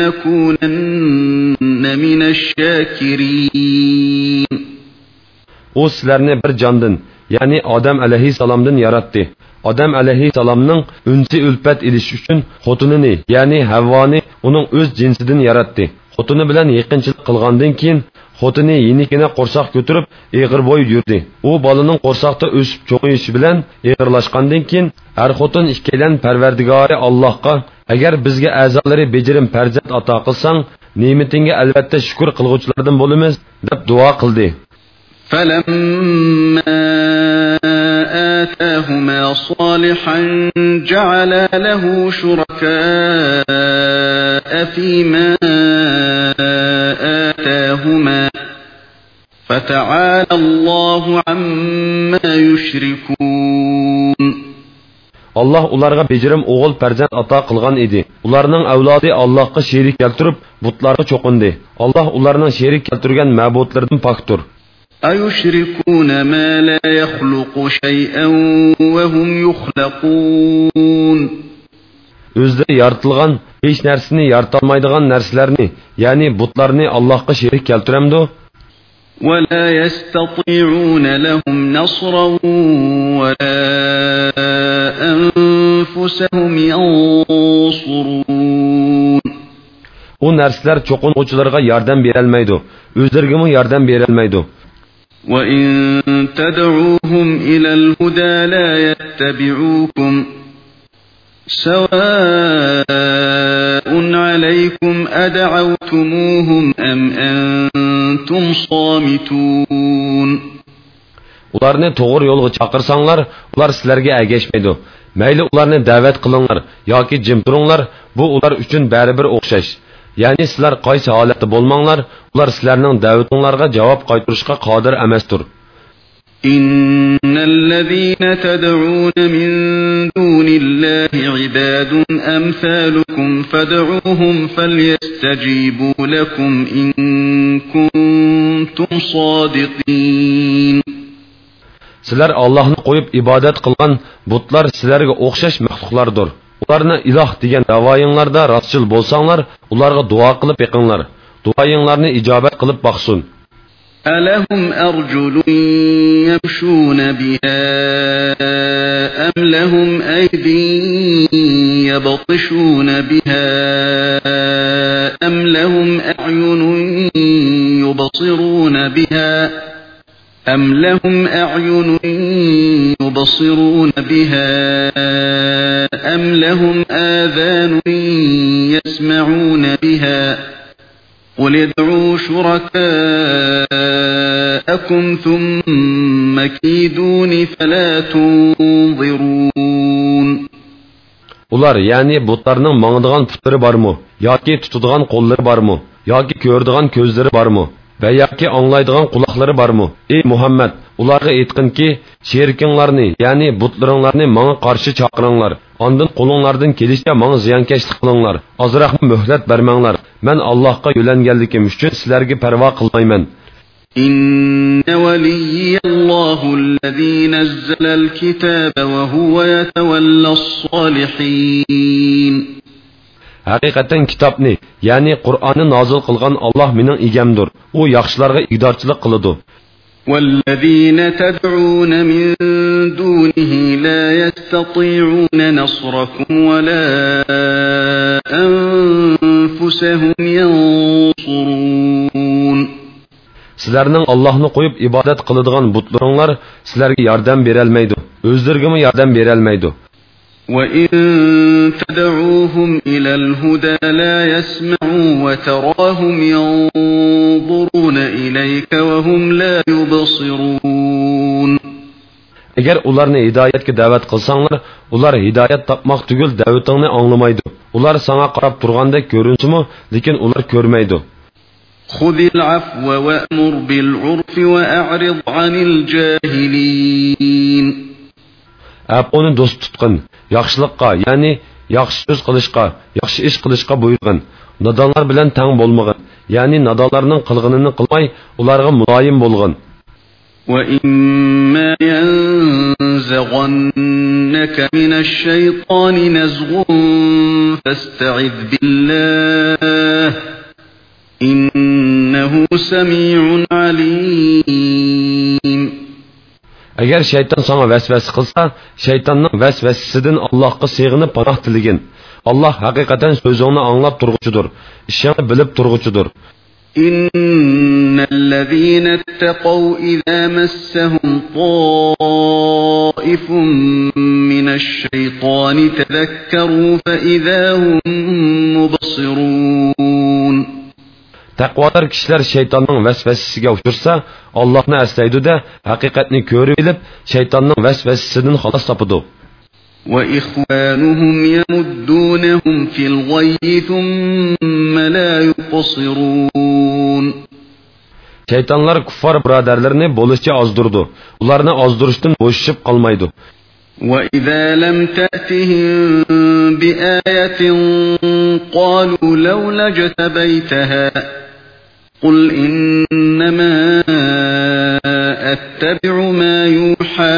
لنكونن من الشاكرين. O sizlarni bir candan, yani Adam aleyhisselamdan yarattı. Adam aleyhisselamның ünsi ülpet iliş üçün xotunini, yani Havvani onun öz cinsidan yarattı. Xotuni bilan yaqinchilik qilgandan keyin xotini yenikini qo'rsoq ko'tarib eg'ir bo'y yurdi. U bolaning qo'rsoqda o'sib cho'qiyishi bilan eg'irlashgandan keyin har xotin ikkalan Parvardigori Allohga agar bizga a'zolari bejirim farzand ato qilsang, ne'matingga albatta shukr qilguvchilardan bo'lamiz deb duo qildi. فَلَمَّا آتَاهُمَا صَالِحًا جَعَلَا لَهُ شُرَكَاءَ فِيمَا آتَاهُمَا فَتَعَالَى اللَّهُ عَمَّا يُشْرِكُونَ. Allah ularga bejirim o'g'il farzand ato qilgan edi. Ularning avlodi Allohga sherik keltirib, butlarga cho'qindi. Alloh ularning sherik keltirgan ma'budlardan pokdir. أَيُشْرِكُونَ مَا لَا يَخْلُقُ شَيْئًا وَهُمْ يُخْلَقُونَ O'zlari yaratilgan, hech narsani yaratolmaydigan narsalarni, ya'ni butlarni Allohga sherik keltiramdi? وَلَا يَسْتَطِيعُونَ لَهُمْ نَصْرًا وَلَا أَنفُسَهُمْ يَنصُرُونَ O narsalar cho'qinuvchilarga yordam berolmaydi, o'zlariga yordam berolmaydi. وَإِن تَدْعُوهُمْ إِلَى الْهُدَى لَا يَتَّبِعُوكُمْ سَوَاءٌ عَلَيْكُمْ أَدَعَوْتُمُوهُمْ أَمْ أَنْتُمْ صَامِتُونَ Ularni to'g'ri yo'lga chaqirsanglar, ular sizlarga ergashmaydi. Mayli ularni da'vat qilinglar yoki jim turinglar, bu ular uchun baribir o'xshash. Ya'ni sizlar qaysi holatda bo'lmanglar, ular sizlarning da'vatinglarga javob qaytarishga qodir emasdir. Innallazina tad'un min dunillahi ibadun amsalukum fad'uuhum falyastajibu lakum in kuntum sodiqin. Sizlar Allohni qo'yib ibodat qilgan butlar sizlarga o'xshash maxluqlardir. Ularni iloh degan da'voyinglarda rostchil bo'lsanglar, ularga duo qilib yiqinglar. Duoyinglarni ijobat qilib boqsin. Alahum arjulun yamshuna biha am lahum aydin yabtishuna biha am lahum a'yunun yubsiruna biha أم لهم أعين يبصرون بها أم لهم آذان يسمعون بها قل ادعوا شركاءكم ثم كيدون فلا تنظرون Ular yani butlarning mangdigan putlari bormi yoki tutadigan qo'llari bormi yoki ko'radigan ko'zlari bormi va yoki anglaydigan quloqlari bormi? Ey Muhammad, ularga aytqinki, sherikinglarni, ya'ni butlaringlarni menga qarshi chaqiringlar. Ondan qo'linglardan kelishcha menga ziyonkashlik qilinglar. Ozroq muhlat bermanglar. Men Allohga yo'langanligim uchun sizlarga parvo qilmayman. Inna waliyallohu allazi nazzala al-kitaba wa huwa yatawallas-solihin. Haqiqatan kitobni, ya'ni Qur'onni nozil qilgan Alloh mening egamdir. U yaxshilarga igdorchilik qiladi. والذين تدعون من دونه لا يستطيعون نصركم ولا أنفسهم ينصرون. Sizlarning Allohni qo'yib ibodat qiladigan butlaringlar sizlarga yordam berolmaydi. O'zlariga yordam berolmaydi. وَإِن تَدْعُوهُمْ إِلَى الْهُدَى لَا يَسْمَعُوا وَتَرَاهُمْ يَنظُرُونَ إِلَيْكَ وَهُمْ لَا يُبْصِرُونَ. Eğer ularni hidayetga da'vat qilsanglar, ular hidayet tapmaq tugul da'vatingni anglamaydi. Ular sana qarab turgandek ko'rinsimi, lekin ular ko'rmaydi. خُذِ الْعَفْوَ وَأْمُرْ بِالْعُرْفِ وَأَعْرِضْ عَنِ الْجَاهِلِينَ. Ap onu do'st tutqin, yaxshilikqa, ya'ni yaxshi so'z qilishga, yaxshi ish qilishga buyurgin. Nodonlar bilan tang bo'lmag'in, ya'ni nodonlarning qilganini qilmay, ularga muloyim bo'lgin. وَإِمَّا يَنزَغَنَّكَ مِنَ الشَّيْطَانِ نَزْغٌ فَاسْتَعِذْ بِاللَّهِ إِنَّهُ سَمِيعٌ عَلِيمٌ. Eğer şeytan sana vesvese kılsa, şeytanın vesvesesinden Allah'a sığınıp panoh tiligin. Allah hakikaten sözünü anlap turguçudur, işini bilip turguçudur. İnnellezîne etteqav izâ messehum tâifun mineşşeytâni tezekkerû fe izâ hum mubsirûn. Taqvodor kishilar shaytonning vasvasasiga uchursa, Allohni aslaydi da haqiqatni ko'rib bilib, shaytonning vasvasasidan xalos topadi. Wa ikhwanuhum yamuddunhum fil ghayyi thumma la yuqsirun. Shaytonlar kuffar birodarlarini bo'lishcha ozdirdi. Ularni ozdirishdan bo'shishib qolmaydi. وَإِذَا لَمْ تَأْتِهِمْ بِآيَةٍ قَالُوا لَوْلَا اجْتَبَيْتَهَا قُلْ إِنَّمَا أَتَّبِعُ مَا يُوحَى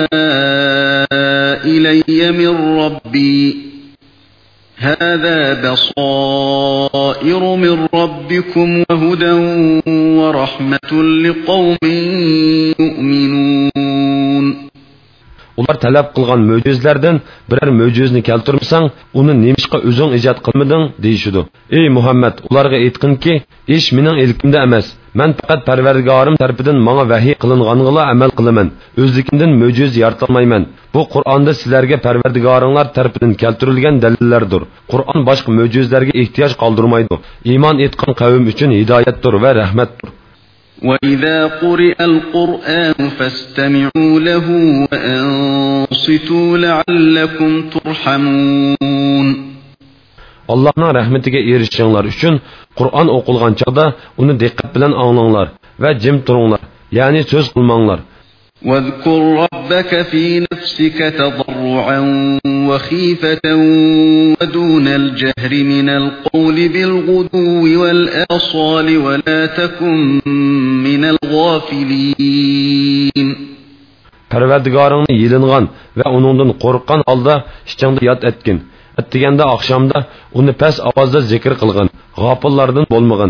إِلَيَّ مِنْ رَبِّي هَذَا بَصَائِرُ مِنْ رَبِّكُمْ وَهُدًى وَرَحْمَةٌ لِقَوْمٍ يُؤْمِنُونَ. Ular talab qilgan mo'jizlardan biror mo'jizni keltirmasang, uni nemishqa o'zing ijod qilmading deyishidu. Ey Muhammad, ularga aytqinki, ish mening ilkimda emas. Men faqat Parvardigorim tarafidan menga vahiy qilinganigina amal qilaman. O'zligimdan mo'jiz yaratolmayman. Bu Qur'onda sizlarga Parvardigoringlar tarafidan keltirilgan dalillardir. Qur'on boshqa mo'jizlarga ehtiyoj qoldirmaydi. Iymon etgan qavm uchun hidoyatdir va rahmatdir. وَإِذَا قُرِئَ الْقُرْآنُ فَاسْتَمِعُوا لَهُ وَأَنصِتُوا لَعَلَّكُمْ تُرْحَمُونَ. Allah'ın rahmetiga erişişinglar üçün Qur'on o'qilgan chaqda uni diqqat bilan anglanglar va jim turinglar, ya'ni so'z qilmanglar. وَاذْكُرْ رَبَّكَ فِي نَفْسِكَ تَضَرُّعًا وَخِيفَةً وَدُونَ الْجَهْرِ مِنَ الْقَوْلِ بِالْغُدُوِّ وَالْآصَالِ وَلَا تَكُنْ مِنَ الْغَافِلِينَ. Parvardigoringni yilingan va uningdan qo'rqqan holda ishingda yod etgin. Etdiganda oqshomda uni past ovozda zikr qilgin. G'ofillardan bo'lmagin.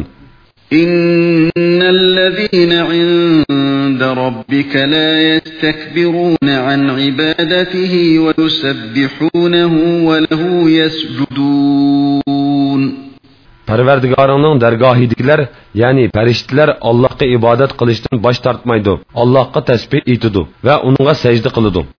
Innallazina 'inda robbika la yastakbiruna 'an ibadatihi wa yusabbihunahu wa lahu yasjudun. Parvardigoringning dargohidagilar, ya'ni farishtalar Allohga ibodat qilishdan bosh tortmaydi. Allohga tasbih etadi va uningga sajda qiladi.